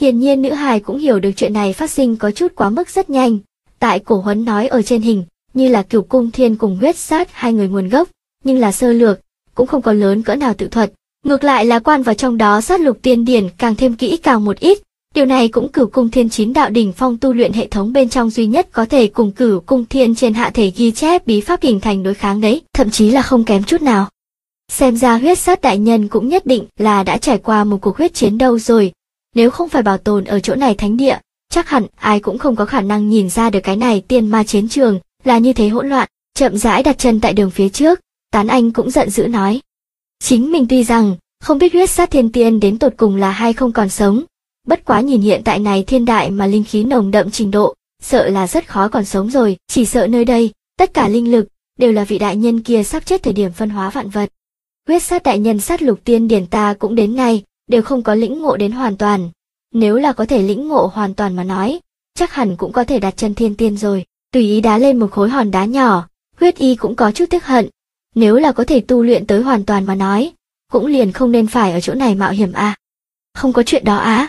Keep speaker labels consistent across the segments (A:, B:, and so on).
A: Hiển nhiên nữ hài cũng hiểu được chuyện này phát sinh có chút quá mức rất nhanh. Tại cổ huấn nói ở trên hình, như là Cửu Cung Thiên cùng huyết sát hai người nguồn gốc, nhưng là sơ lược, cũng không có lớn cỡ nào tự thuật. Ngược lại là quan vào trong đó sát lục tiên điển càng thêm kỹ càng một ít. Điều này cũng Cửu Cung Thiên 9 đạo đỉnh phong tu luyện hệ thống bên trong duy nhất có thể cùng Cửu Cung Thiên trên hạ thể ghi chép bí pháp hình thành đối kháng đấy, thậm chí là không kém chút nào. Xem ra huyết sát đại nhân cũng nhất định là đã trải qua một cuộc huyết chiến đâu rồi. Nếu không phải bảo tồn ở chỗ này thánh địa, chắc hẳn ai cũng không có khả năng nhìn ra được cái này tiên ma chiến trường là như thế hỗn loạn. Chậm rãi đặt chân tại đường phía trước, Tán Anh cũng giận dữ nói. Chính mình tuy rằng không biết huyết sát thiên tiên đến tột cùng là hay không còn sống, bất quá nhìn hiện tại này thiên đại mà linh khí nồng đậm trình độ, sợ là rất khó còn sống rồi, chỉ sợ nơi đây, tất cả linh lực, đều là vị đại nhân kia sắp chết thời điểm phân hóa vạn vật. Huyết sát đại nhân sát lục tiên điển ta cũng đến ngay, đều không có lĩnh ngộ đến hoàn toàn. Nếu là có thể lĩnh ngộ hoàn toàn mà nói, chắc hẳn cũng có thể đặt chân thiên tiên rồi. Tùy ý đá lên một khối hòn đá nhỏ, Huyết Y cũng có chút tiếc hận. Nếu là có thể tu luyện tới hoàn toàn mà nói, cũng liền không nên phải ở chỗ này mạo hiểm à. Không có chuyện đó á.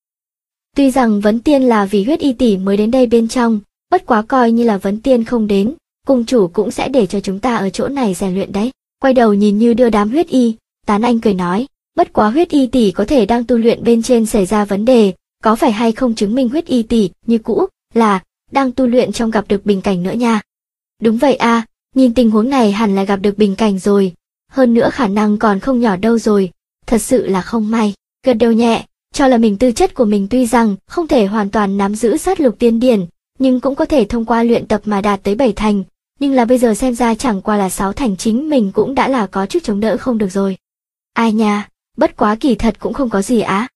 A: Tuy rằng vấn tiên là vì Huyết Y tỷ mới đến đây bên trong, bất quá coi như là vấn tiên không đến, cung chủ cũng sẽ để cho chúng ta ở chỗ này rèn luyện đấy. Quay đầu nhìn như đưa đám Huyết Y, Tán Anh cười nói, bất quá Huyết Y tỷ có thể đang tu luyện bên trên xảy ra vấn đề, có phải hay không chứng minh Huyết Y tỷ như cũ là đang tu luyện trong gặp được bình cảnh nữa nha. Đúng vậy a, nhìn tình huống này hẳn là gặp được bình cảnh rồi, hơn nữa khả năng còn không nhỏ đâu rồi, thật sự là không may. Gật đầu nhẹ, cho là mình tư chất của mình tuy rằng không thể hoàn toàn nắm giữ sát lục tiên điển, nhưng cũng có thể thông qua luyện tập mà đạt tới 7 thành, nhưng là bây giờ xem ra chẳng qua là 6 thành, chính mình cũng đã là có chút chống đỡ không được rồi. Ai nha, bất quá kỳ thật cũng không có gì á.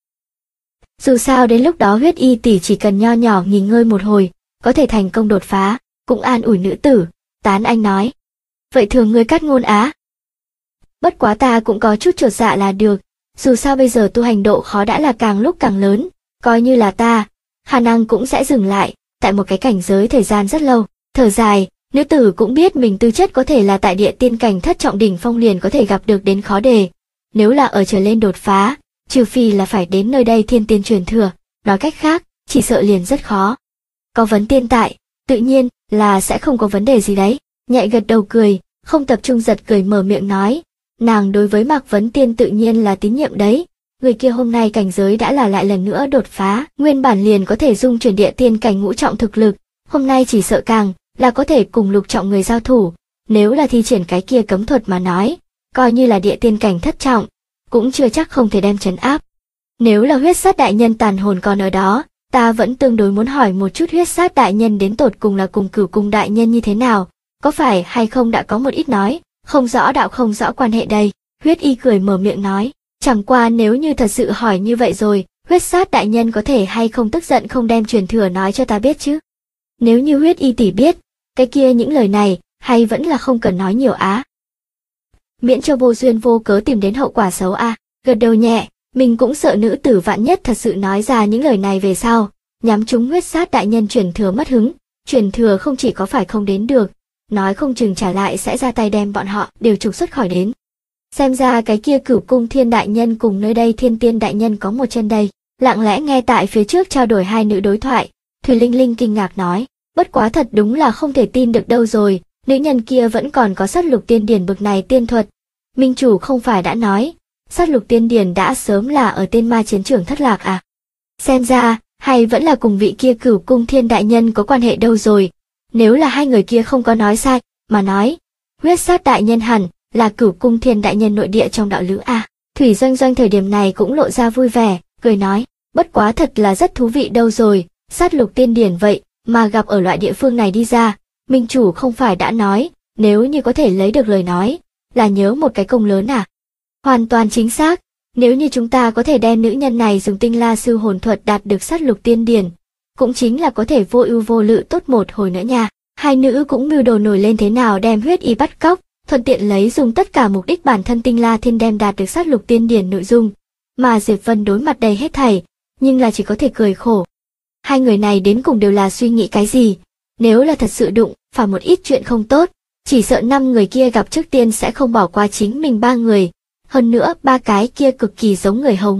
A: Dù sao đến lúc đó Huyết Y tỷ chỉ cần nho nhỏ nghỉ ngơi một hồi, có thể thành công đột phá, cũng an ủi nữ tử. Tán Anh nói, vậy thường ngươi cắt ngôn á. Bất quá ta cũng có chút chột dạ là được, dù sao bây giờ tu hành độ khó đã là càng lúc càng lớn, coi như là ta, khả năng cũng sẽ dừng lại, tại một cái cảnh giới thời gian rất lâu. Thở dài, nữ tử cũng biết mình tư chất có thể là tại địa tiên cảnh thất trọng đỉnh phong liền có thể gặp được đến khó đề. Nếu là ở trở lên đột phá, trừ phi là phải đến nơi đây thiên tiên truyền thừa, nói cách khác, chỉ sợ liền rất khó. Có vấn tiên tại, tự nhiên là sẽ không có vấn đề gì đấy. Nhẹ gật đầu cười, không tập trung giật cười mở miệng nói, nàng đối với Mạc Vấn Tiên tự nhiên là tín nhiệm đấy. Người kia hôm nay cảnh giới đã là lại lần nữa đột phá, nguyên bản liền có thể dung chuyển địa tiên cảnh ngũ trọng thực lực, hôm nay chỉ sợ càng là có thể cùng lục trọng người giao thủ. Nếu là thi triển cái kia cấm thuật mà nói, coi như là địa tiên cảnh thất trọng, cũng chưa chắc không thể đem trấn áp. Nếu là huyết sát đại nhân tàn hồn còn ở đó, ta vẫn tương đối muốn hỏi một chút huyết sát đại nhân đến tột cùng là cùng Cửu Cung đại nhân như thế nào, có phải hay không đã có một ít nói, không rõ đạo không rõ quan hệ đây. Huyết Y cười mở miệng nói, chẳng qua nếu như thật sự hỏi như vậy rồi, huyết sát đại nhân có thể hay không tức giận không đem truyền thừa nói cho ta biết chứ. Nếu như Huyết Y tỷ biết, cái kia những lời này, hay vẫn là không cần nói nhiều á. Miễn cho vô duyên vô cớ tìm đến hậu quả xấu a. Gật đầu nhẹ, mình cũng sợ nữ tử vạn nhất thật sự nói ra những lời này về sau, nhắm trúng huyết sát đại nhân truyền thừa mất hứng, truyền thừa không chỉ có phải không đến được, nói không chừng trả lại sẽ ra tay đem bọn họ đều trục xuất khỏi đến. Xem ra cái kia Cửu Cung Thiên đại nhân cùng nơi đây Thiên Tiên đại nhân có một chân đây. Lặng lẽ nghe tại phía trước trao đổi hai nữ đối thoại, Thùy Linh Linh kinh ngạc nói, bất quá thật đúng là không thể tin được đâu rồi, nữ nhân kia vẫn còn có sát lục tiên điển bực này tiên thuật. Minh chủ không phải đã nói, sát lục tiên điển đã sớm là ở tiên ma chiến trường thất lạc à? Xem ra, hay vẫn là cùng vị kia Cửu Cung Thiên đại nhân có quan hệ đâu rồi. Nếu là hai người kia không có nói sai, mà nói, huyết sát đại nhân hẳn là Cửu Cung Thiên đại nhân nội địa trong đạo lữ à? Thủy Doanh Doanh thời điểm này cũng lộ ra vui vẻ, cười nói, bất quá thật là rất thú vị đâu rồi, sát lục tiên điển vậy mà gặp ở loại địa phương này đi ra. Minh chủ không phải đã nói, nếu như có thể lấy được lời nói, là nhớ một cái công lớn à? Hoàn toàn chính xác, nếu như chúng ta có thể đem nữ nhân này dùng tinh la sư hồn thuật đạt được sát lục tiên điển, cũng chính là có thể vô ưu vô lự tốt một hồi nữa nha. Hai nữ cũng mưu đồ nổi lên thế nào đem Huyết Y bắt cóc, thuận tiện lấy dùng tất cả mục đích bản thân tinh la thiên đem đạt được sát lục tiên điển nội dung, mà Diệp Vân đối mặt đầy hết thảy, nhưng là chỉ có thể cười khổ. Hai người này đến cùng đều là suy nghĩ cái gì? Nếu là thật sự đụng phải một ít chuyện không tốt, chỉ sợ 5 người kia gặp trước tiên sẽ không bỏ qua chính mình 3 người. Hơn nữa 3 cái kia cực kỳ giống người hầu người,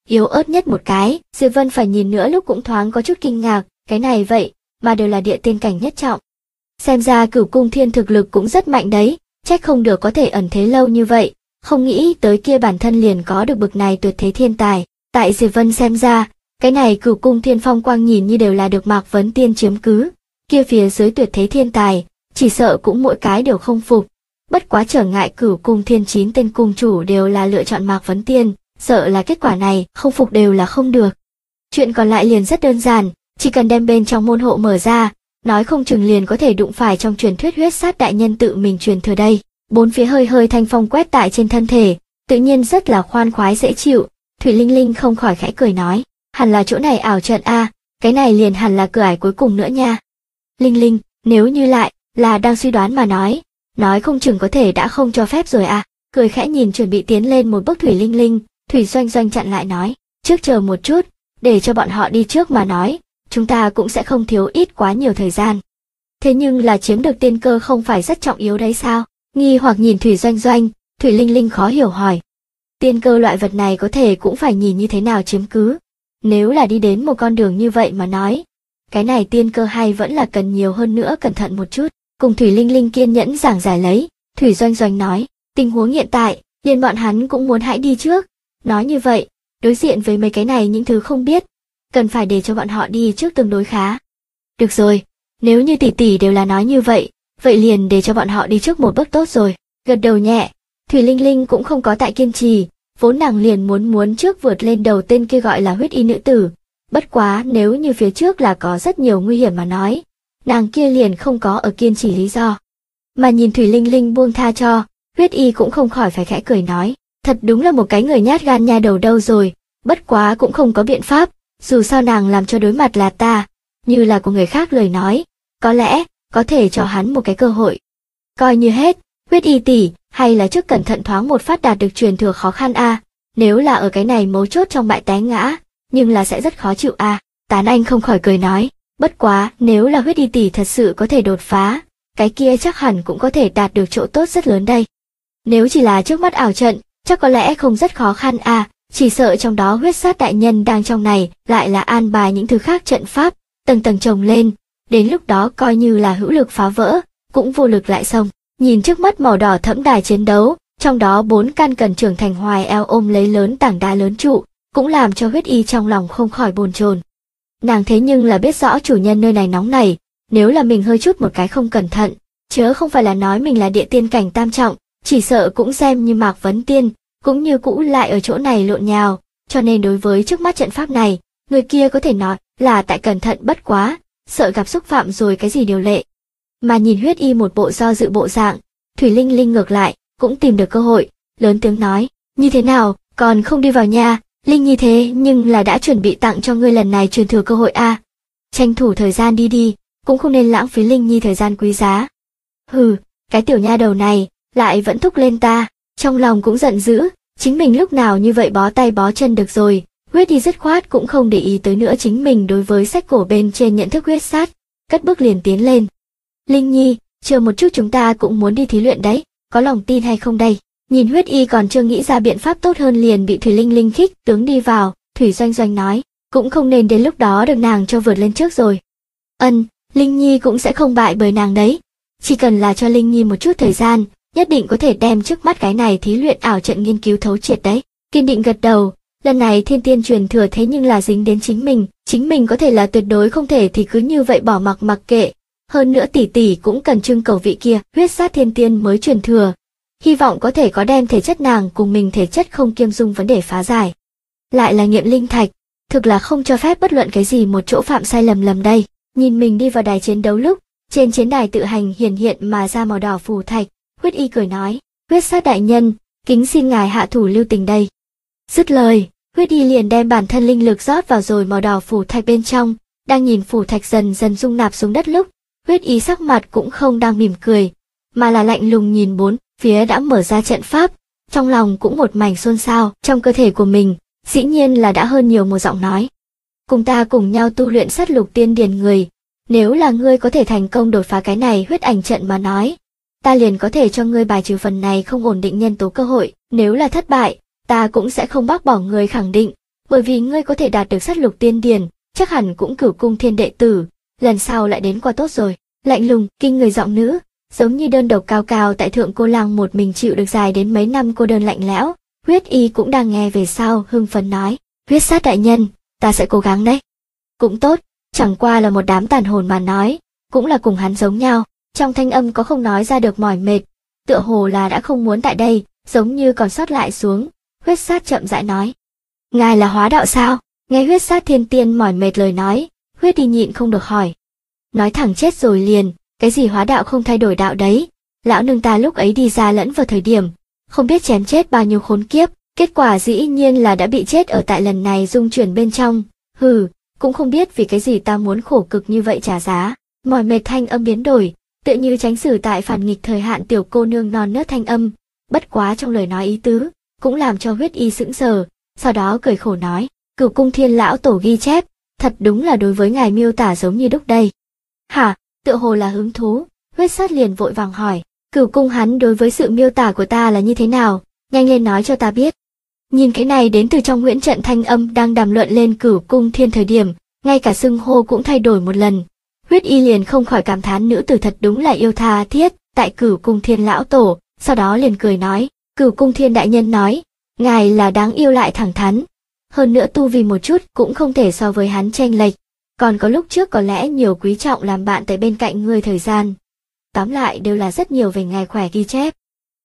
A: yếu ớt nhất một cái. Diệp Vân phải nhìn nữa lúc cũng thoáng có chút kinh ngạc, cái này vậy mà đều là địa tiên cảnh nhất trọng. Xem ra Cửu Cung Thiên thực lực cũng rất mạnh đấy, trách không được có thể ẩn thế lâu như vậy, không nghĩ tới kia bản thân liền có được bực này tuyệt thế thiên tài. Tại Diệp Vân xem ra, cái này Cửu Cung Thiên phong quang nhìn như đều là được Mạc Vấn Tiên chiếm cứ, kia phía dưới tuyệt thế thiên tài, chỉ sợ cũng mỗi cái đều không phục. Bất quá trở ngại Cửu Cung Thiên 9 tên cung chủ đều là lựa chọn Mạc Vấn Tiên, sợ là kết quả này không phục đều là không được. Chuyện còn lại liền rất đơn giản, chỉ cần đem bên trong môn hộ mở ra, nói không chừng liền có thể đụng phải trong truyền thuyết huyết sát đại nhân tự mình truyền thừa đây. Bốn phía hơi hơi thanh phong quét tại trên thân thể, tự nhiên rất là khoan khoái dễ chịu. Thủy Linh Linh không khỏi khẽ cười nói, hẳn là chỗ này ảo trận a, cái này liền hẳn là cửa ải cuối cùng nữa nha. Linh Linh, nếu như lại là đang suy đoán mà nói không chừng có thể đã không cho phép rồi à. Cười khẽ nhìn chuẩn bị tiến lên một bước Thủy Linh Linh, Thủy Doanh Doanh chặn lại nói, trước chờ một chút, để cho bọn họ đi trước mà nói, chúng ta cũng sẽ không thiếu ít quá nhiều thời gian. Thế nhưng là chiếm được tiên cơ không phải rất trọng yếu đấy sao? Nghi hoặc nhìn Thủy Doanh Doanh, Thủy Linh Linh khó hiểu hỏi. Tiên cơ loại vật này có thể cũng phải nhìn như thế nào chiếm cứ. Nếu là đi đến một con đường như vậy mà nói, cái này tiên cơ hay vẫn là cần nhiều hơn nữa cẩn thận một chút. Cùng Thủy Linh Linh kiên nhẫn giảng giải lấy, Thủy Doanh Doanh nói, tình huống hiện tại, liền bọn hắn cũng muốn hãy đi trước. Nói như vậy, đối diện với mấy cái này những thứ không biết, cần phải để cho bọn họ đi trước tương đối khá. Được rồi, nếu như tỷ tỷ đều là nói như vậy liền để cho bọn họ đi trước một bước tốt rồi. Gật đầu nhẹ, Thủy Linh Linh cũng không có tại kiên trì, vốn nàng liền muốn trước vượt lên đầu tên kia gọi là huyết y nữ tử. Bất quá nếu như phía trước là có rất nhiều nguy hiểm mà nói, nàng kia liền không có ở kiên trì lý do. Mà nhìn Thủy Linh Linh buông tha cho, huyết y cũng không khỏi phải khẽ cười nói, thật đúng là một cái người nhát gan nha đầu đâu rồi, bất quá cũng không có biện pháp, dù sao nàng làm cho đối mặt là ta, như là của người khác lời nói, có lẽ có thể cho hắn một cái cơ hội. Coi như hết, huyết y tỷ, hay là trước cẩn thận thoáng một phát đạt được truyền thừa khó khăn a, nếu là ở cái này mấu chốt trong bại té ngã, nhưng là sẽ rất khó chịu a. Tán Anh không khỏi cười nói, bất quá nếu là huyết y tỷ thật sự có thể đột phá, cái kia chắc hẳn cũng có thể đạt được chỗ tốt rất lớn đây. Nếu chỉ là trước mắt ảo trận, chắc có lẽ không rất khó khăn a, chỉ sợ trong đó huyết sát đại nhân đang trong này lại là an bài những thứ khác trận pháp, tầng tầng chồng lên, đến lúc đó coi như là hữu lực phá vỡ, cũng vô lực lại xông. Nhìn trước mắt màu đỏ thẫm đài chiến đấu, trong đó 4 căn cần trưởng thành hoài eo ôm lấy lớn tảng đá lớn trụ, cũng làm cho huyết y trong lòng không khỏi bồn chồn. Nàng thế nhưng là biết rõ chủ nhân nơi này nóng này, nếu là mình hơi chút một cái không cẩn thận, chớ không phải là nói mình là địa tiên cảnh tam trọng, chỉ sợ cũng xem như Mạc Vấn Tiên, cũng như cũ lại ở chỗ này lộn nhào, cho nên đối với trước mắt trận pháp này, người kia có thể nói là tại cẩn thận bất quá, sợ gặp xúc phạm rồi cái gì điều lệ. Mà nhìn huyết y một bộ do dự bộ dạng, Thủy Linh Linh ngược lại, cũng tìm được cơ hội, lớn tiếng nói, như thế nào, còn không đi vào nhà, Linh Nhi thế nhưng là đã chuẩn bị tặng cho ngươi lần này truyền thừa cơ hội a, tranh thủ thời gian đi, cũng không nên lãng phí Linh Nhi thời gian quý giá. Hừ, cái tiểu nha đầu này, lại vẫn thúc lên ta, trong lòng cũng giận dữ, chính mình lúc nào như vậy bó tay bó chân được rồi, huyết y dứt khoát cũng không để ý tới nữa chính mình đối với sách cổ bên trên nhận thức huyết sát, cất bước liền tiến lên. Linh Nhi, chờ một chút chúng ta cũng muốn đi thí luyện đấy, có lòng tin hay không đây? Nhìn huyết y còn chưa nghĩ ra biện pháp tốt hơn liền bị Thủy Linh Linh khích tướng đi vào, Thủy Doanh Doanh nói, cũng không nên đến lúc đó được nàng cho vượt lên trước rồi. Linh Nhi cũng sẽ không bại bởi nàng đấy, chỉ cần là cho Linh Nhi một chút thời gian, nhất định có thể đem trước mắt cái này thí luyện ảo trận nghiên cứu thấu triệt đấy. Kiên định gật đầu, lần này thiên tiên truyền thừa thế nhưng là dính đến chính mình có thể là tuyệt đối không thể thì cứ như vậy bỏ mặc kệ. Hơn nữa tỷ tỷ cũng cần trưng cầu vị kia huyết sát thiên tiên mới truyền thừa, hy vọng có thể có đem thể chất nàng cùng mình thể chất không kiêm dung vấn đề phá giải. Lại là nghiệm linh thạch, thực là không cho phép bất luận cái gì một chỗ phạm sai lầm đây. Nhìn mình đi vào đài chiến đấu lúc, trên chiến đài tự hành hiện mà ra màu đỏ phù thạch, huyết y cười nói, huyết sát đại nhân, kính xin ngài hạ thủ lưu tình đây. Dứt lời, huyết y liền đem bản thân linh lực rót vào rồi màu đỏ phù thạch bên trong, đang nhìn phù thạch dần dần dung nạp xuống đất lúc, huyết y sắc mặt cũng không đang mỉm cười, mà là lạnh lùng nhìn bốn phía đã mở ra trận pháp, trong lòng cũng một mảnh xôn xao. Trong cơ thể của mình, dĩ nhiên là đã hơn nhiều một giọng nói. Cùng ta cùng nhau tu luyện sát lục tiên điền người, nếu là ngươi có thể thành công đột phá cái này huyết ảnh trận mà nói, ta liền có thể cho ngươi bài trừ phần này không ổn định nhân tố cơ hội, nếu là thất bại, ta cũng sẽ không bác bỏ ngươi khẳng định, bởi vì ngươi có thể đạt được sát lục tiên điển, chắc hẳn cũng Cửu Cung Thiên đệ tử, lần sau lại đến qua tốt rồi. Lạnh lùng, kinh người giọng nữ, giống như đơn độc cao cao tại thượng cô lang một mình chịu được dài đến mấy năm cô đơn lạnh lẽo. Huyết Y cũng đang nghe về sau, hưng phấn nói, huyết sát đại nhân, ta sẽ cố gắng đấy. Cũng tốt, chẳng qua là một đám tàn hồn mà nói, cũng là cùng hắn giống nhau. Trong thanh âm có không nói ra được mỏi mệt, tựa hồ là đã không muốn tại đây, giống như còn sót lại xuống. Huyết sát chậm rãi nói, ngài là hóa đạo sao? Nghe huyết sát thiên tiên mỏi mệt lời nói, Huyết Y nhịn không được hỏi. Nói thẳng chết rồi liền, cái gì hóa đạo không thay đổi đạo đấy, lão nương ta lúc ấy đi ra lẫn vào thời điểm, không biết chém chết bao nhiêu khốn kiếp, kết quả dĩ nhiên là đã bị chết ở tại lần này dung chuyển bên trong. Hừ, cũng không biết vì cái gì ta muốn khổ cực như vậy trả giá. Mỏi mệt thanh âm biến đổi, tựa như tránh xử tại phản nghịch thời hạn tiểu cô nương non nớt thanh âm, bất quá trong lời nói ý tứ, cũng làm cho Huyết Y sững sờ, sau đó cười khổ nói, Cửu Cung Thiên lão tổ ghi chép, thật đúng là đối với ngài miêu tả giống như đúc đây. Hả, tựa hồ là hứng thú, huyết sát liền vội vàng hỏi, Cửu Cung hắn đối với sự miêu tả của ta là như thế nào, nhanh lên nói cho ta biết. Nhìn cái này đến từ trong huyễn trận thanh âm đang đàm luận lên Cửu Cung Thiên thời điểm, ngay cả xưng hô cũng thay đổi một lần. Huyết Y liền không khỏi cảm thán nữ tử thật đúng là yêu tha thiết, tại Cửu Cung Thiên lão tổ, sau đó liền cười nói, Cửu Cung Thiên đại nhân nói, ngài là đáng yêu lại thẳng thắn, hơn nữa tu vì một chút cũng không thể so với hắn chênh lệch, còn có lúc trước có lẽ nhiều quý trọng làm bạn tại bên cạnh ngươi thời gian. Tóm lại đều là rất nhiều về ngài khỏe ghi chép.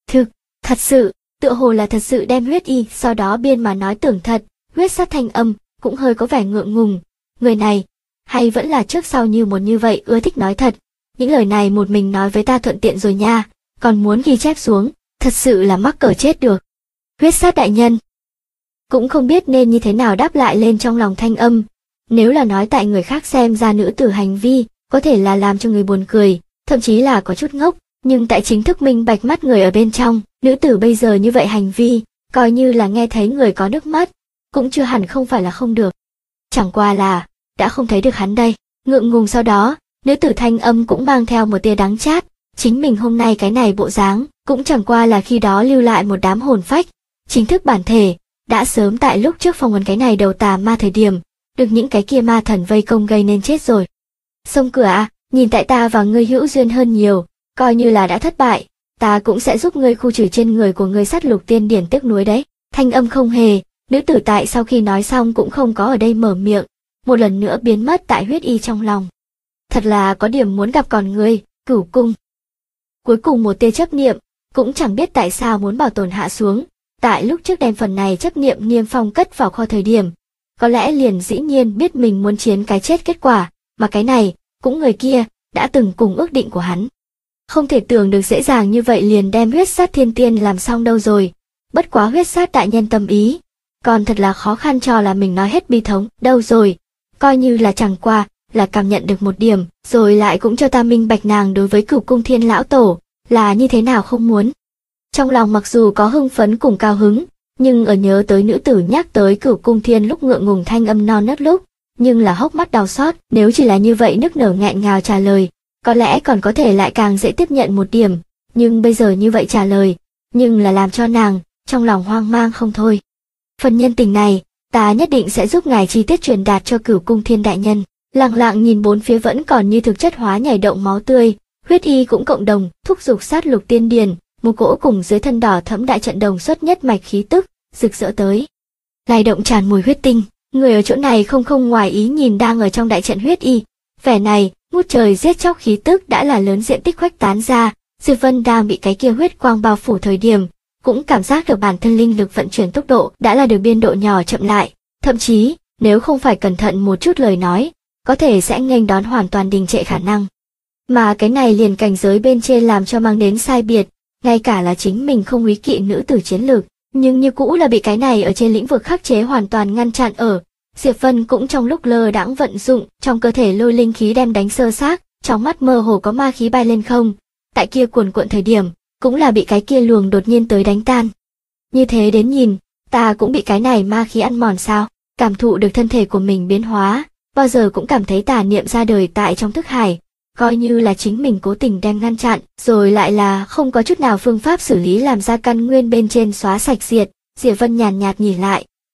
A: Thật sự, tựa hồ là thật sự đem Huyết Y sau đó biên mà nói tưởng thật, huyết sát thanh âm cũng hơi có vẻ ngượng ngùng, người này hay vẫn là trước sau như một như vậy ưa thích nói thật, những lời này một mình nói với ta thuận tiện rồi nha, còn muốn ghi chép xuống, thật sự là mắc cỡ chết được. Huyết sát đại nhân cũng không biết nên như thế nào đáp lại lên trong lòng thanh âm, nếu là nói tại người khác xem ra nữ tử hành vi, có thể là làm cho người buồn cười, thậm chí là có chút ngốc, nhưng tại chính thức minh bạch mắt người ở bên trong, nữ tử bây giờ như vậy hành vi, coi như là nghe thấy người có nước mắt, cũng chưa hẳn không phải là không được. Chẳng qua là, đã không thấy được hắn đây, ngượng ngùng sau đó, nữ tử thanh âm cũng mang theo một tia đắng chát, chính mình hôm nay cái này bộ dáng, cũng chẳng qua là khi đó lưu lại một đám hồn phách, chính thức bản thể, đã sớm tại lúc trước phong ấn cái này đầu tà ma thời điểm, được những cái kia ma thần vây công gây nên chết rồi. Sông cửa à, nhìn tại ta và ngươi hữu duyên hơn nhiều, coi như là đã thất bại, ta cũng sẽ giúp ngươi khu trừ trên người của ngươi sát lục tiên điển tiếc nuối đấy. Thanh âm không hề, nữ tử tại sau khi nói xong cũng không có ở đây mở miệng, một lần nữa biến mất tại Huyết Y trong lòng. Thật là có điểm muốn gặp còn ngươi, Cửu Cung. Cuối cùng một tia chấp niệm, cũng chẳng biết tại sao muốn bảo tồn hạ xuống, tại lúc trước đem phần này chấp niệm niêm phong cất vào kho thời điểm, có lẽ liền dĩ nhiên biết mình muốn chiến cái chết kết quả, mà cái này, cũng người kia, đã từng cùng ước định của hắn. Không thể tưởng được dễ dàng như vậy liền đem huyết sát thiên tiên làm xong đâu rồi, bất quá huyết sát đại nhân tâm ý, còn thật là khó khăn cho là mình nói hết bi thống, đâu rồi, coi như là chẳng qua, là cảm nhận được một điểm, rồi lại cũng cho ta minh bạch nàng đối với Cửu Cung Thiên lão tổ, là như thế nào không muốn. Trong lòng mặc dù có hưng phấn cùng cao hứng, nhưng ở nhớ tới nữ tử nhắc tới Cửu Cung Thiên lúc ngượng ngùng thanh âm non nớt lúc, nhưng là hốc mắt đau xót, nếu chỉ là như vậy nức nở nghẹn ngào trả lời, có lẽ còn có thể lại càng dễ tiếp nhận một điểm, nhưng bây giờ như vậy trả lời, nhưng là làm cho nàng, trong lòng hoang mang không thôi. Phần nhân tình này, ta nhất định sẽ giúp ngài chi tiết truyền đạt cho Cửu Cung Thiên đại nhân. Lặng lặng nhìn bốn phía vẫn còn như thực chất hóa nhảy động máu tươi, Huyết Y cũng cộng đồng, thúc giục sát lục tiên điển, một cỗ cùng dưới thân đỏ thẫm đại trận đồng xuất nhất mạch khí tức, rực rỡ tới. Lay động tràn mùi huyết tinh, người ở chỗ này không ngoài ý nhìn đang ở trong đại trận Huyết Y, vẻ này, ngút trời giết chóc khí tức đã là lớn diện tích khuếch tán ra, Diệp Vân đang bị cái kia huyết quang bao phủ thời điểm, cũng cảm giác được bản thân linh lực vận chuyển tốc độ đã là được biên độ nhỏ chậm lại, thậm chí, nếu không phải cẩn thận một chút lời nói, có thể sẽ nghênh đón hoàn toàn đình trệ khả năng. Mà cái này liền cảnh giới bên trên làm cho mang đến sai biệt, ngay cả là chính mình không úy kỵ nữ tử chiến lược, nhưng như cũ là bị cái này ở trên lĩnh vực khắc chế hoàn toàn ngăn chặn ở. Diệp Vân cũng trong lúc lơ đãng vận dụng, trong cơ thể lôi linh khí đem đánh sơ xác, trong mắt mơ hồ có ma khí bay lên không. Tại kia cuồn cuộn thời điểm, cũng là bị cái kia luồng đột nhiên tới đánh tan. Như thế đến nhìn, ta cũng bị cái này ma khí ăn mòn sao? Cảm thụ được thân thể của mình biến hóa, bao giờ cũng cảm thấy tà niệm ra đời tại trong thức hải, coi như là chính mình cố tình đem ngăn chặn, rồi lại là không có chút nào phương pháp xử lý làm ra căn nguyên bên trên xóa sạch diệt. Diệp Vân nhàn nhạt nhìn lại,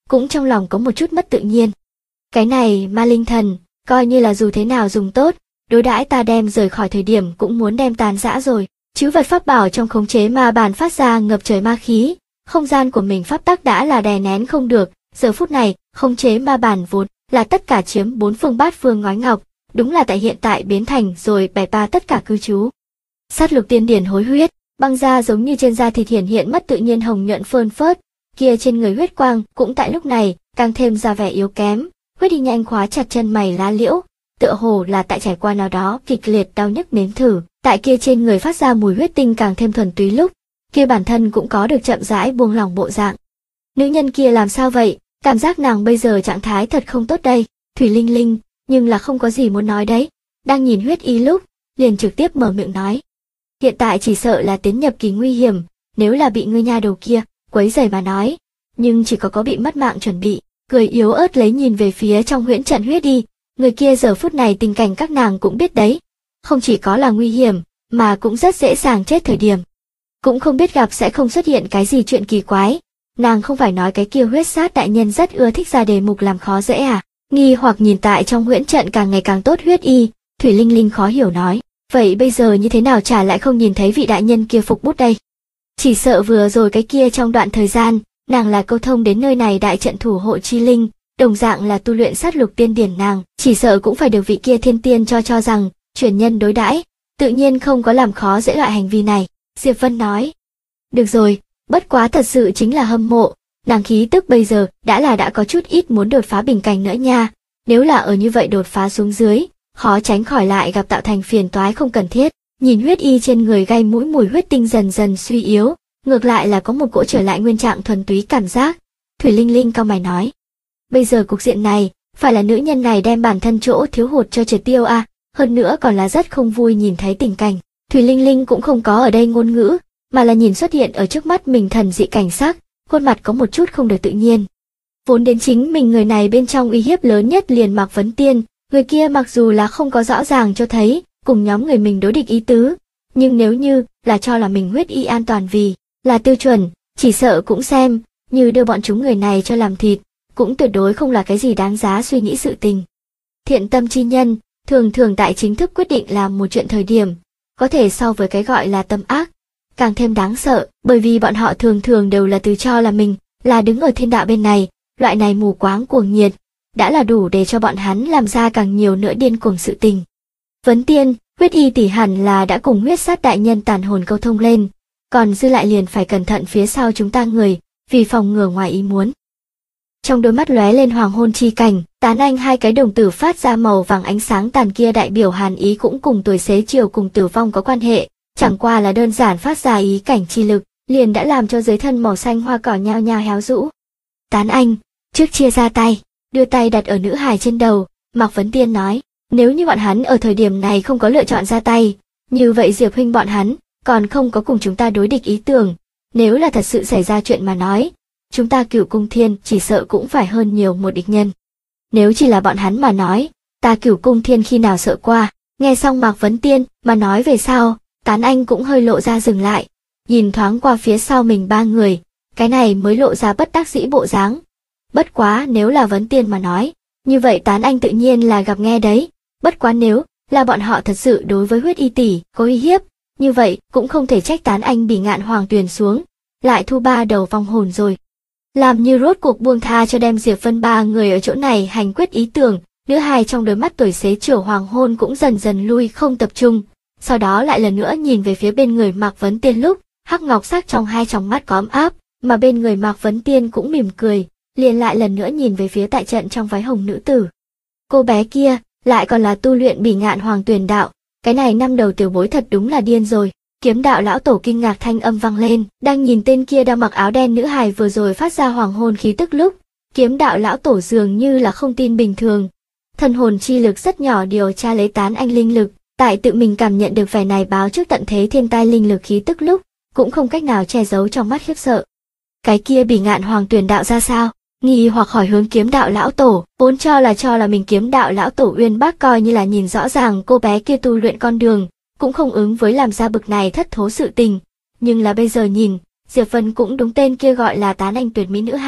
A: cũng trong lòng có một chút mất tự nhiên. Cái này ma linh thần, coi như là dù thế nào dùng tốt, đối đãi ta đem rời khỏi thời điểm cũng muốn đem tàn rã rồi. Chữ vật pháp bảo trong khống chế ma bản phát ra ngập trời ma khí, không gian của mình pháp tắc đã là đè nén không được, giờ phút này, khống chế ma bản vốn là tất cả chiếm bốn phương bát phương ngói ngọc, đúng là tại hiện tại biến thành rồi bày ba tất cả cư trú. Sát lục tiên điển hối huyết, băng da giống như trên da thịt hiển hiện mất tự nhiên hồng nhuận phơn phớt, kia trên người huyết quang cũng tại lúc này càng thêm ra vẻ yếu kém, huyết đi nhanh khóa chặt chân mày lá liễu, tựa hồ là tại trải qua nào đó kịch liệt đau nhức nếm thử, tại kia trên người phát ra mùi huyết tinh càng thêm thuần túy lúc, kia bản thân cũng có được chậm rãi buông lỏng bộ dạng. Nữ nhân kia làm sao vậy? Cảm giác nàng bây giờ trạng thái thật không tốt đây. Thủy Linh Linh, nhưng là không có gì muốn nói đấy. Đang nhìn huyết y lúc, liền trực tiếp mở miệng nói. Hiện tại chỉ sợ là tiến nhập kỳ nguy hiểm, nếu là bị ngươi nha đầu kia quấy rầy mà nói, nhưng chỉ có bị mất mạng chuẩn bị. Cười yếu ớt lấy nhìn về phía trong huyễn trận huyết y, người kia giờ phút này tình cảnh các nàng cũng biết đấy, không chỉ có là nguy hiểm, mà cũng rất dễ dàng chết thời điểm. Cũng không biết gặp sẽ không xuất hiện cái gì chuyện kỳ quái. Nàng không phải nói cái kia huyết sát đại nhân rất ưa thích ra đề mục làm khó dễ à? Nghi hoặc nhìn tại trong huyễn trận càng ngày càng tốt huyết y, Thủy Linh Linh khó hiểu nói, vậy bây giờ như thế nào chả lại không nhìn thấy vị đại nhân kia phục bút đây? Chỉ sợ vừa rồi cái kia trong đoạn thời gian, nàng là câu thông đến nơi này đại trận thủ hộ chi linh, đồng dạng là tu luyện sát lục tiên điển nàng, chỉ sợ cũng phải được vị kia thiên tiên cho rằng, truyền nhân đối đãi, tự nhiên không có làm khó dễ loại hành vi này. Diệp Vân nói, được rồi, bất quá thật sự chính là hâm mộ, nàng khí tức bây giờ đã có chút ít muốn đột phá bình cảnh nữa nha, nếu là ở như vậy đột phá xuống dưới, khó tránh khỏi lại gặp tạo thành phiền toái không cần thiết. Nhìn huyết y trên người gai mũi mùi huyết tinh dần dần suy yếu, ngược lại là có một cỗ trở lại nguyên trạng thuần túy cảm giác. Thủy Linh Linh cau mày nói, bây giờ cục diện này, phải là nữ nhân này đem bản thân chỗ thiếu hụt cho triệt tiêu à, hơn nữa còn là rất không vui nhìn thấy tình cảnh. Thủy Linh Linh cũng không có ở đây ngôn ngữ, mà là nhìn xuất hiện ở trước mắt mình thần dị cảnh sắc, khuôn mặt có một chút không được tự nhiên. Vốn đến chính mình người này bên trong uy hiếp lớn nhất liền Mạc Vấn Tiên, người kia mặc dù là không có rõ ràng cho thấy, cùng nhóm người mình đối địch ý tứ, nhưng nếu như là cho là mình huyết y an toàn vì là tiêu chuẩn, chỉ sợ cũng xem như đưa bọn chúng người này cho làm thịt, cũng tuyệt đối không là cái gì đáng giá suy nghĩ sự tình. Thiện tâm chi nhân, thường tại chính thức quyết định làm một chuyện thời điểm, có thể so với cái gọi là tâm ác, càng thêm đáng sợ, bởi vì bọn họ thường đều là tự cho là mình là đứng ở thiên đạo bên này, loại này mù quáng cuồng nhiệt, đã là đủ để cho bọn hắn làm ra càng nhiều nữa điên cuồng sự tình. Vấn Tiên, huyết y tỷ hẳn là đã cùng huyết sát đại nhân tàn hồn câu thông lên, còn dư lại liền phải cẩn thận phía sau chúng ta người, vì phòng ngừa ngoài ý muốn. Trong đôi mắt lóe lên hoàng hôn chi cảnh, tán anh hai cái đồng tử phát ra màu vàng ánh sáng tàn kia đại biểu hàn ý cũng cùng tuổi xế chiều cùng tử vong có quan hệ, chẳng qua là đơn giản phát ra ý cảnh chi lực, liền đã làm cho dưới thân màu xanh hoa cỏ nhao nhao héo rũ. Tán anh, trước chia ra tay, đưa tay đặt ở nữ hài trên đầu, Mạc Vấn Tiên nói, nếu như bọn hắn ở thời điểm này không có lựa chọn ra tay, như vậy Diệp huynh bọn hắn còn không có cùng chúng ta đối địch ý tưởng, nếu là thật sự xảy ra chuyện mà nói, chúng ta Cửu Cung Thiên chỉ sợ cũng phải hơn nhiều một địch nhân. Nếu chỉ là bọn hắn mà nói, ta Cửu Cung Thiên khi nào sợ qua. Nghe xong Mạc Vấn Tiên mà nói về sau, Tán Anh cũng hơi lộ ra dừng lại, nhìn thoáng qua phía sau mình ba người, cái này mới lộ ra bất đắc dĩ bộ dáng. Bất quá nếu là Vấn Tiên mà nói, như vậy Tán Anh tự nhiên là gặp nghe đấy, bất quá nếu là bọn họ thật sự đối với huyết y tỷ có uy hiếp, như vậy cũng không thể trách Tán Anh Bỉ Ngạn Hoàng Tuyền xuống, lại thu ba đầu vong hồn rồi. Làm như rốt cuộc buông tha cho đem Diệp Vân ba người ở chỗ này hành quyết ý tưởng, nữ hài trong đôi mắt tuổi xế chiều hoàng hôn cũng dần dần lui không tập trung, sau đó lại lần nữa nhìn về phía bên người Mạc Vấn Tiên lúc, hắc ngọc sắc trong hai tròng mắt có ấm áp, mà bên người Mạc Vấn Tiên cũng mỉm cười, liền lại lần nữa nhìn về phía tại trận trong váy hồng nữ tử. Cô bé kia, lại còn là tu luyện Bỉ Ngạn Hoàng Tuyền đạo, cái này năm đầu tiểu bối thật đúng là điên rồi. Kiếm đạo lão tổ kinh ngạc thanh âm vang lên, đang nhìn tên kia đang mặc áo đen nữ hài vừa rồi phát ra hoàng hôn khí tức lúc, kiếm đạo lão tổ dường như là không tin bình thường. Thần hồn chi lực rất nhỏ điều tra lấy Tán Anh linh lực, tại tự mình cảm nhận được vẻ này báo trước tận thế thiên tai linh lực khí tức lúc, cũng không cách nào che giấu trong mắt khiếp sợ. Cái kia Bỉ Ngạn Hoàng Tuyền đạo ra sao? Nghi hoặc hỏi hướng kiếm đạo lão tổ, vốn cho là mình kiếm đạo lão tổ uyên bác coi như là nhìn rõ ràng cô bé kia tu luyện con đường, cũng không ứng với làm ra bực này thất thố sự tình, nhưng là bây giờ nhìn, Diệp Vân cũng đúng tên kia gọi là Tán Anh tuyệt mỹ nữ hài,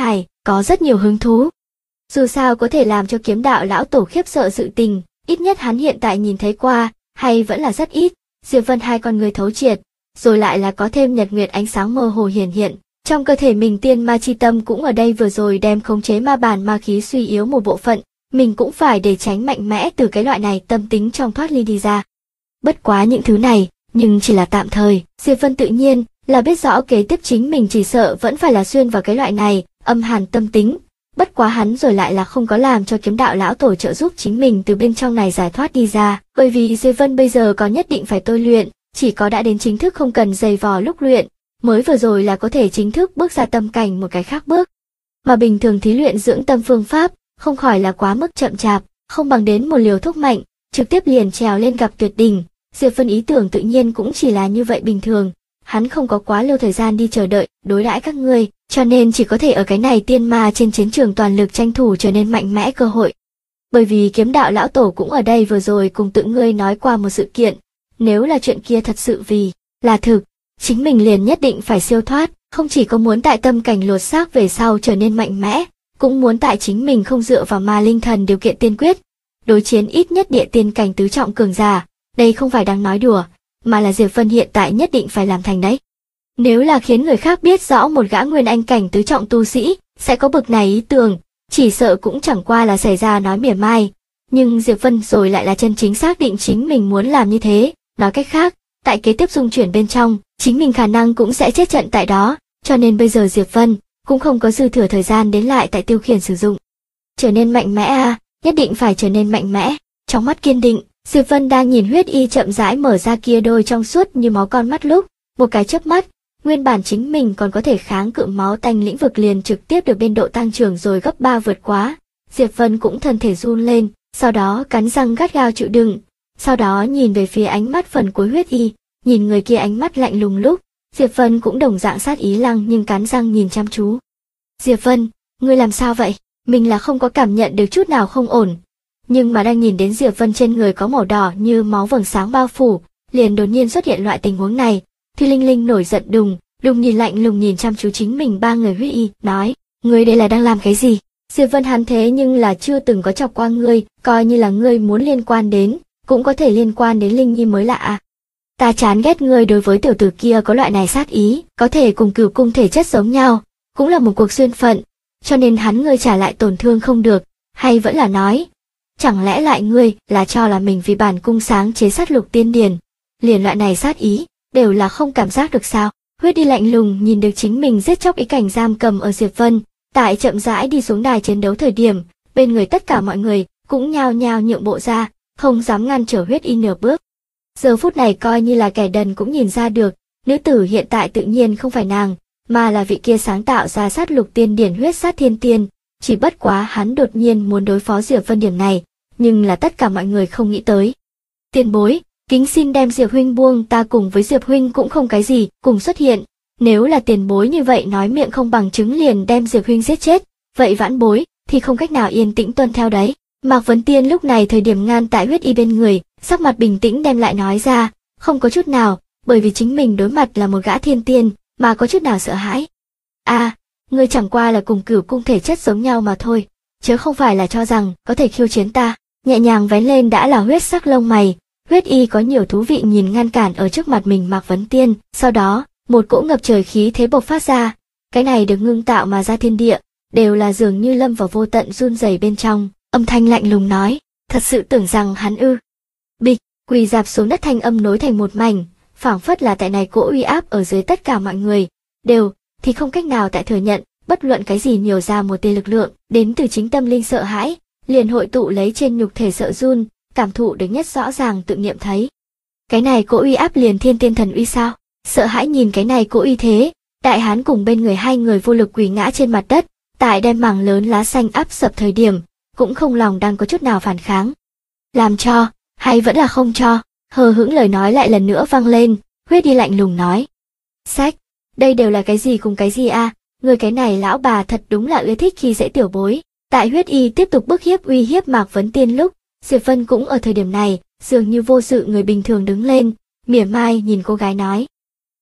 A: có rất nhiều hứng thú. Dù sao có thể làm cho kiếm đạo lão tổ khiếp sợ sự tình, ít nhất hắn hiện tại nhìn thấy qua, hay vẫn là rất ít. Diệp Vân hai con người thấu triệt, rồi lại là có thêm nhật nguyệt ánh sáng mơ hồ hiển hiện. Trong cơ thể mình tiên ma chi tâm cũng ở đây vừa rồi đem khống chế ma bản ma khí suy yếu một bộ phận, mình cũng phải để tránh mạnh mẽ từ cái loại này tâm tính trong thoát ly đi ra. Bất quá những thứ này, nhưng chỉ là tạm thời, Diệp Vân tự nhiên là biết rõ kế tiếp chính mình chỉ sợ vẫn phải là xuyên vào cái loại này, âm hàn tâm tính. Bất quá hắn rồi lại là không có làm cho kiếm đạo lão tổ trợ giúp chính mình từ bên trong này giải thoát đi ra, bởi vì Diệp Vân bây giờ có nhất định phải tôi luyện, chỉ có đã đến chính thức không cần giày vò lúc luyện, mới vừa rồi là có thể chính thức bước ra tâm cảnh một cái khác bước. Mà bình thường thí luyện dưỡng tâm phương pháp, không khỏi là quá mức chậm chạp, không bằng đến một liều thuốc mạnh, trực tiếp liền trèo lên gặp tuyệt đỉnh. Diệp Vân ý tưởng tự nhiên cũng chỉ là như vậy bình thường, hắn không có quá lâu thời gian đi chờ đợi, đối đãi các ngươi, cho nên chỉ có thể ở cái này tiên ma trên chiến trường toàn lực tranh thủ trở nên mạnh mẽ cơ hội. Bởi vì kiếm đạo lão tổ cũng ở đây vừa rồi cùng tự ngươi nói qua một sự kiện, nếu là chuyện kia thật sự vì là thực, chính mình liền nhất định phải siêu thoát, không chỉ có muốn tại tâm cảnh lột xác về sau trở nên mạnh mẽ, cũng muốn tại chính mình không dựa vào ma linh thần điều kiện tiên quyết, đối chiến ít nhất địa tiên cảnh tứ trọng cường giả, đây không phải đang nói đùa, mà là Diệp Vân hiện tại nhất định phải làm thành đấy. Nếu là khiến người khác biết rõ một gã nguyên anh cảnh tứ trọng tu sĩ sẽ có bực này ý tưởng, chỉ sợ cũng chẳng qua là xảy ra nói mỉa mai, nhưng Diệp Vân rồi lại là chân chính xác định chính mình muốn làm như thế, nói cách khác, tại kế tiếp dung chuyển bên trong, chính mình khả năng cũng sẽ chết trận tại đó, cho nên bây giờ Diệp Vân cũng không có dư thừa thời gian đến lại tại tiêu khiển sử dụng. Trở nên mạnh mẽ à, nhất định phải trở nên mạnh mẽ. Trong mắt kiên định, Diệp Vân đang nhìn huyết y chậm rãi mở ra kia đôi trong suốt như máu con mắt lúc, một cái chớp mắt, nguyên bản chính mình còn có thể kháng cự máu tanh lĩnh vực liền trực tiếp được biên độ tăng trưởng rồi gấp 3 vượt quá. Diệp Vân cũng thân thể run lên, sau đó cắn răng gắt gao chịu đựng, sau đó nhìn về phía ánh mắt phần cuối huyết y, nhìn người kia ánh mắt lạnh lùng lúc, Diệp Vân cũng đồng dạng sát ý lăng nhưng cắn răng nhìn chăm chú. Diệp Vân, ngươi làm sao vậy? Mình là không có cảm nhận được chút nào không ổn, nhưng mà đang nhìn đến Diệp Vân trên người có màu đỏ như máu vầng sáng bao phủ, liền đột nhiên xuất hiện loại tình huống này. Thùy Linh Linh nổi giận đùng nhìn lạnh lùng nhìn chăm chú chính mình ba người huyết y, nói, ngươi đây là đang làm cái gì? Diệp Vân hắn thế nhưng là chưa từng có chọc qua ngươi, coi như là ngươi muốn liên quan đến, cũng có thể liên quan đến Linh Nhi mới lạ à. Ta chán ghét ngươi đối với tiểu tử kia có loại này sát ý, có thể cùng Cửu Cung thể chất giống nhau, cũng là một cuộc duyên phận, cho nên hắn ngươi trả lại tổn thương không được, hay vẫn là nói, chẳng lẽ lại ngươi là cho là mình vì bản cung sáng chế sát lục tiên điển, liền loại này sát ý, đều là không cảm giác được sao? Huyết đi lạnh lùng nhìn được chính mình giết chóc ý cảnh giam cầm ở Diệp Vân, tại chậm rãi đi xuống đài chiến đấu thời điểm, bên người tất cả mọi người cũng nhao nhao nhượng bộ ra, không dám ngăn trở huyết y nửa bước. Giờ phút này coi như là kẻ đần cũng nhìn ra được, nữ tử hiện tại tự nhiên không phải nàng, mà là vị kia sáng tạo ra sát lục tiên điển huyết sát thiên tiên, chỉ bất quá hắn đột nhiên muốn đối phó Diệp Vân điểm này, nhưng là tất cả mọi người không nghĩ tới. Tiền bối, kính xin đem Diệp huynh buông, ta cùng với Diệp huynh cũng không cái gì, cùng xuất hiện, nếu là tiền bối như vậy nói miệng không bằng chứng liền đem Diệp huynh giết chết, vậy vãn bối thì không cách nào yên tĩnh tuân theo đấy. Mạc Vấn Tiên lúc này thời điểm ngăn tại huyết y bên người, sắc mặt bình tĩnh đem lại nói ra, không có chút nào, bởi vì chính mình đối mặt là một gã thiên tiên, mà có chút nào sợ hãi. À, ngươi chẳng qua là cùng Cửu Cung thể chất giống nhau mà thôi, chứ không phải là cho rằng có thể khiêu chiến ta. Nhẹ nhàng vén lên đã là huyết sắc lông mày, huyết y có nhiều thú vị nhìn ngăn cản ở trước mặt mình Mạc Vấn Tiên, sau đó, một cỗ ngập trời khí thế bộc phát ra, cái này được ngưng tạo mà ra thiên địa, đều là dường như lâm vào vô tận run rẩy bên trong, âm thanh lạnh lùng nói, thật sự tưởng rằng hắn ư? Bịch, quỳ dạp xuống đất thanh âm nối thành một mảnh, phảng phất là tại này cỗ uy áp ở dưới tất cả mọi người, đều thì không cách nào tại thừa nhận, bất luận cái gì nhiều ra một tia lực lượng, đến từ chính tâm linh sợ hãi, liền hội tụ lấy trên nhục thể sợ run, cảm thụ được nhất rõ ràng tự nghiệm thấy. Cái này cỗ uy áp liền thiên tiên thần uy sao? Sợ hãi nhìn cái này cỗ uy thế, đại hán cùng bên người hai người vô lực quỳ ngã trên mặt đất, tại đem mảng lớn lá xanh áp sập thời điểm, cũng không lòng đang có chút nào phản kháng. Làm cho, hay vẫn là không cho, hờ hững lời nói lại lần nữa vang lên, huyết đi lạnh lùng nói. Sách, đây đều là cái gì cùng cái gì a? Người cái này lão bà thật đúng là ưa thích khi dễ tiểu bối. Tại huyết y tiếp tục bức hiếp uy hiếp Mạc Vấn Tiên lúc, Diệp Vân cũng ở thời điểm này, dường như vô sự người bình thường đứng lên, mỉa mai nhìn cô gái nói.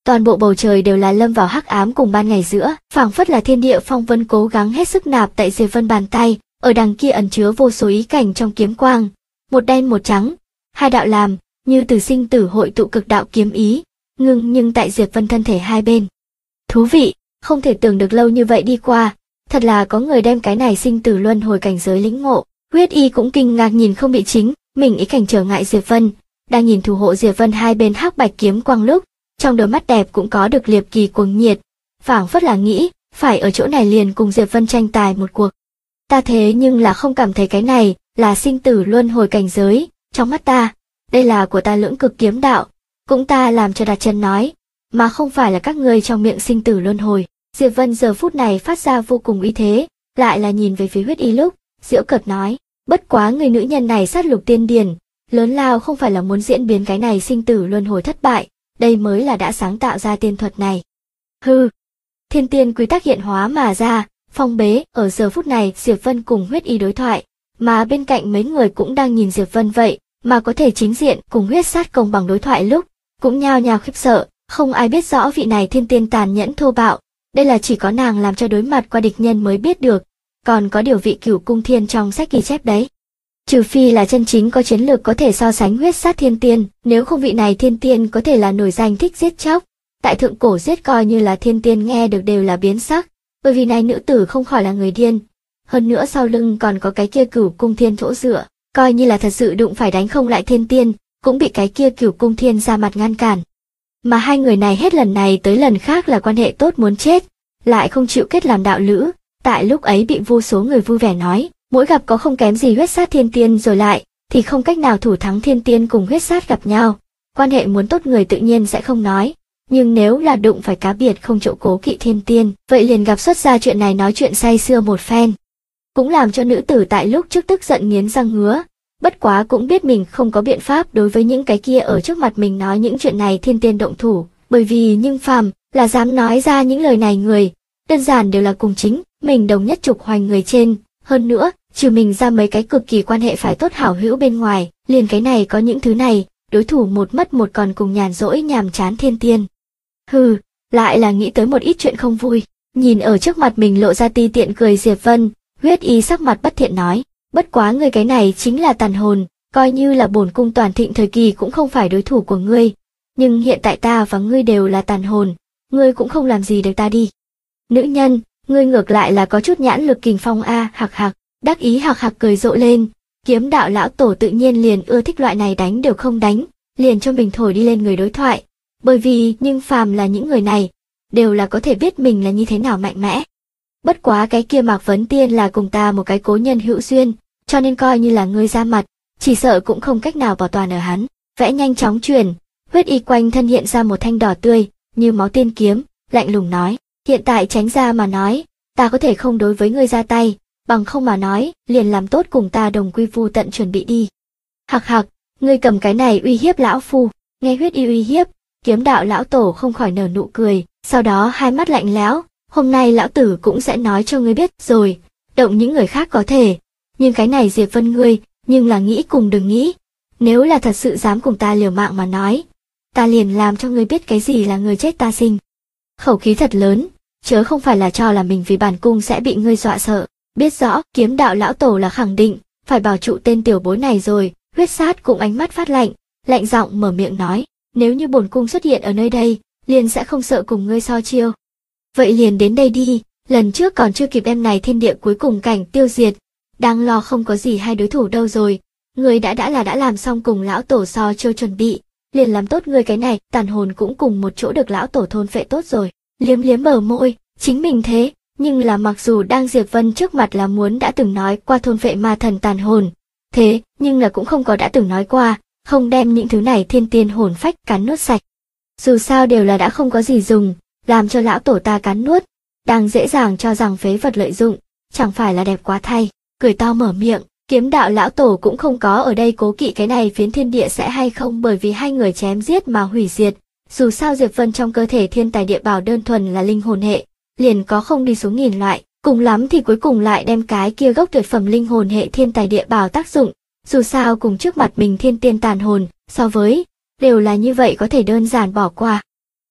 A: toàn bộ bầu trời đều là lâm vào hắc ám cùng ban ngày giữa, phảng phất là thiên địa phong vân cố gắng hết sức nạp tại Diệp Vân bàn tay, ở đằng kia ẩn chứa vô số ý cảnh trong kiếm quang, một đen một trắng, hai đạo làm, như từ sinh tử hội tụ cực đạo kiếm ý, ngưng nhưng tại Diệp Vân thân thể hai bên. Thú vị, không thể tưởng được lâu như vậy đi qua, thật là có người đem cái này sinh tử luân hồi cảnh giới lĩnh ngộ. Huyết Y cũng kinh ngạc nhìn không bị chính, mình ý cảnh trở ngại Diệp Vân, đang nhìn thủ hộ Diệp Vân hai bên hắc bạch kiếm quang lúc, trong đôi mắt đẹp cũng có được liệp kỳ cuồng nhiệt, phảng phất là nghĩ, phải ở chỗ này liền cùng Diệp Vân tranh tài một cuộc. Ta thế nhưng là không cảm thấy cái này là sinh tử luân hồi cảnh giới, trong mắt ta, đây là của ta lưỡng cực kiếm đạo, cũng ta làm cho đặt chân nói, mà không phải là các ngươi trong miệng sinh tử luân hồi. Diệp Vân giờ phút này phát ra vô cùng uy thế, lại là nhìn về phía Huyết Y lúc, giễu cợt nói, bất quá người nữ nhân này sát lục tiên điển, lớn lao không phải là muốn diễn biến cái này sinh tử luân hồi thất bại, đây mới là đã sáng tạo ra tiên thuật này. Hừ, thiên tiên quy tắc hiện hóa mà ra, phong bế, ở giờ phút này Diệp Vân cùng Huyết Y đối thoại, mà bên cạnh mấy người cũng đang nhìn Diệp Vân vậy, mà có thể chính diện cùng huyết sát công bằng đối thoại lúc, cũng nhao nhao khiếp sợ, không ai biết rõ vị này thiên tiên tàn nhẫn thô bạo, đây là chỉ có nàng làm cho đối mặt qua địch nhân mới biết được, còn có điều vị Cửu Cung Thiên trong sách ghi chép đấy. Trừ phi là chân chính có chiến lược có thể so sánh huyết sát thiên tiên, nếu không vị này thiên tiên có thể là nổi danh thích giết chóc, tại thượng cổ giết coi như là thiên tiên nghe được đều là biến sắc, bởi vì này nữ tử không khỏi là người điên, hơn nữa sau lưng còn có cái kia Cửu Cung Thiên chỗ dựa, coi như là thật sự đụng phải đánh không lại thiên tiên, cũng bị cái kia Cửu Cung Thiên ra mặt ngăn cản. Mà hai người này hết lần này tới lần khác là quan hệ tốt muốn chết, lại không chịu kết làm đạo lữ, tại lúc ấy bị vô số người vui vẻ nói, mỗi gặp có không kém gì huyết sát thiên tiên rồi lại, thì không cách nào thủ thắng thiên tiên cùng huyết sát gặp nhau, quan hệ muốn tốt người tự nhiên sẽ không nói, nhưng nếu là đụng phải cá biệt không chỗ cố kỵ thiên tiên, vậy liền gặp xuất ra chuyện này nói chuyện say sưa một phen. Cũng làm cho nữ tử tại lúc trước tức giận nghiến răng ngứa, bất quá cũng biết mình không có biện pháp đối với những cái kia ở trước mặt mình nói những chuyện này thiên tiên động thủ, bởi vì nhưng phàm là dám nói ra những lời này người, đơn giản đều là cùng chính mình đồng nhất trục hoành người trên, hơn nữa, trừ mình ra mấy cái cực kỳ quan hệ phải tốt hảo hữu bên ngoài, liền cái này có những thứ này, đối thủ một mất một còn cùng nhàn rỗi nhàm chán thiên tiên. Hừ, lại là nghĩ tới một ít chuyện không vui, nhìn ở trước mặt mình lộ ra ti tiện cười Diệp Vân, Huyết Y sắc mặt bất thiện nói, bất quá ngươi cái này chính là tàn hồn, coi như là bổn cung toàn thịnh thời kỳ cũng không phải đối thủ của ngươi, nhưng hiện tại ta và ngươi đều là tàn hồn, ngươi cũng không làm gì được ta đi. Nữ nhân, ngươi ngược lại là có chút nhãn lực kình phong a, hạc hạc, đắc ý hạc hạc cười rộ lên, kiếm đạo lão tổ tự nhiên liền ưa thích loại này đánh đều không đánh, liền cho mình thổi đi lên người đối thoại, bởi vì nhưng phàm là những người này, đều là có thể biết mình là như thế nào mạnh mẽ. Bất quá cái kia Mạc Vấn Tiên là cùng ta một cái cố nhân hữu duyên, cho nên coi như là ngươi ra mặt, chỉ sợ cũng không cách nào bảo toàn ở hắn. Vẽ nhanh chóng chuyển, Huyết Y quanh thân hiện ra một thanh đỏ tươi, như máu tiên kiếm, lạnh lùng nói, hiện tại tránh ra mà nói, ta có thể không đối với ngươi ra tay, bằng không mà nói, liền làm tốt cùng ta đồng quy vu tận chuẩn bị đi. Hạc hạc, ngươi cầm cái này uy hiếp lão phu, nghe Huyết Y uy hiếp, kiếm đạo lão tổ không khỏi nở nụ cười, sau đó hai mắt lạnh lẽo, hôm nay lão tử cũng sẽ nói cho ngươi biết rồi, động những người khác có thể, nhưng cái này Diệp Vân ngươi, nhưng là nghĩ cùng đừng nghĩ, nếu là thật sự dám cùng ta liều mạng mà nói, ta liền làm cho ngươi biết cái gì là người chết ta sinh. Khẩu khí thật lớn, chớ không phải là cho là mình vì bản cung sẽ bị ngươi dọa sợ, biết rõ kiếm đạo lão tổ là khẳng định, phải bảo trụ tên tiểu bối này rồi, huyết sát cũng ánh mắt phát lạnh, lạnh giọng mở miệng nói, nếu như bổn cung xuất hiện ở nơi đây, liền sẽ không sợ cùng ngươi so chiêu. Vậy liền đến đây đi, lần trước còn chưa kịp đem này thiên địa cuối cùng cảnh tiêu diệt, đang lo không có gì hai đối thủ đâu rồi, ngươi đã làm xong cùng lão tổ so chiêu chuẩn bị, liền làm tốt ngươi cái này, tàn hồn cũng cùng một chỗ được lão tổ thôn phệ tốt rồi. Liếm liếm bờ môi, chính mình thế, nhưng là mặc dù đang Diệp Vân trước mặt là muốn đã từng nói qua thôn phệ ma thần tàn hồn, thế nhưng là cũng không có đã từng nói qua, không đem những thứ này thiên tiên hồn phách cắn nuốt sạch. Dù sao đều là đã không có gì dùng, làm cho lão tổ ta cắn nuốt, đang dễ dàng cho rằng phế vật lợi dụng, chẳng phải là đẹp quá thay, cười to mở miệng, kiếm đạo lão tổ cũng không có ở đây cố kỵ cái này phiến thiên địa sẽ hay không bởi vì hai người chém giết mà hủy diệt, dù sao Diệp Vân trong cơ thể thiên tài địa bảo đơn thuần là linh hồn hệ, liền có không đi xuống nghìn loại, cùng lắm thì cuối cùng lại đem cái kia gốc tuyệt phẩm linh hồn hệ thiên tài địa bảo tác dụng, dù sao cùng trước mặt mình thiên tiên tàn hồn, so với, đều là như vậy có thể đơn giản bỏ qua.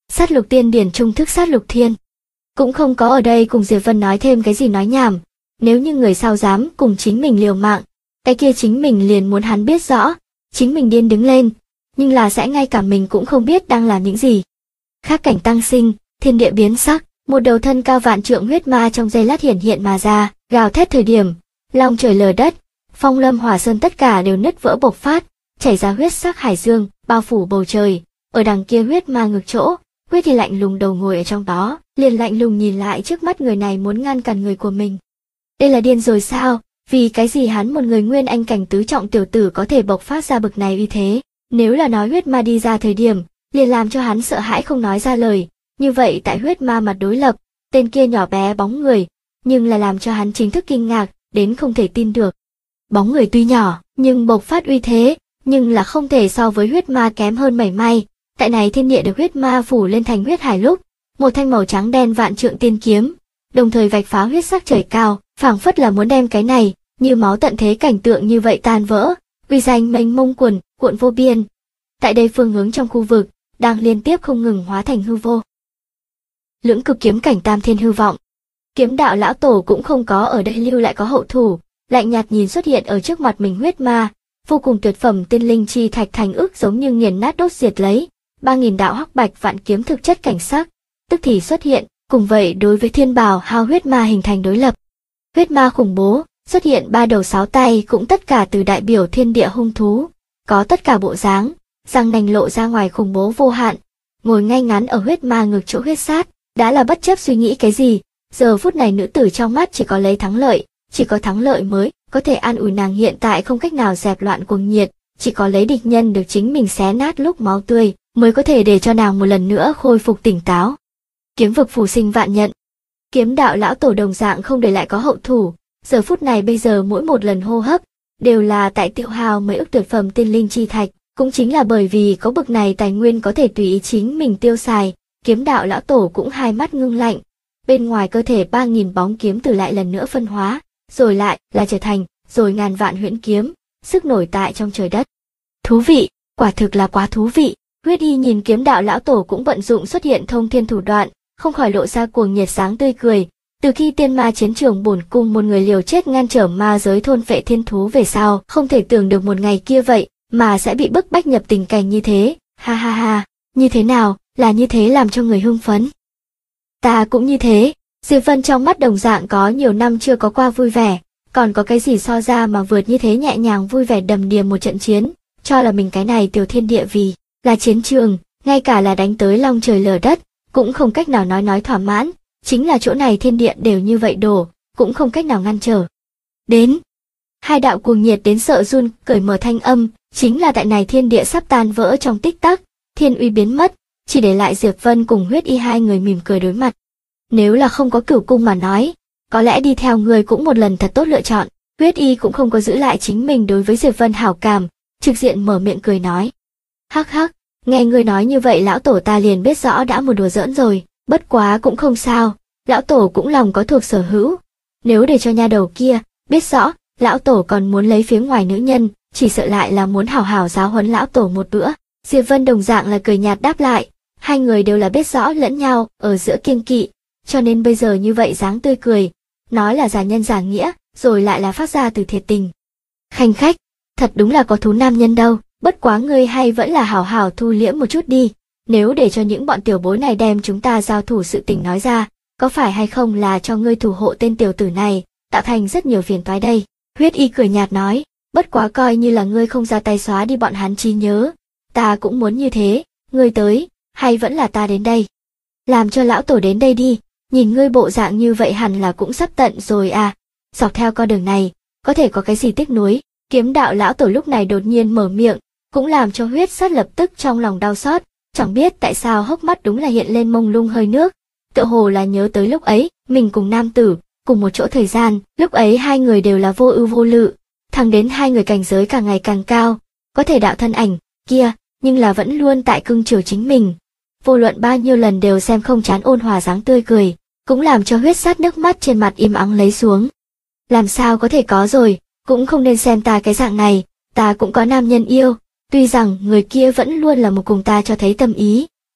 A: Sát lục tiên điển trung thức sát lục thiên. Cũng không có ở đây cùng Diệp Vân nói thêm cái gì nói nhảm. Nếu như người sao dám cùng chính mình liều mạng, cái kia chính mình liền muốn hắn biết rõ, chính mình điên đứng lên, nhưng là sẽ ngay cả mình cũng không biết đang làm những gì. Khác cảnh tăng sinh, thiên địa biến sắc, một đầu thân cao vạn trượng huyết ma trong giây lát hiển hiện mà ra, gào thét thời điểm, long trời lở đất, phong lâm hỏa sơn tất cả đều nứt vỡ bộc phát, chảy ra huyết sắc hải dương, bao phủ bầu trời. Ở đằng kia huyết ma ngược chỗ, huyết thì lạnh lùng đầu ngồi ở trong đó, liền lạnh lùng nhìn lại trước mắt người này muốn ngăn cản người của mình. Đây là điên rồi sao? Vì cái gì hắn một người nguyên anh cảnh tứ trọng tiểu tử có thể bộc phát ra bực này uy thế? Nếu là nói huyết ma đi ra thời điểm, liền làm cho hắn sợ hãi không nói ra lời. Như vậy tại huyết ma mặt đối lập, tên kia nhỏ bé bóng người, nhưng là làm cho hắn chính thức kinh ngạc, đến không thể tin được. Bóng người tuy nhỏ, nhưng bộc phát uy thế, nhưng là không thể so với huyết ma kém hơn mảy may. Tại này thiên địa được huyết ma phủ lên thành huyết hải lúc, một thanh màu trắng đen vạn trượng tiên kiếm, đồng thời vạch phá huyết sắc trời cao, phảng phất là muốn đem cái này, như máu tận thế cảnh tượng như vậy tan vỡ, uy danh mênh mông cuộn vô biên. Tại đây phương hướng trong khu vực, đang liên tiếp không ngừng hóa thành hư vô. Lưỡng cực kiếm cảnh tam thiên hư vọng. Kiếm đạo lão tổ cũng không có ở đây lưu lại có hậu thủ, lạnh nhạt nhìn xuất hiện ở trước mặt mình huyết ma, vô cùng tuyệt phẩm tiên linh chi thạch thành ức giống như nghiền nát đốt diệt lấy, 3000 đạo hắc bạch vạn kiếm thực chất cảnh sắc, tức thì xuất hiện, cùng vậy đối với thiên bào hao huyết ma hình thành đối lập. Huyết ma khủng bố, xuất hiện 3 đầu 6 tay cũng tất cả từ đại biểu thiên địa hung thú, có tất cả bộ dáng, răng nanh lộ ra ngoài khủng bố vô hạn, ngồi ngay ngắn ở huyết ma ngược chỗ huyết sát, đã là bất chấp suy nghĩ cái gì, giờ phút này nữ tử trong mắt chỉ có lấy thắng lợi, chỉ có thắng lợi mới có thể an ủi nàng hiện tại không cách nào dẹp loạn cuồng nhiệt, chỉ có lấy địch nhân được chính mình xé nát lúc máu tươi, mới có thể để cho nàng một lần nữa khôi phục tỉnh táo. Kiếm vực phù sinh vạn nhận. Kiếm đạo lão tổ đồng dạng không để lại có hậu thủ, giờ phút này bây giờ mỗi một lần hô hấp, đều là tại tiêu hao mấy ức tuyệt phẩm tiên linh chi thạch, cũng chính là bởi vì có bực này tài nguyên có thể tùy ý chính mình tiêu xài, kiếm đạo lão tổ cũng hai mắt ngưng lạnh, bên ngoài cơ thể 3000 bóng kiếm từ lại lần nữa phân hóa, rồi lại là trở thành, rồi ngàn vạn huyễn kiếm, sức nổi tại trong trời đất. Thú vị, quả thực là quá thú vị. Huyết Y nhìn kiếm đạo lão tổ cũng vận dụng xuất hiện thông thiên thủ đoạn, không khỏi lộ ra cuồng nhiệt sáng tươi cười. Từ khi tiên ma chiến trường bổn cung một người liều chết ngăn trở ma giới thôn phệ thiên thú về sau, không thể tưởng được một ngày kia vậy mà sẽ bị bức bách nhập tình cảnh như thế. Ha ha ha, như thế nào, là như thế làm cho người hưng phấn. Ta cũng như thế. Diệp Vân trong mắt đồng dạng có nhiều năm chưa có qua vui vẻ, còn có cái gì so ra mà vượt như thế nhẹ nhàng vui vẻ đầm đìa một trận chiến, cho là mình cái này tiểu thiên địa vì là chiến trường, ngay cả là đánh tới long trời lở đất, cũng không cách nào nói thỏa mãn, chính là chỗ này thiên địa đều như vậy đổ, cũng không cách nào ngăn trở. Đến, hai đạo cuồng nhiệt đến sợ run cởi mở thanh âm, chính là tại này thiên địa sắp tan vỡ trong tích tắc, thiên uy biến mất, chỉ để lại Diệp Vân cùng Huyết Y hai người mỉm cười đối mặt. Nếu là không có Cửu Cung mà nói, có lẽ đi theo người cũng một lần thật tốt lựa chọn. Huyết Y cũng không có giữ lại chính mình đối với Diệp Vân hảo cảm, trực diện mở miệng cười nói. Hắc hắc, nghe ngươi nói như vậy lão tổ ta liền biết rõ đã một đùa giỡn rồi, bất quá cũng không sao, lão tổ cũng lòng có thuộc sở hữu. Nếu để cho nha đầu kia biết rõ, lão tổ còn muốn lấy phía ngoài nữ nhân, chỉ sợ lại là muốn hảo hảo giáo huấn lão tổ một bữa. Diệp Vân đồng dạng là cười nhạt đáp lại, hai người đều là biết rõ lẫn nhau ở giữa kiêng kỵ, cho nên bây giờ như vậy dáng tươi cười, nói là giả nhân giả nghĩa, rồi lại là phát ra từ thiệt tình. Khanh khách, thật đúng là có thú nam nhân đâu, bất quá ngươi hay vẫn là hảo hảo thu liễm một chút đi, nếu để cho những bọn tiểu bối này đem chúng ta giao thủ sự tình nói ra, có phải hay không là cho ngươi thủ hộ tên tiểu tử này, tạo thành rất nhiều phiền toái đây. Huyết Y cười nhạt nói, bất quá coi như là ngươi không ra tay xóa đi bọn hắn trí nhớ, ta cũng muốn như thế, ngươi tới, hay vẫn là ta đến đây. Làm cho lão tổ đến đây đi, nhìn ngươi bộ dạng như vậy hẳn là cũng sắp tận rồi à, dọc theo con đường này, có thể có cái gì tiếc nuối. Kiếm đạo lão tổ lúc này đột nhiên mở miệng, cũng làm cho Huyết Sát lập tức trong lòng đau xót, chẳng biết tại sao hốc mắt đúng là hiện lên mông lung hơi nước, tựa hồ là nhớ tới lúc ấy, mình cùng nam tử, cùng một chỗ thời gian, lúc ấy hai người đều là vô ưu vô lự, thẳng đến hai người cảnh giới càng ngày càng cao, có thể đạo thân ảnh kia, nhưng là vẫn luôn tại cưng chiều chính mình. Vô luận bao nhiêu lần đều xem không chán ôn hòa dáng tươi cười, cũng làm cho Huyết Sát nước mắt trên mặt im ắng lấy xuống. Làm sao có thể có rồi, cũng không nên xem ta cái dạng này, ta cũng có nam nhân yêu, tuy rằng người kia vẫn luôn là một cùng ta cho thấy tâm ý,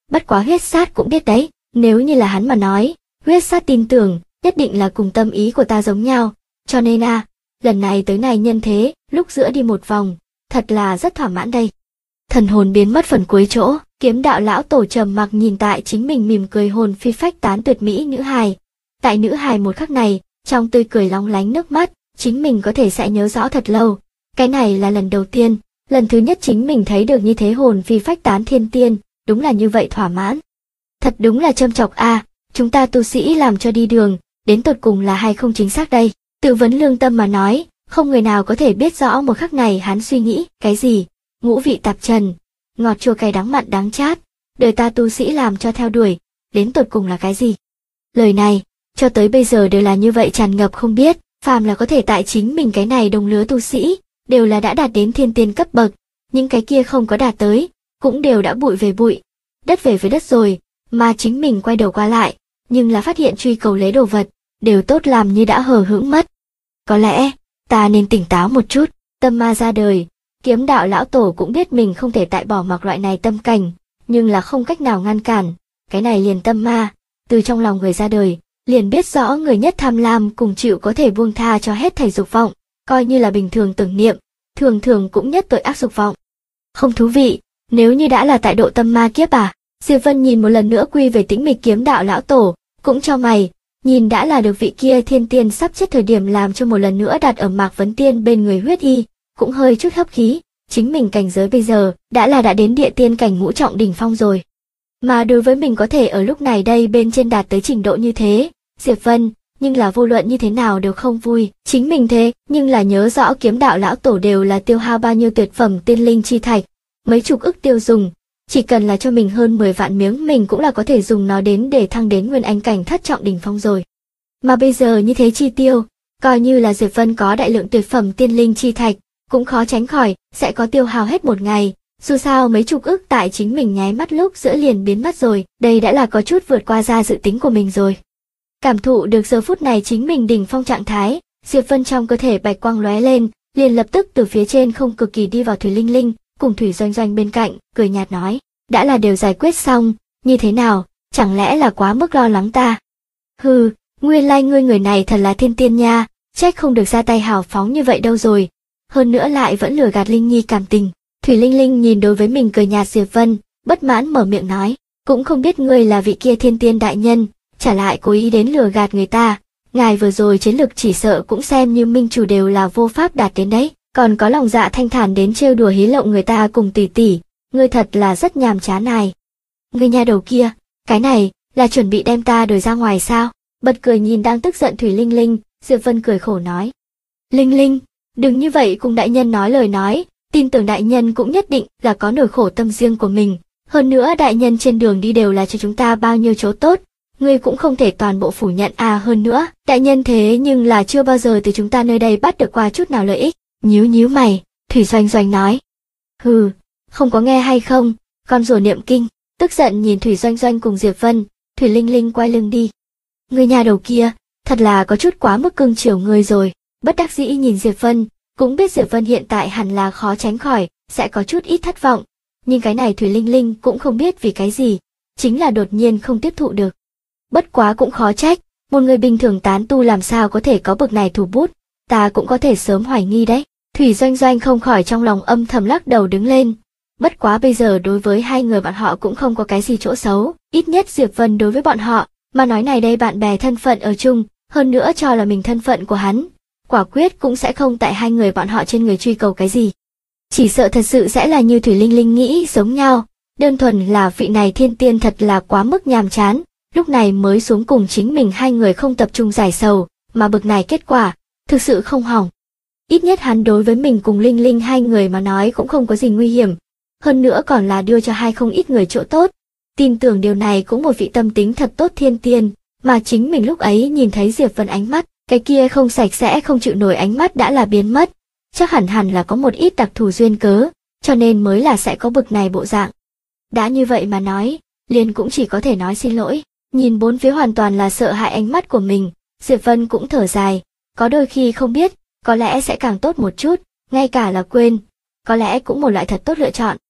A: Bất quá huyết sát cũng biết đấy, nếu như là hắn mà nói, huyết sát tin tưởng, nhất định là cùng tâm ý của ta giống nhau, cho nên lần này tới này nhân thế, lúc giữa đi một vòng, thật là rất thỏa mãn đây. Thần hồn biến mất phần cuối chỗ, Kiếm đạo lão tổ trầm mặc nhìn tại chính mình mỉm cười hồn phi phách tán tuyệt mỹ nữ hài. Tại nữ hài một khắc này, trong tươi cười long lánh nước mắt, chính mình có thể sẽ nhớ rõ thật lâu. Cái này là lần đầu tiên, lần thứ nhất chính mình thấy được như thế hồn phi phách tán thiên tiên, đúng là như vậy thỏa mãn. Thật đúng là châm chọc chúng ta tu sĩ làm cho đi đường, đến tột cùng là hay không chính xác đây. Tự vấn lương tâm mà nói, không người nào có thể biết rõ một khắc này hắn suy nghĩ cái gì. Ngũ vị tạp trần, ngọt chua cay đắng mặn đắng chát, đời ta tu sĩ làm cho theo đuổi, đến tột cùng là cái gì? Lời này, cho tới bây giờ đều là như vậy tràn ngập không biết, phàm là có thể tại chính mình cái này đồng lứa tu sĩ, đều là đã đạt đến thiên tiên cấp bậc, những cái kia không có đạt tới, cũng đều đã bụi về bụi, đất về với đất rồi, mà chính mình quay đầu qua lại, nhưng là phát hiện truy cầu lấy đồ vật, đều tốt làm như đã hờ hững mất. Có lẽ, ta nên tỉnh táo một chút, tâm ma ra đời. Kiếm đạo lão tổ cũng biết mình không thể tại bỏ mặc loại này tâm cảnh, nhưng là không cách nào ngăn cản, cái này liền tâm ma, từ trong lòng người ra đời, liền biết rõ người nhất tham lam cùng chịu có thể buông tha cho hết thảy dục vọng, coi như là bình thường tưởng niệm, thường thường cũng nhất tội ác dục vọng. Không thú vị, nếu như đã là tại độ tâm ma kiếp Diệp Vân nhìn một lần nữa quy về tĩnh mịch kiếm đạo lão tổ, cũng cho mày, nhìn đã là được vị kia thiên tiên sắp chết thời điểm làm cho một lần nữa đặt ở Mạc Vấn Tiên bên người huyết y. Cũng hơi chút hấp khí, chính mình cảnh giới bây giờ đã đến địa tiên cảnh ngũ trọng đỉnh phong rồi. Mà đối với mình có thể ở lúc này đây bên trên đạt tới trình độ như thế, Diệp Vân, nhưng là vô luận như thế nào đều không vui, chính mình thế, nhưng là nhớ rõ kiếm đạo lão tổ đều là tiêu hao bao nhiêu tuyệt phẩm tiên linh chi thạch, mấy chục ức tiêu dùng, chỉ cần là cho mình hơn 10 vạn miếng mình cũng là có thể dùng nó đến để thăng đến nguyên anh cảnh thất trọng đỉnh phong rồi. Mà bây giờ như thế chi tiêu, coi như là Diệp Vân có đại lượng tuyệt phẩm tiên linh chi thạch, cũng khó tránh khỏi, sẽ có tiêu hao hết một ngày, dù sao mấy chục ức tại chính mình nháy mắt lúc giữa liền biến mất rồi, đây đã là có chút vượt qua ra dự tính của mình rồi. Cảm thụ được giờ phút này chính mình đỉnh phong trạng thái, Diệp Vân trong cơ thể bạch quang lóe lên, liền lập tức từ phía trên không cực kỳ đi vào Thủy Linh Linh, cùng Thủy Doanh Doanh bên cạnh, cười nhạt nói, đã là đều giải quyết xong, như thế nào, chẳng lẽ là quá mức lo lắng ta? Hừ, nguyên lai ngươi người này thật là thiên tiên nha, trách không được ra tay hào phóng như vậy đâu rồi. Hơn nữa lại vẫn lừa gạt Linh Nhi cảm tình. Thủy Linh Linh nhìn đối với mình cười nhạt Diệp Vân, bất mãn mở miệng nói, cũng không biết ngươi là vị kia thiên tiên đại nhân, trả lại cố ý đến lừa gạt người ta, ngài vừa rồi chiến lực chỉ sợ cũng xem như minh chủ đều là vô pháp đạt đến đấy, còn có lòng dạ thanh thản đến trêu đùa hí lộng người ta cùng tỷ tỷ, ngươi thật là rất nhàm chán này. Ngươi nhà đầu kia, cái này, là chuẩn bị đem ta đuổi ra ngoài sao? Bật cười nhìn đang tức giận Thủy Linh Linh, Diệp Vân cười khổ nói. Linh Linh, đừng như vậy cùng đại nhân nói lời nói, tin tưởng đại nhân cũng nhất định là có nỗi khổ tâm riêng của mình. Hơn nữa đại nhân trên đường đi đều là cho chúng ta bao nhiêu chỗ tốt, ngươi cũng không thể toàn bộ phủ nhận hơn nữa, đại nhân thế nhưng là chưa bao giờ từ chúng ta nơi đây bắt được qua chút nào lợi ích. Nhíu mày, Thủy Doanh Doanh nói. Hừ, không có nghe hay không, con rùa niệm kinh, tức giận nhìn Thủy Doanh Doanh cùng Diệp Vân, Thủy Linh Linh quay lưng đi. Người nhà đầu kia, thật là có chút quá mức cưng chiều người rồi, bất đắc dĩ nhìn Diệp Vân, cũng biết Diệp Vân hiện tại hẳn là khó tránh khỏi, sẽ có chút ít thất vọng, nhưng cái này Thủy Linh Linh cũng không biết vì cái gì, chính là đột nhiên không tiếp thụ được. Bất quá cũng khó trách, một người bình thường tán tu làm sao có thể có bực này thủ bút, ta cũng có thể sớm hoài nghi đấy. Thủy Doanh Doanh không khỏi trong lòng âm thầm lắc đầu đứng lên. Bất quá bây giờ đối với hai người bọn họ cũng không có cái gì chỗ xấu, ít nhất Diệp Vân đối với bọn họ, mà nói này đây bạn bè thân phận ở chung, hơn nữa cho là mình thân phận của hắn, quả quyết cũng sẽ không tại hai người bọn họ trên người truy cầu cái gì. Chỉ sợ thật sự sẽ là như Thủy Linh Linh nghĩ giống nhau, đơn thuần là vị này thiên tiên thật là quá mức nhàm chán, lúc này mới xuống cùng chính mình hai người không tập trung giải sầu, mà bực này kết quả, thực sự không hỏng. Ít nhất hắn đối với mình cùng Linh Linh hai người mà nói cũng không có gì nguy hiểm, hơn nữa còn là đưa cho hai không ít người chỗ tốt. Tin tưởng điều này cũng một vị tâm tính thật tốt thiên tiên, mà chính mình lúc ấy nhìn thấy Diệp Vân ánh mắt, cái kia không sạch sẽ không chịu nổi ánh mắt đã là biến mất, chắc hẳn là có một ít đặc thù duyên cớ, cho nên mới là sẽ có bực này bộ dạng. Đã như vậy mà nói, liền cũng chỉ có thể nói xin lỗi, nhìn bốn phía hoàn toàn là sợ hãi ánh mắt của mình, Diệp Vân cũng thở dài, có đôi khi không biết, có lẽ sẽ càng tốt một chút, ngay cả là quên, có lẽ cũng một loại thật tốt lựa chọn.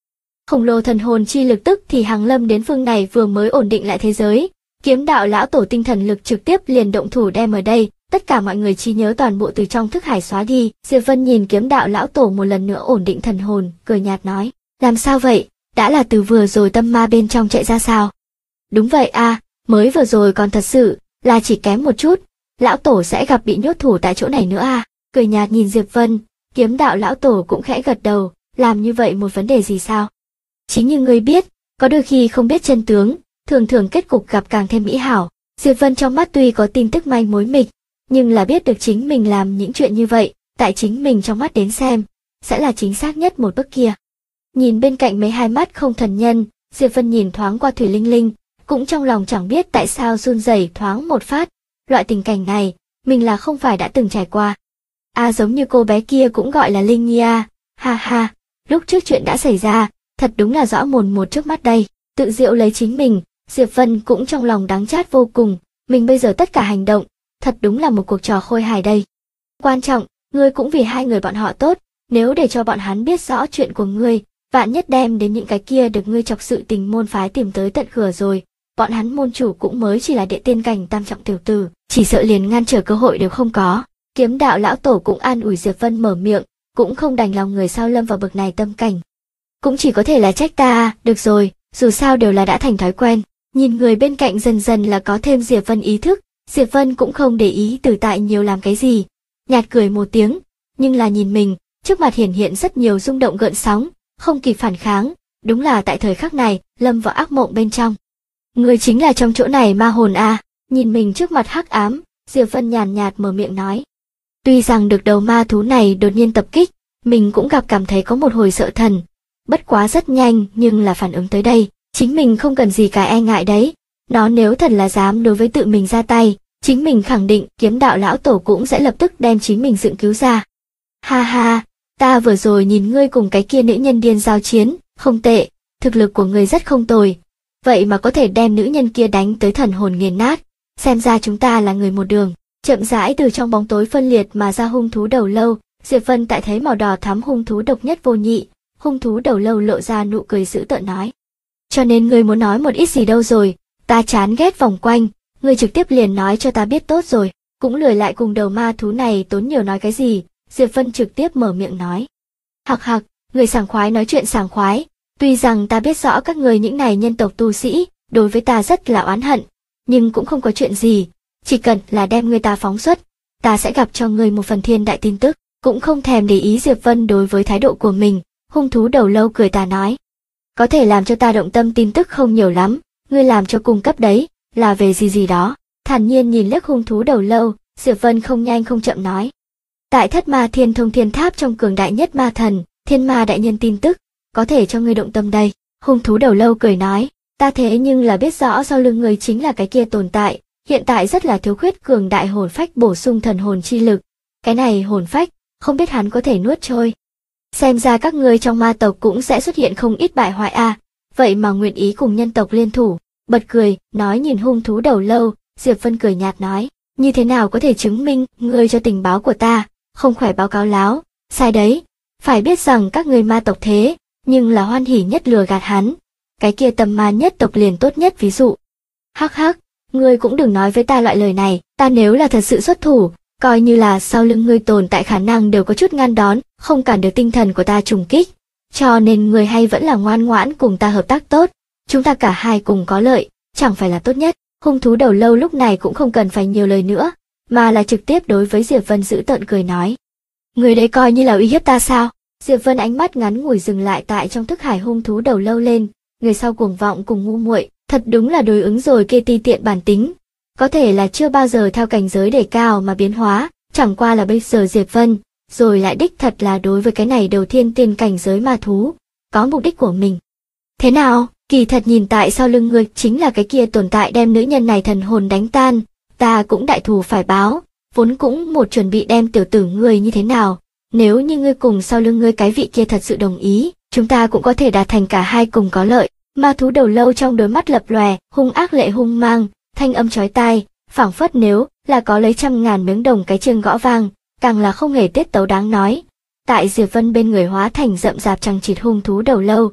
A: Khổng lồ thần hồn chi lực tức thì hàng lâm đến phương này vừa mới ổn định lại thế giới. Kiếm đạo lão tổ tinh thần lực trực tiếp liền động thủ đem ở đây, tất cả mọi người trí nhớ toàn bộ từ trong thức hải xóa đi. Diệp Vân nhìn kiếm đạo lão tổ một lần nữa ổn định thần hồn, cười nhạt nói, làm sao vậy, đã là từ vừa rồi tâm ma bên trong chạy ra sao? Đúng vậy a, mới vừa rồi còn thật sự là chỉ kém một chút, lão tổ sẽ gặp bị nhốt thủ tại chỗ này nữa a. Cười nhạt nhìn Diệp Vân, kiếm đạo lão tổ cũng khẽ gật đầu, làm như vậy một vấn đề gì sao? Chính như ngươi biết, có đôi khi không biết chân tướng, thường thường kết cục gặp càng thêm mỹ hảo. Diệp Vân trong mắt tuy có tin tức manh mối mịch, nhưng là biết được chính mình làm những chuyện như vậy, tại chính mình trong mắt đến xem, sẽ là chính xác nhất một bước kia. Nhìn bên cạnh mấy hai mắt không thần nhân, Diệp Vân nhìn thoáng qua Thủy Linh Linh, cũng trong lòng chẳng biết tại sao run rẩy thoáng một phát, loại tình cảnh này, mình là không phải đã từng trải qua. Giống như cô bé kia cũng gọi là Linh Nhi à, ha ha, lúc trước chuyện đã xảy ra, thật đúng là rõ mồn một trước mắt đây, tự giễu lấy chính mình, Diệp Vân cũng trong lòng đắng chát vô cùng, mình bây giờ tất cả hành động, thật đúng là một cuộc trò khôi hài đây. Quan trọng, ngươi cũng vì hai người bọn họ tốt, nếu để cho bọn hắn biết rõ chuyện của ngươi, vạn nhất đem đến những cái kia được ngươi chọc sự tình môn phái tìm tới tận cửa rồi, bọn hắn môn chủ cũng mới chỉ là đệ tiên cảnh tam trọng tiểu tử, chỉ sợ liền ngăn trở cơ hội đều không có. Kiếm đạo lão tổ cũng an ủi Diệp Vân mở miệng, cũng không đành lòng người sao lâm vào bực này tâm cảnh. Cũng chỉ có thể là trách ta, được rồi, dù sao đều là đã thành thói quen. Nhìn người bên cạnh dần dần là có thêm Diệp Vân ý thức, Diệp Vân cũng không để ý từ tại nhiều làm cái gì, nhạt cười một tiếng, nhưng là nhìn mình, trước mặt hiển hiện rất nhiều rung động gợn sóng, không kịp phản kháng, đúng là tại thời khắc này, lâm vào ác mộng bên trong. Người chính là trong chỗ này ma hồn à, nhìn mình trước mặt hắc ám, Diệp Vân nhàn nhạt mở miệng nói. Tuy rằng được đầu ma thú này đột nhiên tập kích, mình cũng cảm thấy có một hồi sợ thần, bất quá rất nhanh nhưng là phản ứng tới đây, chính mình không cần gì cả e ngại đấy, nó nếu thật là dám đối với tự mình ra tay, chính mình khẳng định kiếm đạo lão tổ cũng sẽ lập tức đem chính mình dựng cứu ra. Ha ha, ta vừa rồi nhìn ngươi cùng cái kia nữ nhân điên giao chiến, không tệ, thực lực của ngươi rất không tồi, vậy mà có thể đem nữ nhân kia đánh tới thần hồn nghiền nát, xem ra chúng ta là người một đường. Chậm rãi từ trong bóng tối phân liệt mà ra hung thú đầu lâu, Diệp Vân tại thấy màu đỏ thắm hung thú độc nhất vô nhị, hung thú đầu lâu lộ ra nụ cười dữ tợn nói. Cho nên ngươi muốn nói một ít gì đâu rồi, ta chán ghét vòng quanh, ngươi trực tiếp liền nói cho ta biết tốt rồi, cũng lười lại cùng đầu ma thú này tốn nhiều nói cái gì, Diệp Vân trực tiếp mở miệng nói. Hặc hặc, người sảng khoái nói chuyện sảng khoái, tuy rằng ta biết rõ các người những này nhân tộc tu sĩ, đối với ta rất là oán hận, nhưng cũng không có chuyện gì. Chỉ cần là đem người ta phóng xuất, ta sẽ gặp cho ngươi một phần thiên đại tin tức, cũng không thèm để ý Diệp Vân đối với thái độ của mình, hung thú đầu lâu cười ta nói. Có thể làm cho ta động tâm tin tức không nhiều lắm, ngươi làm cho cung cấp đấy, là về gì đó, thản nhiên nhìn liếc hung thú đầu lâu, Diệp Vân không nhanh không chậm nói. Tại Thất Ma Thiên Thông Thiên Tháp trong cường đại nhất ma thần, Thiên Ma đại nhân tin tức, có thể cho ngươi động tâm đây, hung thú đầu lâu cười nói, ta thế nhưng là biết rõ sau lưng ngươi chính là cái kia tồn tại. Hiện tại rất là thiếu khuyết cường đại hồn phách bổ sung thần hồn chi lực. Cái này hồn phách, không biết hắn có thể nuốt trôi. Xem ra các ngươi trong ma tộc cũng sẽ xuất hiện không ít bại hoại à, vậy mà nguyện ý cùng nhân tộc liên thủ. Bật cười, nói nhìn hung thú đầu lâu, Diệp Vân cười nhạt nói, như thế nào có thể chứng minh ngươi cho tình báo của ta, không phải báo cáo láo, sai đấy. Phải biết rằng các ngươi ma tộc thế, nhưng là hoan hỉ nhất lừa gạt hắn. Cái kia tầm ma nhất tộc liền tốt nhất ví dụ. Hắc hắc. Ngươi cũng đừng nói với ta loại lời này, ta nếu là thật sự xuất thủ, coi như là sau lưng ngươi tồn tại khả năng đều có chút ngăn đón, không cản được tinh thần của ta trùng kích. Cho nên ngươi hay vẫn là ngoan ngoãn cùng ta hợp tác tốt, chúng ta cả hai cùng có lợi, chẳng phải là tốt nhất. Hung thú đầu lâu lúc này cũng không cần phải nhiều lời nữa, mà là trực tiếp đối với Diệp Vân dữ tợn cười nói. Ngươi đấy coi như là uy hiếp ta sao? Diệp Vân ánh mắt ngắn ngủi dừng lại tại trong thức hải hung thú đầu lâu lên, người sau cuồng vọng cùng ngu muội. Thật đúng là đối ứng rồi kia ti tiện bản tính, có thể là chưa bao giờ theo cảnh giới đề cao mà biến hóa, chẳng qua là bây giờ Diệp Vân, rồi lại đích thật là đối với cái này đầu tiên tiên cảnh giới ma thú, có mục đích của mình. Thế nào, kỳ thật nhìn tại sau lưng ngươi chính là cái kia tồn tại đem nữ nhân này thần hồn đánh tan, ta cũng đại thù phải báo, vốn cũng một chuẩn bị đem tiểu tử ngươi như thế nào, nếu như ngươi cùng sau lưng ngươi cái vị kia thật sự đồng ý, chúng ta cũng có thể đạt thành cả hai cùng có lợi. Ma thú đầu lâu trong đôi mắt lập lòe, hung ác lệ hung mang, thanh âm chói tai, phảng phất nếu là có lấy 100.000 miếng đồng cái chương gõ vang, càng là không hề tiết tấu đáng nói. Tại Diệp Vân bên người hóa thành rậm rạp chằng chịt hung thú đầu lâu,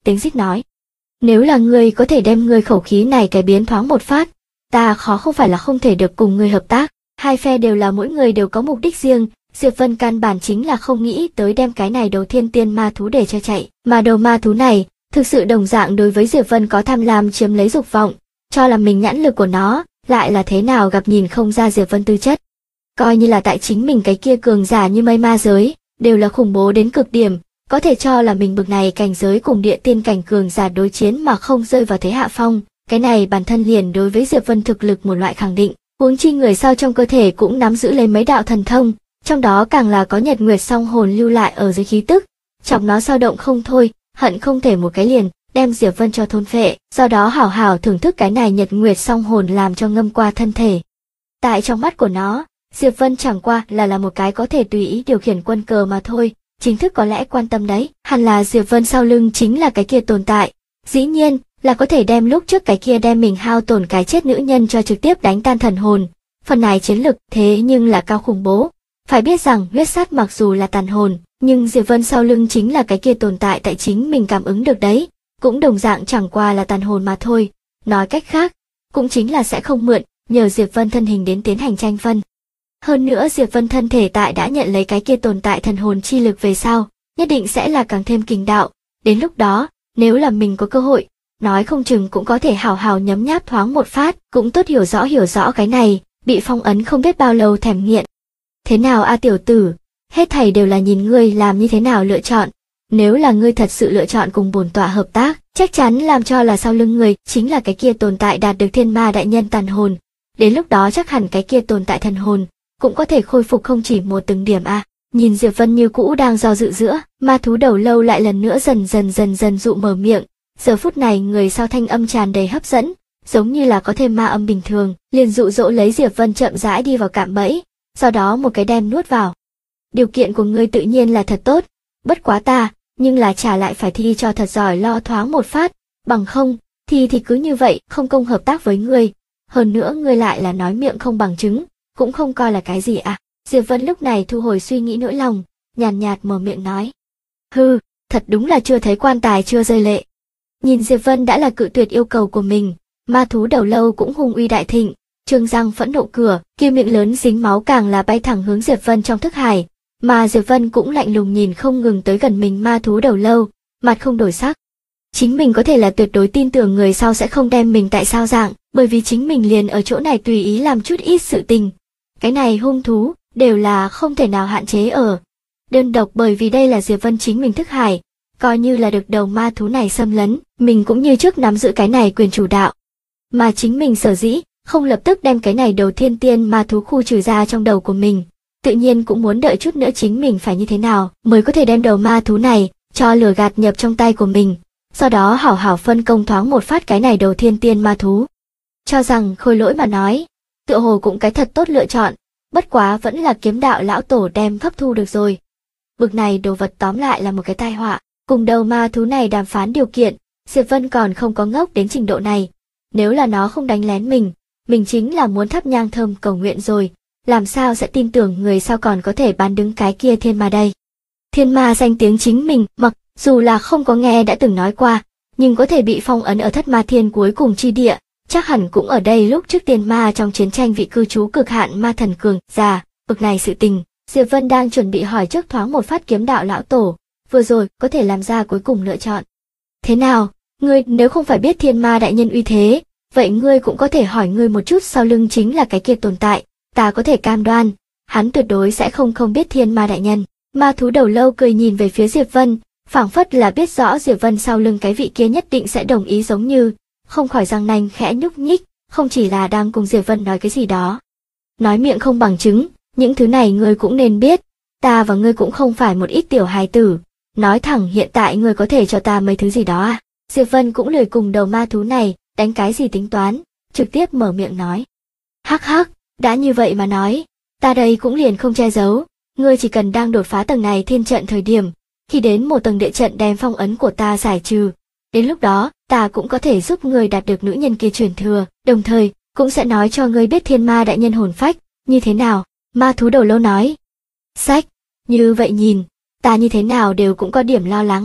A: tiếng rít nói. Nếu là ngươi có thể đem ngươi khẩu khí này cải biến thoáng một phát, ta khó không phải là không thể được cùng ngươi hợp tác. Hai phe đều là mỗi người đều có mục đích riêng, Diệp Vân căn bản chính là không nghĩ tới đem cái này đầu thiên tiên ma thú để cho chạy, mà đầu ma thú này, thực sự đồng dạng đối với Diệp Vân có tham lam chiếm lấy dục vọng, cho là mình nhãn lực của nó, lại là thế nào gặp nhìn không ra Diệp Vân tư chất. Coi như là tại chính mình cái kia cường giả như mây ma giới, đều là khủng bố đến cực điểm, có thể cho là mình bực này cảnh giới cùng địa tiên cảnh cường giả đối chiến mà không rơi vào thế hạ phong, cái này bản thân liền đối với Diệp Vân thực lực một loại khẳng định, huống chi người sau trong cơ thể cũng nắm giữ lấy mấy đạo thần thông, trong đó càng là có Nhật Nguyệt song hồn lưu lại ở dưới khí tức, chọc nó dao động không thôi, hận không thể một cái liền đem Diệp Vân cho thôn phệ, sau đó hảo hảo thưởng thức cái này Nhật Nguyệt song hồn làm cho ngâm qua thân thể. Tại trong mắt của nó, Diệp Vân chẳng qua là một cái có thể tùy ý điều khiển quân cờ mà thôi, chính thức có lẽ quan tâm đấy, hẳn là Diệp Vân sau lưng chính là cái kia tồn tại, dĩ nhiên là có thể đem lúc trước cái kia đem mình hao tổn cái chết nữ nhân cho trực tiếp đánh tan thần hồn, phần này chiến lực thế nhưng là cao khủng bố. Phải biết rằng huyết sát mặc dù là tàn hồn, nhưng Diệp Vân sau lưng chính là cái kia tồn tại tại chính mình cảm ứng được đấy, cũng đồng dạng chẳng qua là tàn hồn mà thôi, nói cách khác, cũng chính là sẽ không mượn nhờ Diệp Vân thân hình đến tiến hành tranh phân. Hơn nữa Diệp Vân thân thể tại đã nhận lấy cái kia tồn tại thần hồn chi lực về sau, nhất định sẽ là càng thêm kình đạo, đến lúc đó, nếu là mình có cơ hội, nói không chừng cũng có thể hào hào nhấm nháp thoáng một phát, cũng tốt hiểu rõ cái này, bị phong ấn không biết bao lâu thèm nghiện. Thế nào a tiểu tử, hết thảy đều là nhìn ngươi làm như thế nào lựa chọn, nếu là ngươi thật sự lựa chọn cùng bổn tọa hợp tác, chắc chắn làm cho là sau lưng ngươi chính là cái kia tồn tại đạt được thiên ma đại nhân tàn hồn, đến lúc đó chắc hẳn cái kia tồn tại thần hồn cũng có thể khôi phục không chỉ một từng điểm a. Nhìn Diệp Vân như cũ đang do dự giữa, ma thú đầu lâu lại lần nữa dần dụ mở miệng, giờ phút này người sau thanh âm tràn đầy hấp dẫn, giống như là có thêm ma âm bình thường, liền dụ dỗ lấy Diệp Vân chậm rãi đi vào cạm bẫy, sau đó một cái đem nuốt vào. Điều kiện của ngươi tự nhiên là thật tốt, bất quá ta, nhưng là trả lại phải thi cho thật giỏi lo thoáng một phát, bằng không, thì cứ như vậy không công hợp tác với ngươi, hơn nữa ngươi lại là nói miệng không bằng chứng, cũng không coi là cái gì à. Diệp Vân lúc này thu hồi suy nghĩ nỗi lòng, nhàn nhạt mở miệng nói. Hừ, thật đúng là chưa thấy quan tài chưa rơi lệ. Nhìn Diệp Vân đã là cự tuyệt yêu cầu của mình, ma thú đầu lâu cũng hung uy đại thịnh, trương răng phẫn nộ cửa, kia miệng lớn dính máu càng là bay thẳng hướng Diệp Vân trong thức hải, mà Diệp Vân cũng lạnh lùng nhìn không ngừng tới gần mình ma thú đầu lâu, mặt không đổi sắc. Chính mình có thể là tuyệt đối tin tưởng người sau sẽ không đem mình tại sao dạng, bởi vì chính mình liền ở chỗ này tùy ý làm chút ít sự tình. Cái này hung thú, đều là không thể nào hạn chế ở đơn độc, bởi vì đây là Diệp Vân chính mình thức hải, coi như là được đầu ma thú này xâm lấn, mình cũng như trước nắm giữ cái này quyền chủ đạo. Mà chính mình sở dĩ không lập tức đem cái này đầu thiên tiên ma thú khu trừ ra trong đầu của mình, tự nhiên cũng muốn đợi chút nữa chính mình phải như thế nào mới có thể đem đầu ma thú này cho lừa gạt nhập trong tay của mình, sau đó hảo hảo phân công thoáng một phát cái này đầu thiên tiên ma thú. Cho rằng Khôi Lỗi mà nói, tựa hồ cũng cái thật tốt lựa chọn, bất quá vẫn là Kiếm Đạo lão tổ đem hấp thu được rồi. Bực này đồ vật tóm lại là một cái tai họa, cùng đầu ma thú này đàm phán điều kiện, Diệp Vân còn không có ngốc đến trình độ này, nếu là nó không đánh lén mình chính là muốn thắp nhang thơm cầu nguyện rồi, làm sao sẽ tin tưởng người sau còn có thể bán đứng cái kia thiên ma đây. Thiên ma danh tiếng chính mình, mặc dù là không có nghe đã từng nói qua, nhưng có thể bị phong ấn ở Thất Ma Thiên cuối cùng chi địa, chắc hẳn cũng ở đây lúc trước tiên ma trong chiến tranh vị cư trú cực hạn ma thần cường giả, bực này sự tình. Diệp Vân đang chuẩn bị hỏi trước thoáng một phát Kiếm Đạo lão tổ, vừa rồi có thể làm ra cuối cùng lựa chọn. Thế nào, ngươi nếu không phải biết thiên ma đại nhân uy thế, vậy ngươi cũng có thể hỏi ngươi một chút sau lưng chính là cái kia tồn tại, ta có thể cam đoan, hắn tuyệt đối sẽ không biết thiên ma đại nhân. Ma thú đầu lâu cười nhìn về phía Diệp Vân, phảng phất là biết rõ Diệp Vân sau lưng cái vị kia nhất định sẽ đồng ý giống như, không khỏi răng nanh khẽ nhúc nhích, không chỉ là đang cùng Diệp Vân nói cái gì đó. Nói miệng không bằng chứng, những thứ này ngươi cũng nên biết, ta và ngươi cũng không phải một ít tiểu hài tử, nói thẳng hiện tại ngươi có thể cho ta mấy thứ gì đó à. Diệp Vân cũng lười cùng đầu ma thú này đánh cái gì tính toán, trực tiếp mở miệng nói. Hắc hắc, đã như vậy mà nói, ta đây cũng liền không che giấu, ngươi chỉ cần đang đột phá tầng này thiên trận thời điểm, khi đến một tầng địa trận đem phong ấn của ta giải trừ, đến lúc đó, ta cũng có thể giúp ngươi đạt được nữ nhân kia truyền thừa, đồng thời, cũng sẽ nói cho ngươi biết thiên ma đại nhân hồn phách, như thế nào, ma thú đầu lâu nói. Sách, như vậy nhìn, ta như thế nào đều cũng có điểm lo lắng à.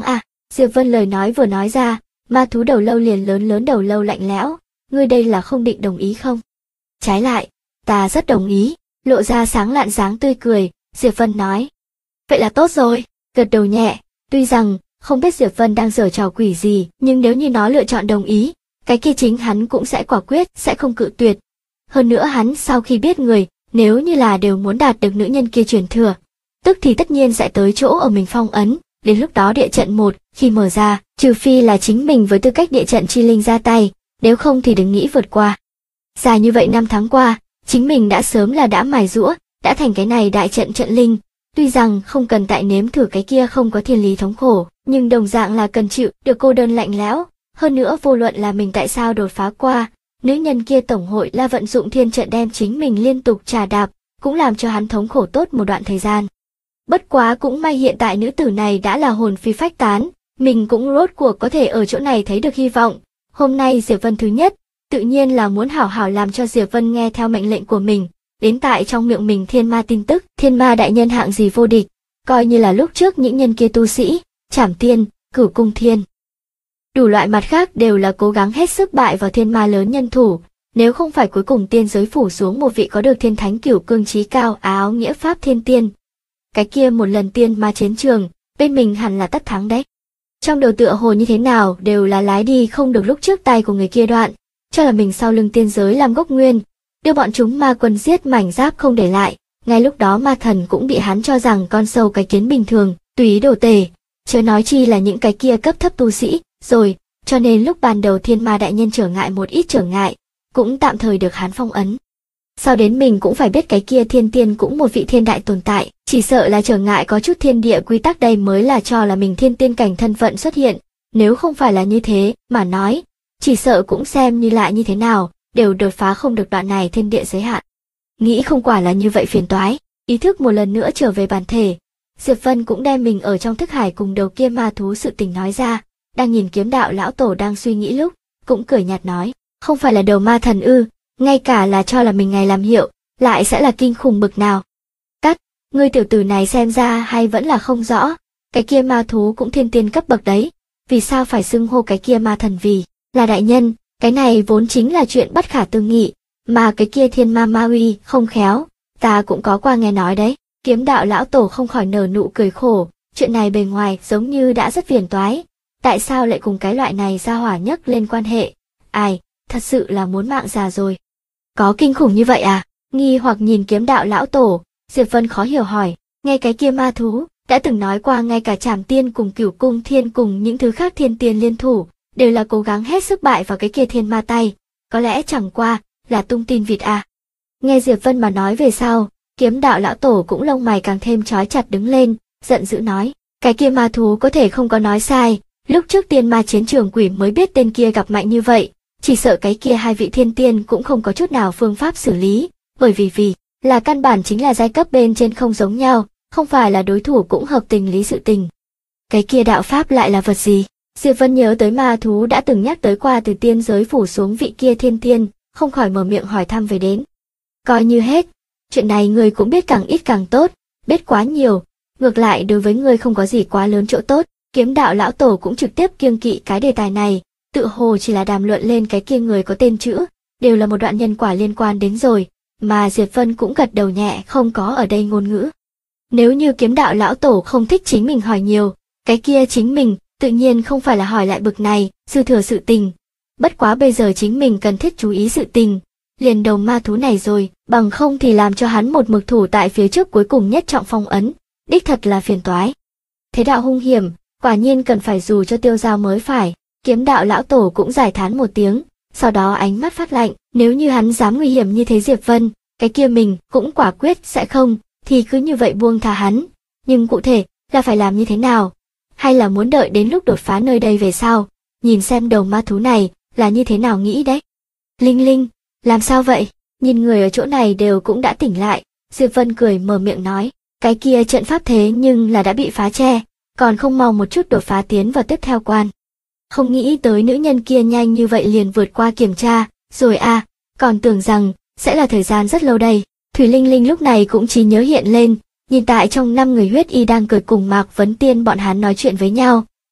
A: Diệp Vân lời nói vừa nói ra, ma thú đầu lâu liền lớn đầu lâu lạnh lẽo, ngươi đây là không định đồng ý không? Trái lại, ta rất đồng ý, lộ ra sáng lạn dáng tươi cười, Diệp Vân nói. Vậy là tốt rồi, gật đầu nhẹ, tuy rằng không biết Diệp Vân đang giở trò quỷ gì, nhưng nếu như nó lựa chọn đồng ý, cái kia chính hắn cũng sẽ quả quyết, sẽ không cự tuyệt. Hơn nữa hắn sau khi biết người, nếu như là đều muốn đạt được nữ nhân kia truyền thừa, tức thì tất nhiên sẽ tới chỗ ở mình phong ấn, đến lúc đó địa trận một khi mở ra, trừ phi là chính mình với tư cách địa trận chi linh ra tay, nếu không thì đừng nghĩ vượt qua. Dài như vậy 5 tháng qua, chính mình đã sớm là đã mài giũa, đã thành cái này đại trận trận linh, tuy rằng không cần tại nếm thử cái kia không có thiên lý thống khổ, nhưng đồng dạng là cần chịu được cô đơn lạnh lẽo, hơn nữa vô luận là mình tại sao đột phá qua, nữ nhân kia tổng hội là vận dụng thiên trận đem chính mình liên tục trà đạp, cũng làm cho hắn thống khổ tốt một đoạn thời gian. Bất quá cũng may hiện tại nữ tử này đã là hồn phi phách tán, mình cũng rốt cuộc có thể ở chỗ này thấy được hy vọng. Hôm nay Diệp Vân thứ nhất, tự nhiên là muốn hảo hảo làm cho Diệp Vân nghe theo mệnh lệnh của mình, đến tại trong miệng mình thiên ma tin tức, thiên ma đại nhân hạng gì vô địch, coi như là lúc trước những nhân kia tu sĩ, Trảm Tiên, Cửu Cung Thiên. Đủ loại mặt khác đều là cố gắng hết sức bại vào thiên ma lớn nhân thủ, nếu không phải cuối cùng tiên giới phủ xuống một vị có được thiên thánh cửu cương chí cao áo nghĩa pháp thiên tiên. Cái kia một lần tiên ma chiến trường, bên mình hẳn là tất thắng đấy. Trong đầu tựa hồ như thế nào đều là lái đi không được lúc trước tay của người kia đoạn, cho là mình sau lưng tiên giới làm gốc nguyên, đưa bọn chúng ma quân giết mảnh giáp không để lại, ngay lúc đó ma thần cũng bị hắn cho rằng con sâu cái kiến bình thường, tùy ý đổ tể, chớ nói chi là những cái kia cấp thấp tu sĩ, rồi, cho nên lúc ban đầu thiên ma đại nhân trở ngại một ít trở ngại, cũng tạm thời được hắn phong ấn. Sau đến mình cũng phải biết cái kia thiên tiên cũng một vị thiên đại tồn tại, chỉ sợ là trở ngại có chút thiên địa quy tắc đây mới là cho là mình thiên tiên cảnh thân phận xuất hiện, nếu không phải là như thế, mà nói, chỉ sợ cũng xem như lại như thế nào, đều đột phá không được đoạn này thiên địa giới hạn. Nghĩ không quả là như vậy phiền toái, ý thức một lần nữa trở về bản thể, Diệp Vân cũng đem mình ở trong thức hải cùng đầu kia ma thú sự tình nói ra, đang nhìn kiếm đạo lão tổ đang suy nghĩ lúc, cũng cười nhạt nói, không phải là đầu ma thần ư, ngay cả là cho là mình ngày làm hiệu, lại sẽ là kinh khủng bực nào. Cắt, ngươi tiểu tử này xem ra hay vẫn là không rõ, cái kia ma thú cũng thiên tiên cấp bậc đấy, vì sao phải xưng hô cái kia ma thần vì là đại nhân, cái này vốn chính là chuyện bất khả tư nghị, mà cái kia thiên ma ma uy không khéo, ta cũng có qua nghe nói đấy. Kiếm đạo lão tổ không khỏi nở nụ cười khổ, chuyện này bề ngoài giống như đã rất phiền toái, tại sao lại cùng cái loại này ra hỏa nhấc lên quan hệ, ai, thật sự là muốn mạng già rồi. Có kinh khủng như vậy à? Nghi hoặc nhìn kiếm đạo lão tổ, Diệp Vân khó hiểu hỏi, nghe cái kia ma thú, đã từng nói qua ngay cả Trảm Tiên cùng Cửu Cung Thiên cùng những thứ khác thiên tiên liên thủ, đều là cố gắng hết sức bại vào cái kia thiên ma tay, có lẽ chẳng qua, là tung tin vịt à. Nghe Diệp Vân mà nói về sau, kiếm đạo lão tổ cũng lông mày càng thêm trói chặt đứng lên, giận dữ nói, cái kia ma thú có thể không có nói sai, lúc trước tiên ma chiến trường quỷ mới biết tên kia gặp mạnh như vậy, chỉ sợ cái kia hai vị thiên tiên cũng không có chút nào phương pháp xử lý, bởi vì là căn bản chính là giai cấp bên trên không giống nhau, không phải là đối thủ cũng hợp tình lý sự tình. Cái kia đạo pháp lại là vật gì? Diệp Vân nhớ tới ma thú đã từng nhắc tới qua từ tiên giới phủ xuống vị kia thiên tiên, không khỏi mở miệng hỏi thăm về đến. Coi như hết, chuyện này người cũng biết càng ít càng tốt, biết quá nhiều, ngược lại đối với người không có gì quá lớn chỗ tốt. Kiếm đạo lão tổ cũng trực tiếp kiêng kỵ cái đề tài này, tự hồ chỉ là đàm luận lên cái kia người có tên chữ, đều là một đoạn nhân quả liên quan đến rồi, mà Diệp Vân cũng gật đầu nhẹ không có ở đây ngôn ngữ. Nếu như kiếm đạo lão tổ không thích chính mình hỏi nhiều, cái kia chính mình, tự nhiên không phải là hỏi lại bực này, dư thừa sự tình. Bất quá bây giờ chính mình cần thiết chú ý sự tình, liền đầu ma thú này rồi, bằng không thì làm cho hắn một mực thủ tại phía trước cuối cùng nhất trọng phong ấn, đích thật là phiền toái. Thế đạo hung hiểm, quả nhiên cần phải dù cho tiêu dao mới phải, kiếm đạo lão tổ cũng giải thán một tiếng, sau đó ánh mắt phát lạnh, nếu như hắn dám nguy hiểm như thế Diệp Vân, cái kia mình cũng quả quyết sẽ không, thì cứ như vậy buông thả hắn, nhưng cụ thể là phải làm như thế nào, hay là muốn đợi đến lúc đột phá nơi đây về sau, nhìn xem đầu ma thú này là như thế nào nghĩ đấy. Linh Linh, làm sao vậy? Nhìn người ở chỗ này đều cũng đã tỉnh lại, Diệp Vân cười mở miệng nói, cái kia trận pháp thế nhưng là đã bị phá che, còn không mau một chút đột phá tiến vào tiếp theo quan. Không nghĩ tới nữ nhân kia nhanh như vậy liền vượt qua kiểm tra, rồi à, còn tưởng rằng sẽ là thời gian rất lâu đây. Thủy Linh Linh lúc này cũng trí nhớ hiện lên, nhìn tại trong 5 người huyết y đang cười cùng Mạc Vấn Tiên bọn hắn nói chuyện với nhau,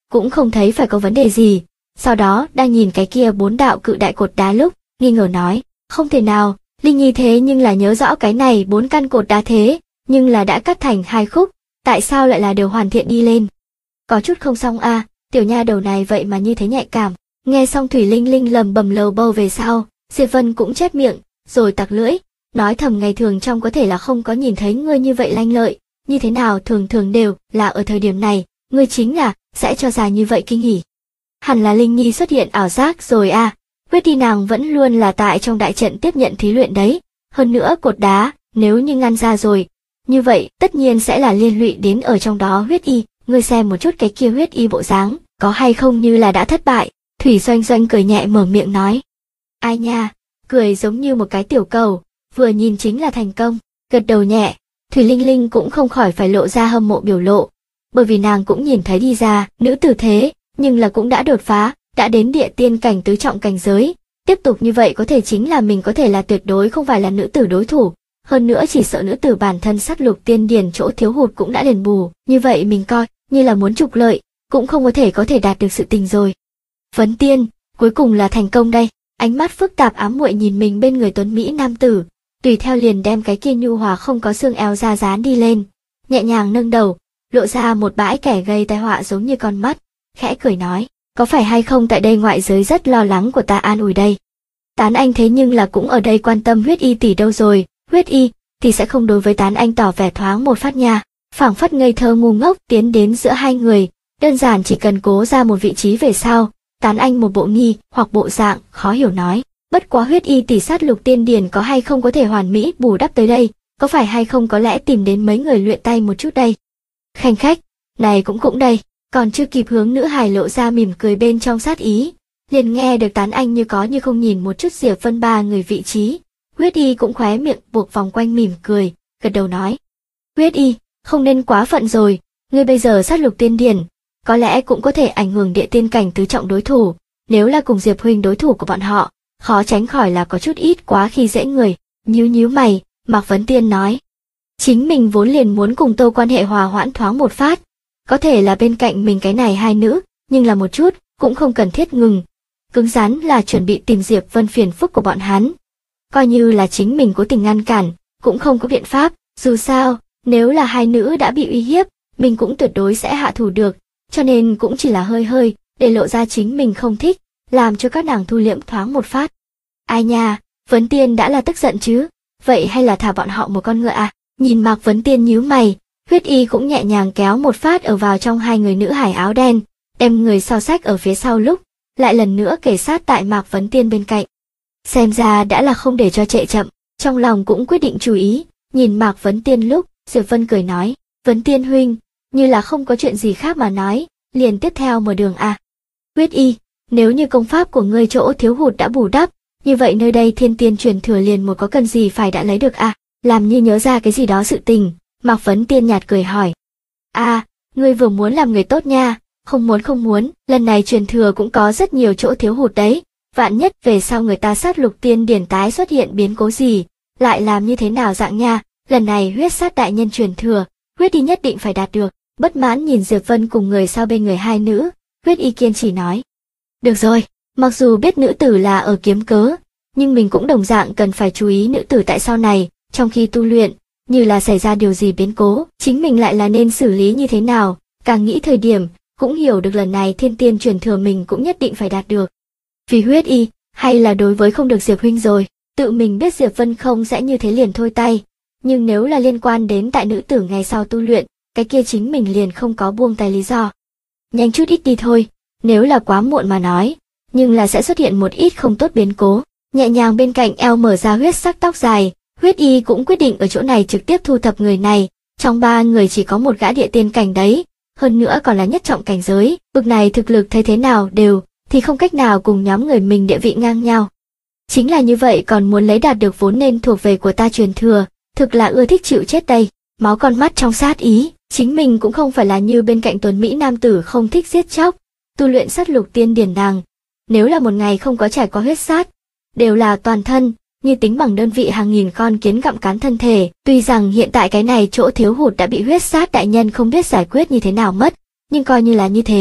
A: cũng không thấy phải có vấn đề gì. Sau đó đang nhìn cái kia 4 đạo cự đại cột đá lúc, nghi ngờ nói, không thể nào, Linh Nhi thế nhưng là nhớ rõ cái này 4 căn cột đá thế, nhưng là đã cắt thành 2 khúc, tại sao lại là đều hoàn thiện đi lên? Có chút không xong a, tiểu nha đầu này vậy mà như thế nhạy cảm. Nghe xong Thủy Linh Linh lầm bầm lầu bầu về sau, Diệp Vân cũng chép miệng, rồi tặc lưỡi, nói thầm ngày thường trong có thể là không có nhìn thấy ngươi như vậy lanh lợi, như thế nào thường thường đều là ở thời điểm này, ngươi chính là sẽ cho ra như vậy kinh hỉ. Hẳn là Linh Nhi xuất hiện ảo giác rồi a, huyết y nàng vẫn luôn là tại trong đại trận tiếp nhận thí luyện đấy, hơn nữa cột đá, nếu như ngăn ra rồi, như vậy tất nhiên sẽ là liên lụy đến ở trong đó huyết y, ngươi xem một chút cái kia huyết y bộ dáng, có hay không như là đã thất bại. Thủy Doanh Doanh cười nhẹ mở miệng nói. Ai nha, cười giống như một cái tiểu cầu, vừa nhìn chính là thành công, gật đầu nhẹ, Thủy Linh Linh cũng không khỏi phải lộ ra hâm mộ biểu lộ, bởi vì nàng cũng nhìn thấy đi ra, nữ tử thế, nhưng là cũng đã đột phá, đã đến địa tiên cảnh tứ trọng cảnh giới, tiếp tục như vậy có thể chính là mình có thể là tuyệt đối không phải là nữ tử đối thủ, hơn nữa chỉ sợ nữ tử bản thân sát lục tiên điển chỗ thiếu hụt cũng đã đền bù, như vậy mình coi như là muốn trục lợi, cũng không có thể đạt được sự tình rồi. Vấn Tiên, cuối cùng là thành công đây, ánh mắt phức tạp ám muội nhìn mình bên người tuấn mỹ nam tử, tùy theo liền đem cái kia nhu hòa không có xương eo ra dán đi lên, nhẹ nhàng nâng đầu, lộ ra một bãi kẻ gây tai họa giống như con mắt, khẽ cười nói, có phải hay không tại đây ngoại giới rất lo lắng của ta an ủi đây. Tán Anh thế nhưng là cũng ở đây quan tâm huyết y tỷ đâu rồi, huyết y thì sẽ không đối với Tán Anh tỏ vẻ thoáng một phát nha, phảng phất ngây thơ ngu ngốc tiến đến giữa hai người, đơn giản chỉ cần cố ra một vị trí về sau. Tán Anh một bộ nghi hoặc bộ dạng khó hiểu nói, bất quá huyết y tỷ sát lục tiên điển có hay không có thể hoàn mỹ bù đắp tới đây, có phải hay không có lẽ tìm đến mấy người luyện tay một chút đây. Khanh khách, này cũng đây, còn chưa kịp hướng nữ hài lộ ra mỉm cười bên trong sát ý, liền nghe được Tán Anh như có như không nhìn một chút Diệp Vân ba người vị trí, huyết y cũng khóe miệng buộc vòng quanh mỉm cười, gật đầu nói, huyết y, không nên quá phận rồi, ngươi bây giờ sát lục tiên điển, có lẽ cũng có thể ảnh hưởng địa tiên cảnh tứ trọng đối thủ, nếu là cùng Diệp huynh đối thủ của bọn họ, khó tránh khỏi là có chút ít quá khi dễ người. Nhíu mày, Mạc Vấn Tiên nói, chính mình vốn liền muốn cùng Tô quan hệ hòa hoãn thoáng một phát, có thể là bên cạnh mình cái này hai nữ, nhưng là một chút cũng không cần thiết ngừng, cứng rắn là chuẩn bị tìm Diệp Vân phiền phức của bọn hắn, coi như là chính mình cố tình ngăn cản, cũng không có biện pháp, dù sao, nếu là hai nữ đã bị uy hiếp, mình cũng tuyệt đối sẽ hạ thủ được. Cho nên cũng chỉ là hơi để lộ ra chính mình không thích, làm cho các nàng thu liễm thoáng một phát. Ai nha, Vấn Tiên đã là tức giận chứ, vậy hay là thả bọn họ một con ngựa à? Nhìn Mạc Vấn Tiên nhíu mày, huyết y cũng nhẹ nhàng kéo một phát ở vào trong hai người nữ hải áo đen, đem người sau sách ở phía sau lúc, lại lần nữa kề sát tại Mạc Vấn Tiên bên cạnh. Xem ra đã là không để cho trễ chậm, trong lòng cũng quyết định chú ý, nhìn Mạc Vấn Tiên lúc, Diệp Vân cười nói, Vấn Tiên huynh, như là không có chuyện gì khác mà nói, liền tiếp theo mở đường à. Huyết y, nếu như công pháp của ngươi chỗ thiếu hụt đã bù đắp, như vậy nơi đây thiên tiên truyền thừa liền một có cần gì phải đã lấy được à, làm như nhớ ra cái gì đó sự tình, Mạc Vấn Tiên nhạt cười hỏi. À, ngươi vừa muốn làm người tốt nha, không muốn, lần này truyền thừa cũng có rất nhiều chỗ thiếu hụt đấy, vạn nhất về sau người ta sát lục tiên điển tái xuất hiện biến cố gì, lại làm như thế nào dạng nha, lần này huyết sát đại nhân truyền thừa, huyết y nhất định phải đạt được. Bất mãn nhìn Diệp Vân cùng người sau bên người hai nữ, huyết y kiên trì nói. Được rồi, mặc dù biết nữ tử là ở kiếm cớ, nhưng mình cũng đồng dạng cần phải chú ý nữ tử tại sau này, trong khi tu luyện, như là xảy ra điều gì biến cố, chính mình lại là nên xử lý như thế nào, càng nghĩ thời điểm, cũng hiểu được lần này thiên tiên truyền thừa mình cũng nhất định phải đạt được. Vì huyết y, hay là đối với không được Diệp huynh rồi, tự mình biết Diệp Vân không sẽ như thế liền thôi tay, nhưng nếu là liên quan đến tại nữ tử ngày sau tu luyện, cái kia chính mình liền không có buông tay lý do. Nhanh chút ít đi thôi, nếu là quá muộn mà nói, nhưng là sẽ xuất hiện một ít không tốt biến cố. Nhẹ nhàng bên cạnh eo mở ra huyết sắc tóc dài, huyết y cũng quyết định ở chỗ này trực tiếp thu thập người này, trong ba người chỉ có một gã địa tiên cảnh đấy, hơn nữa còn là nhất trọng cảnh giới, bực này thực lực thấy thế nào đều, thì không cách nào cùng nhóm người mình địa vị ngang nhau. Chính là như vậy còn muốn lấy đạt được vốn nên thuộc về của ta truyền thừa, thực là ưa thích chịu chết đây, máu con mắt trong sát ý. Chính mình cũng không phải là như bên cạnh tuấn mỹ nam tử không thích giết chóc, tu luyện sát lục tiên điển nàng. Nếu là một ngày không có trải qua huyết sát, đều là toàn thân, như tính bằng đơn vị hàng nghìn con kiến gặm cắn thân thể. Tuy rằng hiện tại cái này chỗ thiếu hụt đã bị huyết sát đại nhân không biết giải quyết như thế nào mất, nhưng coi như là như thế,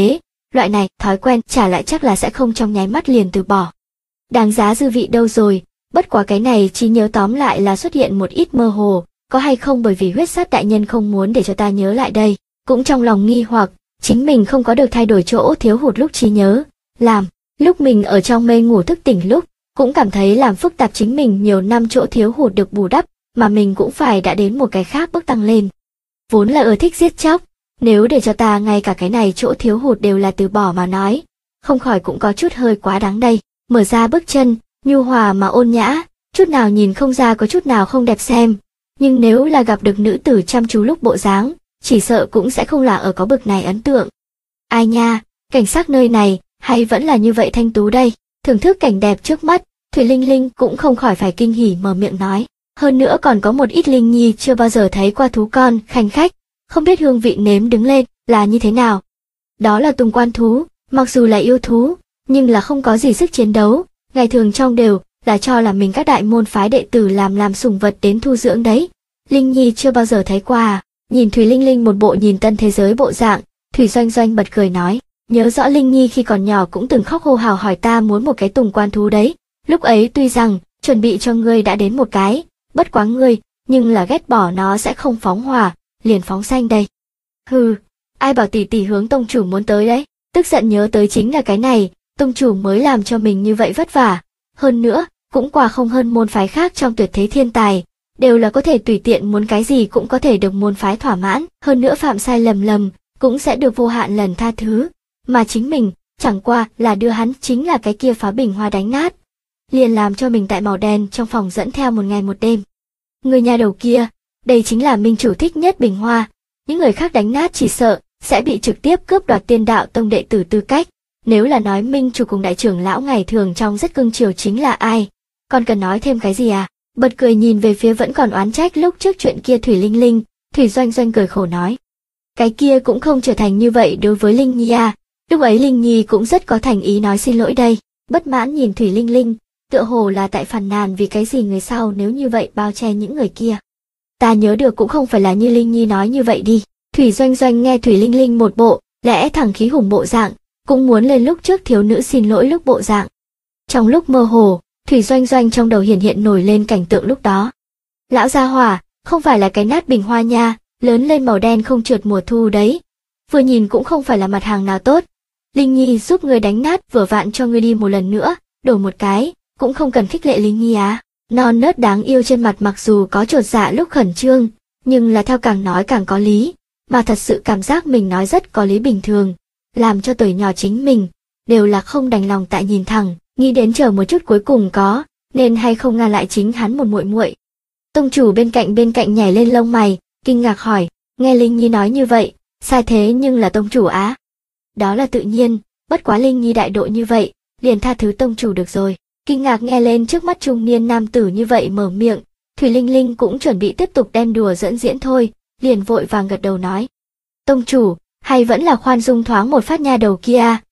A: Loại này, thói quen trả lại chắc là sẽ không trong nháy mắt liền từ bỏ. Đáng giá dư vị đâu rồi, bất quá cái này trí nhớ tóm lại là xuất hiện một ít mơ hồ, có hay không bởi vì huyết sát đại nhân không muốn để cho ta nhớ lại đây, cũng trong lòng nghi hoặc, chính mình không có được thay đổi chỗ thiếu hụt lúc trí nhớ, làm, lúc mình ở trong mê ngủ thức tỉnh lúc, cũng cảm thấy làm phức tạp chính mình nhiều năm chỗ thiếu hụt được bù đắp, mà mình cũng phải đã đến một cái khác bước tăng lên. Vốn là ưa thích giết chóc, nếu để cho ta ngay cả cái này chỗ thiếu hụt đều là từ bỏ mà nói, không khỏi cũng có chút hơi quá đáng đây. Mở ra bước chân, nhu hòa mà ôn nhã, chút nào nhìn không ra có chút nào không đẹp xem. Nhưng nếu là gặp được nữ tử chăm chú lúc bộ dáng, chỉ sợ cũng sẽ không là ở có bực này ấn tượng. Ai nha, cảnh sắc nơi này, hay vẫn là như vậy thanh tú đây. Thưởng thức cảnh đẹp trước mắt, Thủy Linh Linh cũng không khỏi phải kinh hỉ mở miệng nói. Hơn nữa còn có một ít Linh Nhi chưa bao giờ thấy qua thú con, khanh khách, không biết hương vị nếm đứng lên là như thế nào. Đó là tùng quan thú, mặc dù là yêu thú, nhưng là không có gì sức chiến đấu, ngày thường trong đều là cho là mình các đại môn phái đệ tử làm sủng vật đến thu dưỡng đấy. Linh Nhi chưa bao giờ thấy qua. Nhìn Thủy Linh Linh một bộ nhìn tân thế giới bộ dạng, Thủy Doanh Doanh bật cười nói, nhớ rõ Linh Nhi khi còn nhỏ cũng từng khóc hô hào hỏi ta muốn một cái tùng quan thú đấy. Lúc ấy tuy rằng chuẩn bị cho ngươi đã đến một cái, bất quá ngươi, nhưng là ghét bỏ nó sẽ không phóng hỏa, liền phóng xanh đây. Hừ, ai bảo tỷ tỷ hướng tông chủ muốn tới đấy, tức giận nhớ tới chính là cái này, tông chủ mới làm cho mình như vậy vất vả. Hơn nữa, cũng quả không hơn môn phái khác trong tuyệt thế thiên tài, đều là có thể tùy tiện muốn cái gì cũng có thể được môn phái thỏa mãn, hơn nữa phạm sai lầm cũng sẽ được vô hạn lần tha thứ, mà chính mình, chẳng qua là đưa hắn chính là cái kia phá bình hoa đánh nát, liền làm cho mình tại màu đen trong phòng dẫn theo một ngày một đêm. Người nhà đầu kia, đây chính là minh chủ thích nhất bình hoa, những người khác đánh nát chỉ sợ sẽ bị trực tiếp cướp đoạt Tiên Đạo Tông đệ tử tư cách. Nếu là nói minh chủ cùng đại trưởng lão ngày thường trong rất cưng chiều chính là ai, còn cần nói thêm cái gì à? Bật cười nhìn về phía vẫn còn oán trách lúc trước chuyện kia Thủy Linh Linh, Thủy Doanh Doanh cười khổ nói. Cái kia cũng không trở thành như vậy đối với Linh Nhi à, lúc ấy Linh Nhi cũng rất có thành ý nói xin lỗi đây, bất mãn nhìn Thủy Linh Linh, tựa hồ là tại phàn nàn vì cái gì người sau nếu như vậy bao che những người kia. Ta nhớ được cũng không phải là như Linh Nhi nói như vậy đi. Thủy Doanh Doanh nghe Thủy Linh Linh một bộ, lẽ thẳng khí hùng bộ dạng, cũng muốn lên lúc trước thiếu nữ xin lỗi lúc bộ dạng. Trong lúc mơ hồ, Thủy Doanh Doanh trong đầu hiện nổi lên cảnh tượng lúc đó. Lão gia hỏa, không phải là cái nát bình hoa nha, lớn lên màu đen không trượt mùa thu đấy. Vừa nhìn cũng không phải là mặt hàng nào tốt. Linh Nhi giúp người đánh nát vừa vạn cho ngươi đi một lần nữa, đổi một cái, cũng không cần khích lệ Linh Nhi á. Non nớt đáng yêu trên mặt mặc dù có chột dạ lúc khẩn trương, nhưng là theo càng nói càng có lý, mà thật sự cảm giác mình nói rất có lý bình thường, làm cho tuổi nhỏ chính mình, đều là không đành lòng tại nhìn thẳng, nghĩ đến chờ một chút cuối cùng có, nên hay không ngăn lại chính hắn một muội muội. Tông chủ bên cạnh nhảy lên lông mày, kinh ngạc hỏi, nghe Linh Nhi nói như vậy, sai thế nhưng là tông chủ á? Đó là tự nhiên, bất quá Linh Nhi đại độ như vậy, liền tha thứ tông chủ được rồi. Kinh ngạc nghe lên trước mắt trung niên nam tử như vậy mở miệng, Thủy Linh Linh cũng chuẩn bị tiếp tục đem đùa dẫn diễn thôi, liền vội vàng gật đầu nói. Tông chủ, hay vẫn là khoan dung thoáng một phát nha đầu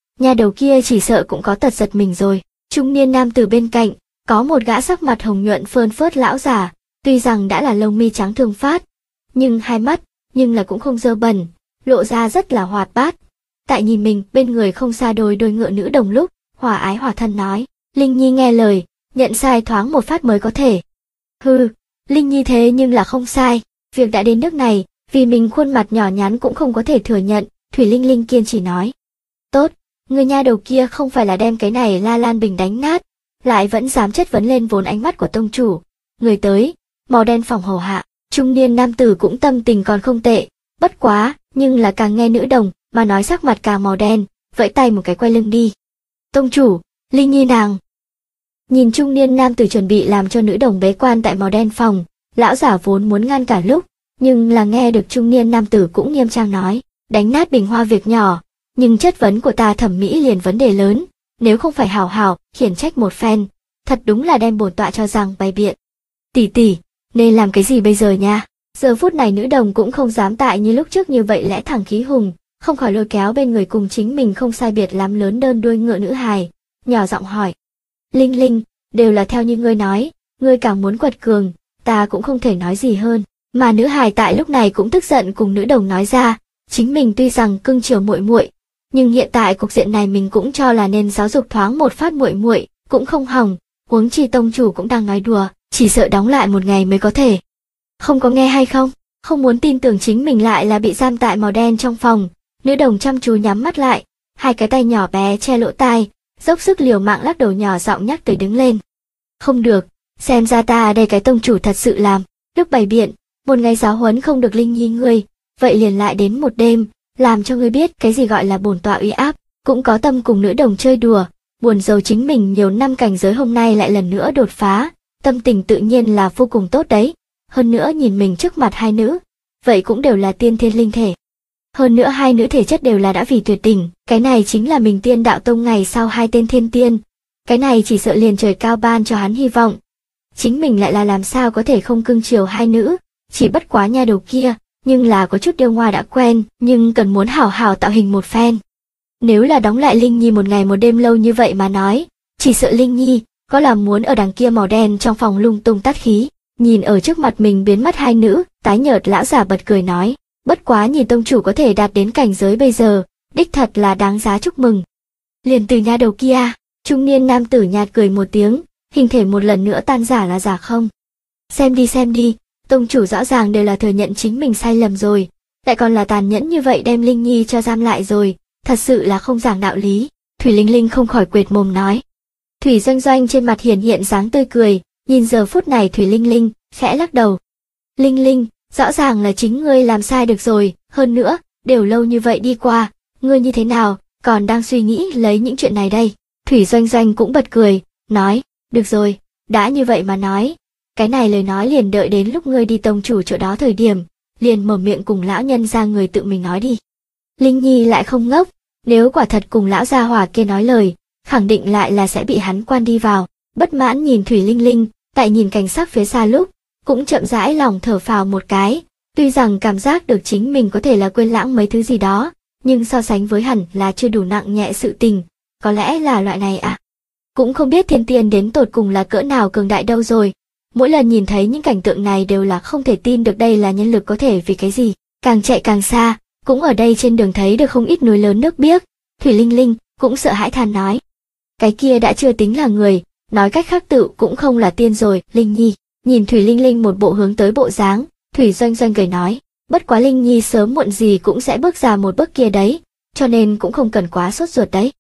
A: kia chỉ sợ cũng có tật giật mình rồi. Trung niên nam tử bên cạnh, có một gã sắc mặt hồng nhuận phơn phớt lão giả, tuy rằng đã là lông mi trắng thường phát, nhưng hai mắt, nhưng là cũng không dơ bẩn, lộ ra rất là hoạt bát. Tại nhìn mình bên người không xa đôi ngựa nữ đồng lúc, hòa ái hòa thân nói. Linh Nhi nghe lời, nhận sai thoáng một phát mới có thể. Hừ, Linh Nhi thế nhưng là không sai, việc đã đến nước này, vì mình khuôn mặt nhỏ nhắn cũng không có thể thừa nhận, Thủy Linh Linh kiên trì nói. Tốt, người nha đầu kia không phải là đem cái này La Lan Bình đánh nát, lại vẫn dám chất vấn lên vốn ánh mắt của tông chủ. Người tới, màu đen phòng hầu hạ, trung niên nam tử cũng tâm tình còn không tệ, bất quá, nhưng là càng nghe nữ đồng, mà nói sắc mặt càng màu đen, vẫy tay một cái quay lưng đi. Tông chủ, Linh Nhi nàng. Nhìn trung niên nam tử chuẩn bị làm cho nữ đồng bế quan tại màu đen phòng, lão giả vốn muốn ngăn cả lúc, nhưng là nghe được trung niên nam tử cũng nghiêm trang nói, đánh nát bình hoa việc nhỏ, nhưng chất vấn của ta thẩm mỹ liền vấn đề lớn, nếu không phải hào hào khiển trách một phen, thật đúng là đem bổn tọa cho rằng bày biện. Tỷ tỷ, nên làm cái gì bây giờ nha? Giờ phút này nữ đồng cũng không dám tại như lúc trước như vậy lẽ thẳng khí hùng, không khỏi lôi kéo bên người cùng chính mình không sai biệt lắm lớn đơn đuôi ngựa nữ hài, nhỏ giọng hỏi. Linh Linh, đều là theo như ngươi nói, ngươi càng muốn quật cường, ta cũng không thể nói gì hơn. Mà nữ hài tại lúc này cũng tức giận cùng nữ đồng nói ra, chính mình tuy rằng cưng chiều muội muội, nhưng hiện tại cục diện này mình cũng cho là nên giáo dục thoáng một phát muội muội, cũng không hỏng, huống chi tông chủ cũng đang nói đùa, chỉ sợ đóng lại một ngày mới có thể. Không có nghe hay không? Không muốn tin tưởng chính mình lại là bị giam tại màu đen trong phòng, nữ đồng chăm chú nhắm mắt lại, hai cái tay nhỏ bé che lỗ tai, dốc sức liều mạng lắc đầu nhỏ giọng nhắc tới đứng lên. Không được, xem ra ta đây cái tông chủ thật sự làm, lúc bày biện, một ngày giáo huấn không được Linh Nhi ngươi, vậy liền lại đến một đêm, làm cho ngươi biết cái gì gọi là bổn tọa uy áp, cũng có tâm cùng nữ đồng chơi đùa, buồn rầu chính mình nhiều năm cảnh giới hôm nay lại lần nữa đột phá, tâm tình tự nhiên là vô cùng tốt đấy, hơn nữa nhìn mình trước mặt hai nữ, vậy cũng đều là tiên thiên linh thể. Hơn nữa hai nữ thể chất đều là đã vì tuyệt đỉnh, cái này chính là mình Tiên Đạo Tông ngày sau hai tên thiên tiên, cái này chỉ sợ liền trời cao ban cho hắn hy vọng. Chính mình lại là làm sao có thể không cưng chiều hai nữ, chỉ bất quá nha đầu kia, nhưng là có chút điêu ngoa đã quen, nhưng cần muốn hảo hảo tạo hình một phen. Nếu là đóng lại Linh Nhi một ngày một đêm lâu như vậy mà nói, chỉ sợ Linh Nhi có là muốn ở đằng kia màu đen trong phòng lung tung tát khí. Nhìn ở trước mặt mình biến mất hai nữ, tái nhợt lão giả bật cười nói, bất quá nhìn tông chủ có thể đạt đến cảnh giới bây giờ, đích thật là đáng giá chúc mừng. Liền từ nha đầu kia, trung niên nam tử nhạt cười một tiếng, hình thể một lần nữa tan giả là giả không. Xem đi, tông chủ rõ ràng đều là thừa nhận chính mình sai lầm rồi, lại còn là tàn nhẫn như vậy đem Linh Nhi cho giam lại rồi, thật sự là không giảng đạo lý. Thủy Linh Linh không khỏi quệt mồm nói. Thủy Doanh Doanh trên mặt hiển hiện dáng tươi cười, nhìn giờ phút này Thủy Linh Linh, khẽ lắc đầu. Linh Linh, rõ ràng là chính ngươi làm sai được rồi, hơn nữa, đều lâu như vậy đi qua, ngươi như thế nào, còn đang suy nghĩ lấy những chuyện này đây. Thủy Doanh Doanh cũng bật cười, nói, được rồi, đã như vậy mà nói, cái này lời nói liền đợi đến lúc ngươi đi tông chủ chỗ đó thời điểm, liền mở miệng cùng lão nhân ra người tự mình nói đi. Linh Nhi lại không ngốc, nếu quả thật cùng lão gia hỏa kia nói lời, khẳng định lại là sẽ bị hắn quan đi vào. Bất mãn nhìn Thủy Linh Linh, tại nhìn cảnh sắc phía xa lúc, cũng chậm rãi lòng thở phào một cái, tuy rằng cảm giác được chính mình có thể là quên lãng mấy thứ gì đó, nhưng so sánh với hẳn là chưa đủ nặng nhẹ sự tình, có lẽ là loại này à. Cũng không biết thiên tiên đến tột cùng là cỡ nào cường đại đâu rồi, mỗi lần nhìn thấy những cảnh tượng này đều là không thể tin được đây là nhân lực có thể vì cái gì, càng chạy càng xa, cũng ở đây trên đường thấy được không ít núi lớn nước biếc, Thủy Linh Linh cũng sợ hãi than nói. Cái kia đã chưa tính là người, nói cách khác tự cũng không là tiên rồi. Linh Nhi, nhìn Thủy Linh Linh một bộ hướng tới bộ dáng, Thủy Doanh Doanh cười nói, bất quá Linh Nhi sớm muộn gì cũng sẽ bước ra một bước kia đấy, cho nên cũng không cần quá sốt ruột đấy.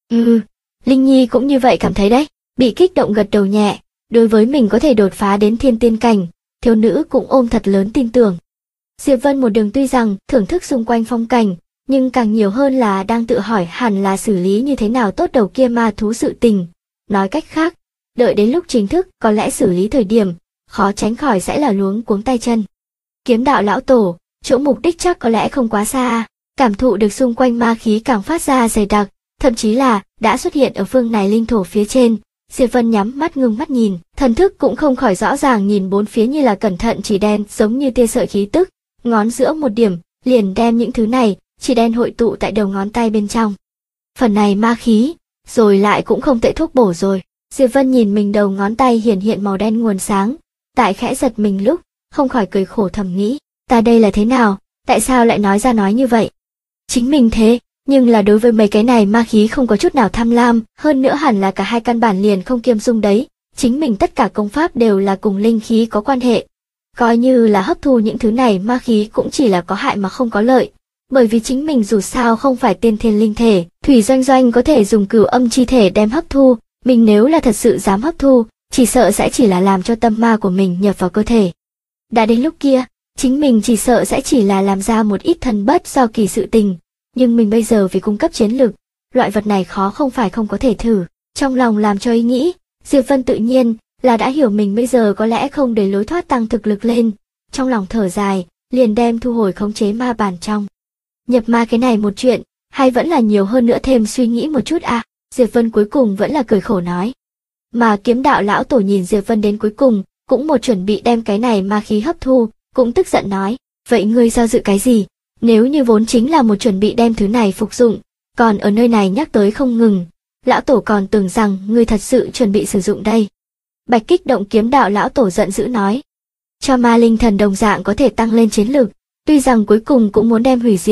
A: Linh Nhi cũng như vậy cảm thấy đấy, bị kích động gật đầu nhẹ, đối với mình có thể đột phá đến thiên tiên cảnh, thiếu nữ cũng ôm thật lớn tin tưởng. Diệp Vân một đường tuy rằng thưởng thức xung quanh phong cảnh, nhưng càng nhiều hơn là đang tự hỏi hẳn là xử lý như thế nào tốt đầu kia ma thú sự tình. Nói cách khác, đợi đến lúc chính thức có lẽ xử lý thời điểm, khó tránh khỏi sẽ là luống cuống tay chân. Kiếm đạo lão tổ, chỗ mục đích chắc có lẽ không quá xa, cảm thụ được xung quanh ma khí càng phát ra dày đặc, thậm chí là đã xuất hiện ở phương này linh thổ phía trên. Diệp Vân nhắm mắt ngưng mắt nhìn, thần thức cũng không khỏi rõ ràng nhìn bốn phía như là cẩn thận chỉ đen giống như tia sợi khí tức, ngón giữa một điểm, liền đem những thứ này, chỉ đen hội tụ tại đầu ngón tay bên trong. Phần này ma khí, rồi lại cũng không tệ thuốc bổ rồi. Diệp Vân nhìn mình đầu ngón tay hiển hiện màu đen nguồn sáng, tại khẽ giật mình lúc, không khỏi cười khổ thầm nghĩ, ta đây là thế nào, tại sao lại nói ra nói như vậy? Chính mình thế, nhưng là đối với mấy cái này ma khí không có chút nào tham lam, hơn nữa hẳn là cả hai căn bản liền không kiêm dung đấy, chính mình tất cả công pháp đều là cùng linh khí có quan hệ. Coi như là hấp thu những thứ này ma khí cũng chỉ là có hại mà không có lợi, bởi vì chính mình dù sao không phải tiên thiên linh thể, Thủy Doanh Doanh có thể dùng cửu âm chi thể đem hấp thu, mình nếu là thật sự dám hấp thu, chỉ sợ sẽ chỉ là làm cho tâm ma của mình nhập vào cơ thể. Đã đến lúc kia, chính mình chỉ sợ sẽ chỉ là làm ra một ít thần bất do kỳ sự tình, nhưng mình bây giờ vì cung cấp chiến lực, loại vật này khó không phải không có thể thử. Trong lòng làm cho ý nghĩ, Diệp Vân tự nhiên là đã hiểu mình bây giờ có lẽ không để lối thoát tăng thực lực lên, trong lòng thở dài, liền đem thu hồi khống chế ma bản trong. Nhập ma cái này một chuyện, hay vẫn là nhiều hơn nữa thêm suy nghĩ một chút à, Diệp Vân cuối cùng vẫn là cười khổ nói. Mà kiếm đạo lão tổ nhìn Diệp Vân đến cuối cùng, cũng một chuẩn bị đem cái này ma khí hấp thu, cũng tức giận nói, vậy ngươi do dự cái gì, nếu như vốn chính là một chuẩn bị đem thứ này phục dụng, còn ở nơi này nhắc tới không ngừng, lão tổ còn tưởng rằng ngươi thật sự chuẩn bị sử dụng đây. Bạch kích động kiếm đạo lão tổ giận dữ nói, cho ma linh thần đồng dạng có thể tăng lên chiến lực, tuy rằng cuối cùng cũng muốn đem hủy diệt,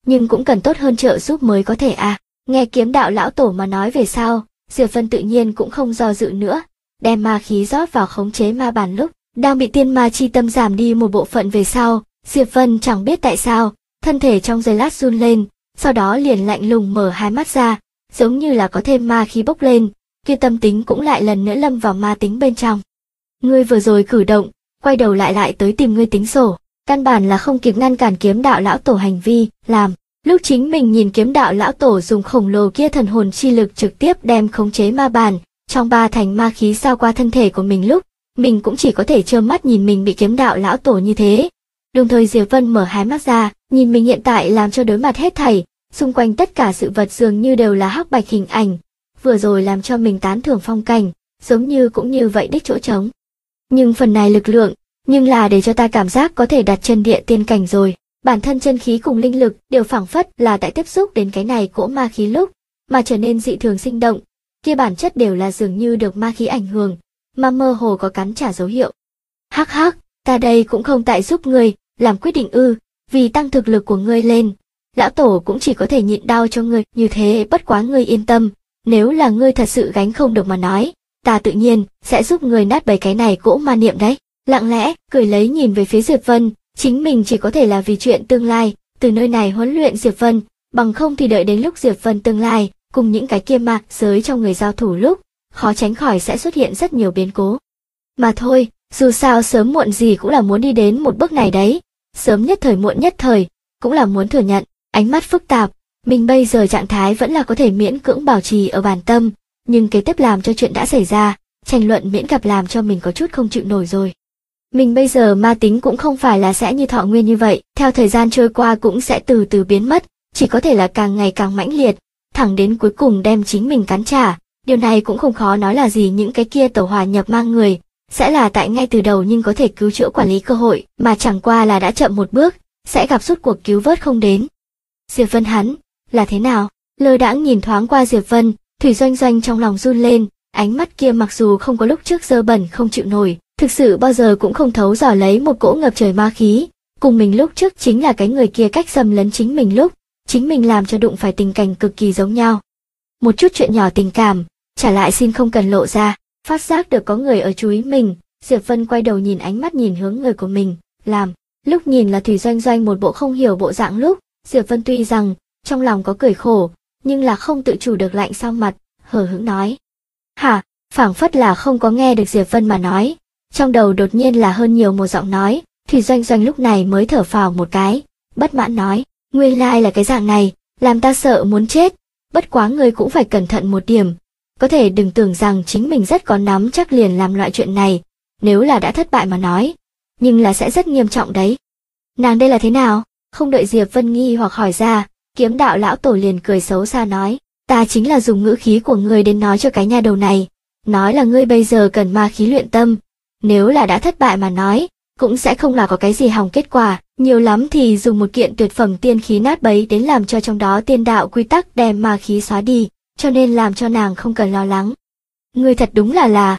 A: nhưng cũng cần tốt hơn trợ giúp mới có thể à. Nghe kiếm đạo lão tổ mà nói về sau, Diệp Vân tự nhiên cũng không do dự nữa, đem ma khí rót vào khống chế ma bản lúc đang bị tiên ma chi tâm giảm đi một bộ phận về sau, Diệp Vân chẳng biết tại sao, thân thể trong giây lát run lên, sau đó liền lạnh lùng mở hai mắt ra, giống như là có thêm ma khí bốc lên, kia tâm tính cũng lại lần nữa lâm vào ma tính bên trong. Ngươi vừa rồi cử động, quay đầu lại tới tìm ngươi tính sổ, căn bản là không kịp ngăn cản kiếm đạo lão tổ hành vi, làm. Lúc chính mình nhìn kiếm đạo lão tổ dùng khổng lồ kia thần hồn chi lực trực tiếp đem khống chế ma bản, trong ba thành ma khí sao qua thân thể của mình lúc, mình cũng chỉ có thể trơ mắt nhìn mình bị kiếm đạo lão tổ như thế. Đồng thời Diệp Vân mở hai mắt ra, nhìn mình hiện tại làm cho đối mặt hết thảy, xung quanh tất cả sự vật dường như đều là hắc bạch hình ảnh, vừa rồi làm cho mình tán thưởng phong cảnh, giống như cũng như vậy đích chỗ trống. Nhưng phần này lực lượng, nhưng là để cho ta cảm giác có thể đặt chân địa tiên cảnh rồi. Bản thân chân khí cùng linh lực đều phảng phất là tại tiếp xúc đến cái này cỗ ma khí lúc mà trở nên dị thường sinh động, kia bản chất đều là dường như được ma khí ảnh hưởng, mà mơ hồ có cắn trả dấu hiệu. Hắc hắc, ta đây cũng không tại giúp ngươi làm quyết định ư, vì tăng thực lực của ngươi lên, lão tổ cũng chỉ có thể nhịn đau cho ngươi, như thế bất quá ngươi yên tâm, nếu là ngươi thật sự gánh không được mà nói, ta tự nhiên sẽ giúp ngươi nát bấy cái này cỗ ma niệm đấy. Lặng lẽ cười lấy nhìn về phía Diệp Vân, chính mình chỉ có thể là vì chuyện tương lai, từ nơi này huấn luyện Diệp Vân, bằng không thì đợi đến lúc Diệp Vân tương lai, cùng những cái kia ma giới trong người giao thủ lúc, khó tránh khỏi sẽ xuất hiện rất nhiều biến cố. Mà thôi, dù sao sớm muộn gì cũng là muốn đi đến một bước này đấy, sớm nhất thời muộn nhất thời, cũng là muốn thừa nhận, ánh mắt phức tạp, mình bây giờ trạng thái vẫn là có thể miễn cưỡng bảo trì ở bản tâm, nhưng kế tiếp làm cho chuyện đã xảy ra, tranh luận miễn gặp làm cho mình có chút không chịu nổi rồi. Mình bây giờ ma tính cũng không phải là sẽ như thọ nguyên như vậy, theo thời gian trôi qua cũng sẽ từ từ biến mất, chỉ có thể là càng ngày càng mãnh liệt, thẳng đến cuối cùng đem chính mình cắn trả. Điều này cũng không khó nói là gì, những cái kia tẩu hỏa nhập mang người, sẽ là tại ngay từ đầu nhưng có thể cứu chữa quản lý cơ hội, mà chẳng qua là đã chậm một bước, sẽ gặp suốt cuộc cứu vớt không đến. Diệp Vân hắn, là thế nào? Lơ đãng nhìn thoáng qua Diệp Vân, Thủy Doanh Doanh trong lòng run lên, ánh mắt kia mặc dù không có lúc trước dơ bẩn không chịu nổi, thực sự bao giờ cũng không thấu dò lấy một cỗ ngập trời ma khí, cùng mình lúc trước chính là cái người kia cách xâm lấn chính mình lúc, chính mình làm cho đụng phải tình cảnh cực kỳ giống nhau. Một chút chuyện nhỏ tình cảm, trả lại xin không cần lộ ra, phát giác được có người ở chú ý mình, Diệp Vân quay đầu nhìn ánh mắt nhìn hướng người của mình, làm, lúc nhìn là Thủy Doanh Doanh một bộ không hiểu bộ dạng lúc, Diệp Vân tuy rằng, trong lòng có cười khổ, nhưng là không tự chủ được lạnh sau mặt, hờ hững nói. Hả, phảng phất là không có nghe được Diệp Vân mà nói. Trong đầu đột nhiên là hơn nhiều một giọng nói, Thủy Doanh Doanh lúc này mới thở phào một cái, bất mãn nói, nguyên lai là cái dạng này, làm ta sợ muốn chết, bất quá ngươi cũng phải cẩn thận một điểm, có thể đừng tưởng rằng chính mình rất có nắm chắc liền làm loại chuyện này, nếu là đã thất bại mà nói, nhưng là sẽ rất nghiêm trọng đấy. Nàng đây là thế nào? Không đợi Diệp Vân nghi hoặc hỏi ra, kiếm đạo lão tổ liền cười xấu xa nói, ta chính là dùng ngữ khí của ngươi đến nói cho cái nha đầu này, nói là ngươi bây giờ cần ma khí luyện tâm. Nếu là đã thất bại mà nói, cũng sẽ không là có cái gì hỏng kết quả, nhiều lắm thì dùng một kiện tuyệt phẩm tiên khí nát bấy đến làm cho trong đó tiên đạo quy tắc đem ma khí xóa đi, cho nên làm cho nàng không cần lo lắng. Ngươi thật đúng là.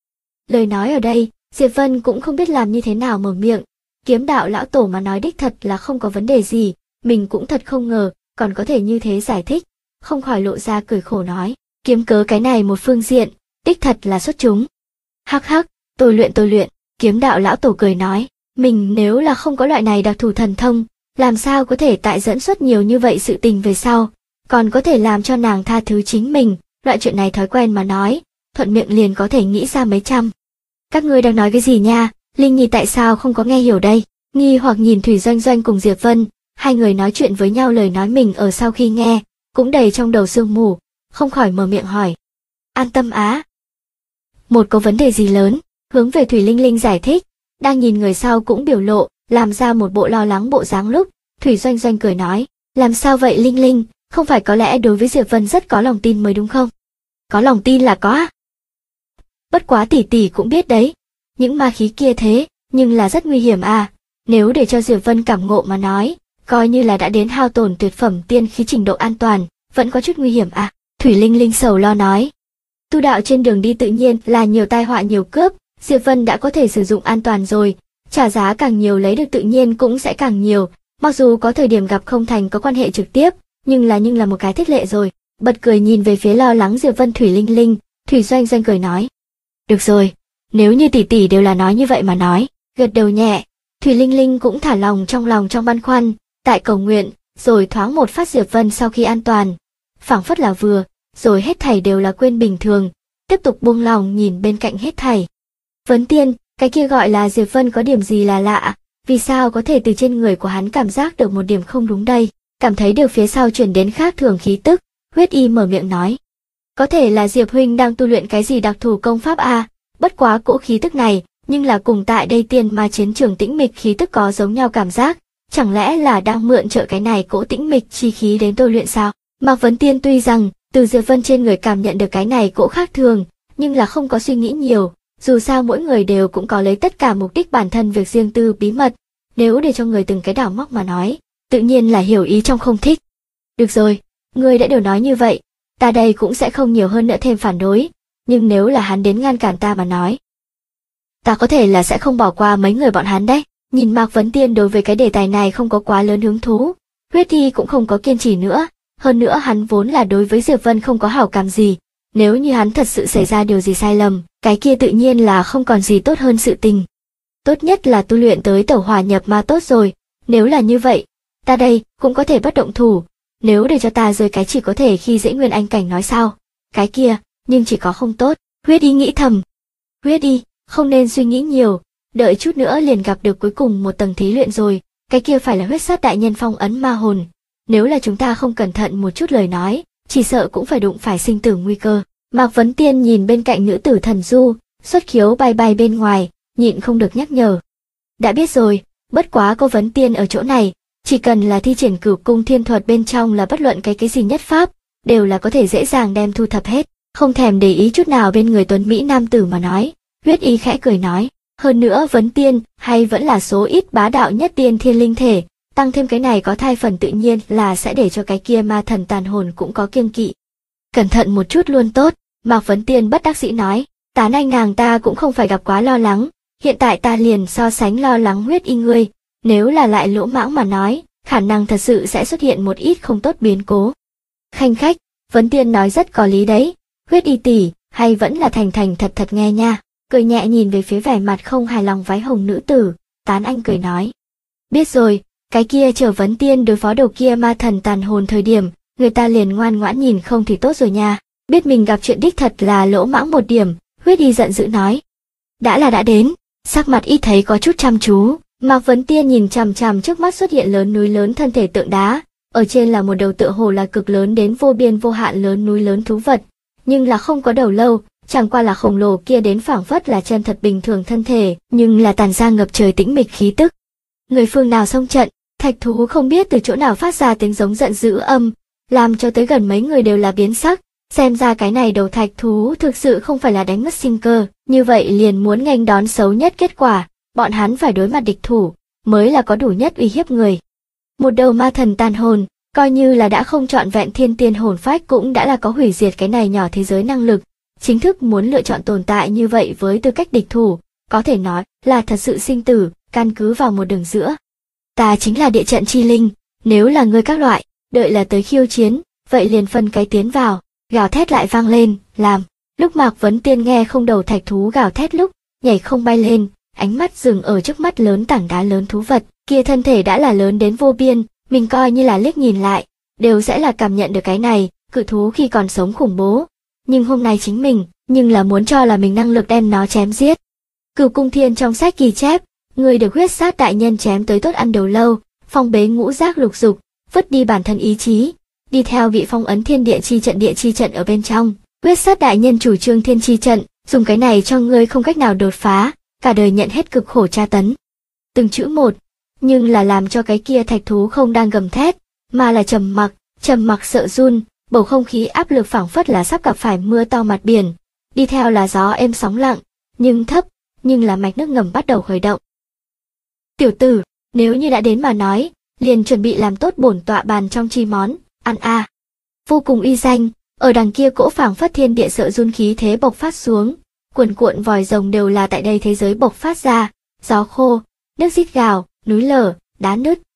A: Lời nói ở đây, Diệp Vân cũng không biết làm như thế nào mở miệng, kiếm đạo lão tổ mà nói đích thật là không có vấn đề gì, mình cũng thật không ngờ, còn có thể như thế giải thích, không khỏi lộ ra cười khổ nói, kiếm cớ cái này một phương diện, đích thật là xuất chúng. Hắc hắc. Tôi luyện, kiếm đạo lão tổ cười nói, mình nếu là không có loại này đặc thù thần thông, làm sao có thể tại dẫn xuất nhiều như vậy sự tình về sau, còn có thể làm cho nàng tha thứ chính mình, loại chuyện này thói quen mà nói, thuận miệng liền có thể nghĩ ra mấy trăm. Các ngươi đang nói cái gì nha, Linh Nhi tại sao không có nghe hiểu đây, nghi hoặc nhìn Thủy Doanh Doanh cùng Diệp Vân, hai người nói chuyện với nhau lời nói mình ở sau khi nghe, cũng đầy trong đầu sương mù, không khỏi mở miệng hỏi. An tâm á. Một có vấn đề gì lớn? Hướng về Thủy Linh Linh giải thích, đang nhìn người sau cũng biểu lộ, làm ra một bộ lo lắng bộ dáng lúc, Thủy Doanh Doanh cười nói, làm sao vậy Linh Linh, không phải có lẽ đối với Diệp Vân rất có lòng tin mới đúng không? Có lòng tin là có á. Bất quá tỷ tỷ cũng biết đấy, những ma khí kia thế, nhưng là rất nguy hiểm à, nếu để cho Diệp Vân cảm ngộ mà nói, coi như là đã đến hao tổn tuyệt phẩm tiên khí trình độ an toàn, vẫn có chút nguy hiểm à, Thủy Linh Linh sầu lo nói. Tu đạo trên đường đi tự nhiên là nhiều tai họa nhiều cướp, Diệp Vân đã có thể sử dụng an toàn rồi, trả giá càng nhiều lấy được tự nhiên cũng sẽ càng nhiều, Mặc dù có thời điểm gặp không thành có quan hệ trực tiếp, nhưng là một cái thích lệ rồi. Bật cười nhìn về phía lo lắng Diệp Vân Thủy Linh Linh, Thủy Doanh Doanh cười nói. Được rồi, nếu như tỷ tỷ đều là nói như vậy mà nói, gật đầu nhẹ. Thủy Linh Linh cũng thả lòng trong băn khoăn, tại cầu nguyện, rồi thoáng một phát Diệp Vân sau khi an toàn. Phảng phất là vừa, rồi hết thảy đều là quên bình thường, tiếp tục buông lòng nhìn bên cạnh hết thảy. Vấn Tiên, cái kia gọi là Diệp Vân có điểm gì là lạ, vì sao có thể từ trên người của hắn cảm giác được một điểm không đúng đây, cảm thấy được phía sau chuyển đến khác thường khí tức, Huyết Y mở miệng nói. Có thể là Diệp huynh đang tu luyện cái gì đặc thù công pháp a, bất quá cỗ khí tức này, nhưng là cùng tại đây tiên ma chiến trường tĩnh mịch khí tức có giống nhau cảm giác, chẳng lẽ là đang mượn trợ cái này cỗ tĩnh mịch chi khí đến tôi luyện sao? Mạc Vấn Tiên tuy rằng từ Diệp Vân trên người cảm nhận được cái này cỗ khác thường, nhưng là không có suy nghĩ nhiều, dù sao mỗi người đều cũng có lấy tất cả mục đích bản thân việc riêng tư bí mật, nếu để cho người từng cái đảo móc mà nói, tự nhiên là hiểu ý trong không thích. Được rồi, người đã đều nói như vậy, ta đây cũng sẽ không nhiều hơn nữa thêm phản đối, nhưng nếu là hắn đến ngăn cản ta mà nói, ta có thể là sẽ không bỏ qua mấy người bọn hắn đấy. Nhìn Mạc Vấn Tiên đối với cái đề tài này không có quá lớn hứng thú, Huyết Y cũng không có kiên trì nữa, hơn nữa hắn vốn là đối với Diệp Vân không có hảo cảm gì, nếu như hắn thật sự xảy ra điều gì sai lầm, cái kia tự nhiên là không còn gì tốt hơn sự tình. Tốt nhất là tu luyện tới tẩu hỏa nhập ma tốt rồi, nếu là như vậy, ta đây cũng có thể bất động thủ, nếu để cho ta rơi cái chỉ có thể khi dễ Nguyên Anh cảnh nói sao, cái kia, nhưng chỉ có không tốt, Huyết Y nghĩ thầm. Huyết Y, không nên suy nghĩ nhiều, đợi chút nữa liền gặp được cuối cùng một tầng thí luyện rồi, cái kia phải là huyết sát đại nhân phong ấn ma hồn, nếu là chúng ta không cẩn thận một chút lời nói, chỉ sợ cũng phải đụng phải sinh tử nguy cơ. Mạc Vấn Tiên nhìn bên cạnh nữ tử thần du, xuất khiếu bay bay bên ngoài, nhịn không được nhắc nhở. Đã biết rồi, bất quá cô Vấn Tiên ở chỗ này, chỉ cần là thi triển Cửu Cung Thiên Thuật bên trong là bất luận cái gì nhất pháp, đều là có thể dễ dàng đem thu thập hết, không thèm để ý chút nào bên người tuấn mỹ nam tử mà nói. Huyết Y khẽ cười nói, hơn nữa Vấn Tiên hay vẫn là số ít bá đạo nhất tiên thiên linh thể, tăng thêm cái này có thai phần tự nhiên là sẽ để cho cái kia ma thần tàn hồn cũng có kiêng kỵ. Cẩn thận một chút luôn tốt, Mạc Vấn Tiên bất đắc dĩ nói, tán anh nàng ta cũng không phải gặp quá lo lắng, hiện tại ta liền so sánh lo lắng Huyết Y ngươi, nếu là lại lỗ mãng mà nói, khả năng thật sự sẽ xuất hiện một ít không tốt biến cố. Khanh khách, Vấn Tiên nói rất có lý đấy, Huyết Y tỷ, hay vẫn là thành thật nghe nha. Cười nhẹ nhìn về phía vẻ mặt không hài lòng váy hồng nữ tử, Tán Anh cười nói. Biết rồi, cái kia chờ Vấn Tiên đối phó đầu kia ma thần tàn hồn thời điểm, người ta liền ngoan ngoãn nhìn không thì tốt rồi nha. Biết mình gặp chuyện đích thật là lỗ mãng một điểm, Huyết Y giận dữ nói. Đã đến, sắc mặt ít thấy có chút chăm chú, Mạc Vấn Tiên nhìn chằm chằm trước mắt xuất hiện lớn núi lớn thân thể tượng đá, ở trên là một đầu tựa hồ là cực lớn đến vô biên vô hạn lớn núi lớn thú vật, nhưng là không có đầu lâu. Chẳng qua là khổng lồ kia đến phảng phất là chân thật bình thường thân thể, nhưng là tàn ra ngập trời tĩnh mịch khí tức. Người phương nào xông trận, thạch thú không biết từ chỗ nào phát ra tiếng giống giận dữ âm, làm cho tới gần mấy người đều là biến sắc, xem ra cái này đầu thạch thú thực sự không phải là đánh mất sinh cơ, như vậy liền muốn nghênh đón xấu nhất kết quả, bọn hắn phải đối mặt địch thủ, mới là có đủ nhất uy hiếp người. Một đầu ma thần tàn hồn, coi như là đã không trọn vẹn thiên tiên hồn phách cũng đã là có hủy diệt cái này nhỏ thế giới năng lực. Chính thức muốn lựa chọn tồn tại như vậy với tư cách địch thủ, có thể nói là thật sự sinh tử, căn cứ vào một đường giữa. Ta chính là địa trận chi linh, nếu là ngươi các loại, đợi là tới khiêu chiến, vậy liền phân cái tiến vào, gào thét lại vang lên, làm. Lúc Mạc Vấn Tiên nghe không đầu thạch thú gào thét lúc, nhảy không bay lên, ánh mắt dừng ở trước mắt lớn tảng đá lớn thú vật, kia thân thể đã là lớn đến vô biên, mình coi như là liếc nhìn lại, đều sẽ là cảm nhận được cái này, cự thú khi còn sống khủng bố. Nhưng hôm nay chính mình, nhưng là muốn cho là mình năng lực đem nó chém giết. Cửu Cung Thiên trong sách ghi chép, người được huyết sát đại nhân chém tới tốt ăn đầu lâu, phong bế ngũ giác lục dục, vứt đi bản thân ý chí, đi theo vị phong ấn thiên địa chi trận ở bên trong. Huyết sát đại nhân chủ trương thiên chi trận, dùng cái này cho ngươi không cách nào đột phá, cả đời nhận hết cực khổ tra tấn. Từng chữ một, nhưng là làm cho cái kia thạch thú không đang gầm thét, mà là trầm mặc sợ run. Bầu không khí áp lực phảng phất là sắp gặp phải mưa to mặt biển, đi theo là gió êm sóng lặng, nhưng thấp, nhưng là mạch nước ngầm bắt đầu khởi động. Tiểu tử, nếu như đã đến mà nói, liền chuẩn bị làm tốt bổn tọa bàn trong chi món, ăn a. Vô cùng uy danh, ở đằng kia cỗ phảng phất thiên địa sợ run khí thế bộc phát xuống, cuồn cuộn vòi rồng đều là tại đây thế giới bộc phát ra, gió khô, nước rít gào, núi lở, đá nứt,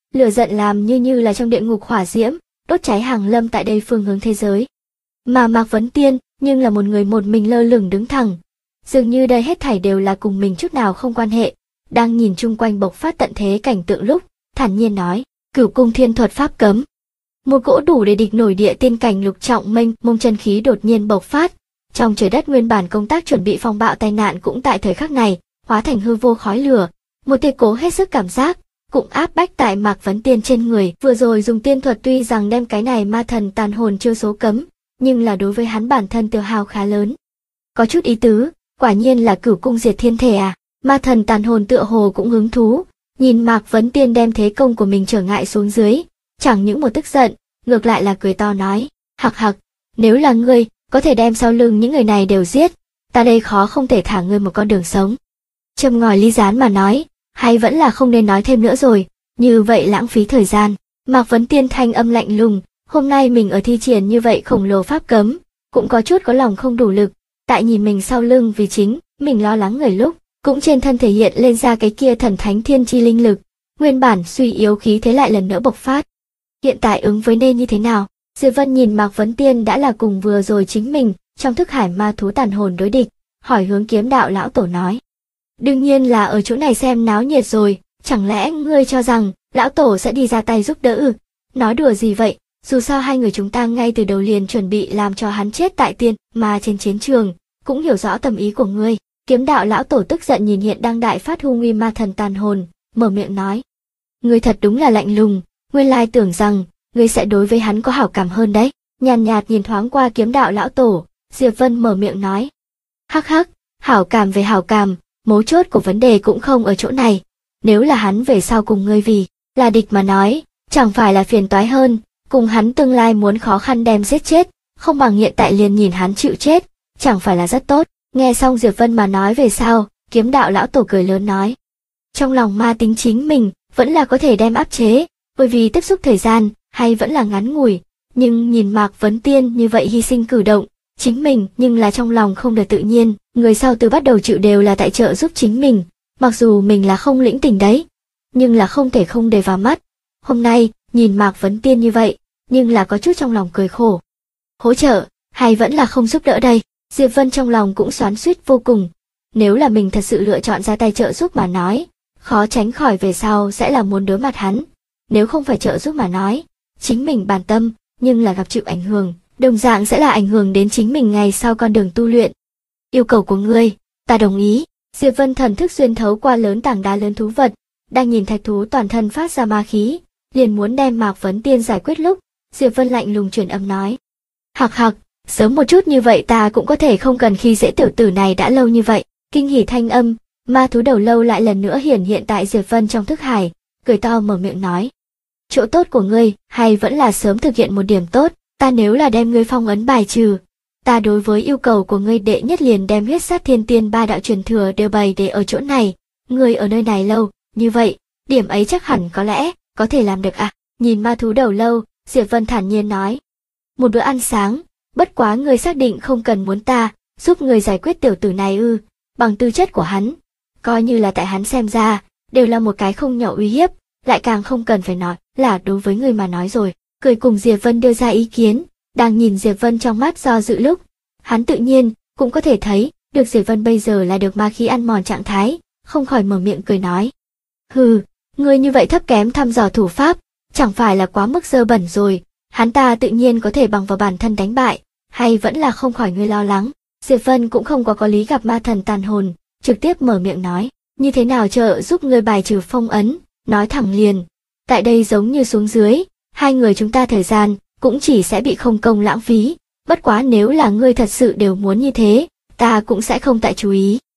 A: lửa giận làm như là trong địa ngục hỏa diễm, đốt cháy hàng lâm tại đây phương hướng thế giới. Mà Mạc Vấn Tiên nhưng là một người một mình lơ lửng đứng thẳng, dường như đây hết thảy đều là cùng mình chút nào không quan hệ. Đang nhìn chung quanh bộc phát tận thế cảnh tượng lúc, thản nhiên nói, Cửu Cung Thiên Thuật pháp cấm. Một cỗ đủ để địch nổi địa tiên cảnh lục trọng mênh mông chân khí đột nhiên bộc phát, trong trời đất nguyên bản công tác chuẩn bị phong bạo tai nạn cũng tại thời khắc này hóa thành hư vô khói lửa. Một tia cố hết sức cảm giác cũng áp bách tại Mạc Vấn Tiên trên người. Vừa rồi dùng tiên thuật tuy rằng đem cái này ma thần tàn hồn chưa số cấm, nhưng là đối với hắn bản thân tiêu hao khá lớn. Có chút ý tứ, quả nhiên là Cửu Cung diệt thiên thể à? Ma thần tàn hồn tựa hồ cũng hứng thú, nhìn Mạc Vấn Tiên đem thế công của mình trở ngại xuống dưới, chẳng những một tức giận, ngược lại là cười to nói, hặc hặc, nếu là ngươi, có thể đem sau lưng những người này đều giết, ta đây khó không thể thả ngươi một con đường sống. Châm ngòi ly gián mà nói, hay vẫn là không nên nói thêm nữa rồi, như vậy lãng phí thời gian. Mạc Vấn Tiên thanh âm lạnh lùng, hôm nay mình ở thi triển như vậy khổng lồ pháp cấm, cũng có chút có lòng không đủ lực, tại nhìn mình sau lưng vì chính, mình lo lắng người lúc, cũng trên thân thể hiện lên ra cái kia thần thánh thiên chi linh lực, nguyên bản suy yếu khí thế lại lần nữa bộc phát. Hiện tại ứng với nên như thế nào? Diệp Vân nhìn Mạc Vấn Tiên đã là cùng vừa rồi chính mình, trong thức hải ma thú tàn hồn đối địch, hỏi hướng Kiếm Đạo lão tổ nói. Đương nhiên là ở chỗ này xem náo nhiệt rồi, chẳng lẽ ngươi cho rằng, lão tổ sẽ đi ra tay giúp đỡ ư? Nói đùa gì vậy, dù sao hai người chúng ta ngay từ đầu liền chuẩn bị làm cho hắn chết tại tiên, mà trên chiến trường, cũng hiểu rõ tâm ý của ngươi. Kiếm Đạo lão tổ tức giận nhìn hiện đang đại phát hung uy ma thần tàn hồn, mở miệng nói. Ngươi thật đúng là lạnh lùng, nguyên lai tưởng rằng, ngươi sẽ đối với hắn có hảo cảm hơn đấy. Nhàn nhạt nhìn thoáng qua Kiếm Đạo lão tổ, Diệp Vân mở miệng nói. Hắc hắc, hảo cảm về hảo cảm, mấu chốt của vấn đề cũng không ở chỗ này. Nếu là hắn về sau cùng ngươi vì là địch mà nói, chẳng phải là phiền toái hơn, cùng hắn tương lai muốn khó khăn đem giết chết, không bằng hiện tại liền nhìn hắn chịu chết, chẳng phải là rất tốt. Nghe xong Diệp Vân mà nói về sau, Kiếm Đạo lão tổ cười lớn nói. Trong lòng ma tính chính mình, vẫn là có thể đem áp chế, bởi vì tiếp xúc thời gian, hay vẫn là ngắn ngủi, nhưng nhìn Mạc Vấn Tiên như vậy hy sinh cử động, chính mình nhưng là trong lòng không được tự nhiên, người sau từ bắt đầu chịu đều là tại trợ giúp chính mình, mặc dù mình là không lĩnh tình đấy, nhưng là không thể không để vào mắt. Hôm nay, nhìn Mạc Vấn Tiên như vậy, nhưng là có chút trong lòng cười khổ. Hỗ trợ, hay vẫn là không giúp đỡ đây? Diệp Vân trong lòng cũng xoắn xuýt vô cùng. Nếu là mình thật sự lựa chọn ra tay trợ giúp mà nói, khó tránh khỏi về sau sẽ là muốn đối mặt hắn. Nếu không phải trợ giúp mà nói, chính mình bản tâm, nhưng là gặp chịu ảnh hưởng, đồng dạng sẽ là ảnh hưởng đến chính mình ngày sau con đường tu luyện. Yêu cầu của ngươi, ta đồng ý. Diệp Vân thần thức xuyên thấu qua lớn tảng đá lớn thú vật, đang nhìn thạch thú toàn thân phát ra ma khí, liền muốn đem Mạc Vấn Tiên giải quyết lúc, Diệp Vân lạnh lùng truyền âm nói. Hặc hặc, sớm một chút như vậy ta cũng có thể không cần khi dễ tiểu tử này đã lâu như vậy. Kinh hỉ thanh âm, ma thú đầu lâu lại lần nữa hiển hiện tại Diệp Vân trong thức hải, cười to mở miệng nói. Chỗ tốt của ngươi, hay vẫn là sớm thực hiện một điểm tốt, ta nếu là đem ngươi phong ấn bài trừ, ta đối với yêu cầu của ngươi đệ nhất liền đem huyết sát thiên tiên ba đạo truyền thừa đều bày để ở chỗ này, ngươi ở nơi này lâu, như vậy, điểm ấy chắc hẳn có lẽ, có thể làm được à? Nhìn ma thú đầu lâu, Diệp Vân thản nhiên nói. Một bữa ăn sáng, bất quá ngươi xác định không cần muốn ta, giúp ngươi giải quyết tiểu tử này ư, bằng tư chất của hắn, coi như là tại hắn xem ra, đều là một cái không nhỏ uy hiếp, lại càng không cần phải nói, là đối với ngươi mà nói rồi. Cười cùng Diệp Vân đưa ra ý kiến, đang nhìn Diệp Vân trong mắt do dự lúc, hắn tự nhiên, cũng có thể thấy, được Diệp Vân bây giờ là được ma khí ăn mòn trạng thái, không khỏi mở miệng cười nói. Hừ, ngươi như vậy thấp kém thăm dò thủ pháp, chẳng phải là quá mức dơ bẩn rồi, hắn ta tự nhiên có thể bằng vào bản thân đánh bại, hay vẫn là không khỏi ngươi lo lắng. Diệp Vân cũng không có lý gặp ma thần tàn hồn, trực tiếp mở miệng nói, như thế nào trợ giúp ngươi bài trừ phong ấn, nói thẳng liền. Tại đây giống như xuống dưới, hai người chúng ta thời gian, cũng chỉ sẽ bị không công lãng phí, bất quá nếu là ngươi thật sự đều muốn như thế, ta cũng sẽ không tại chú ý.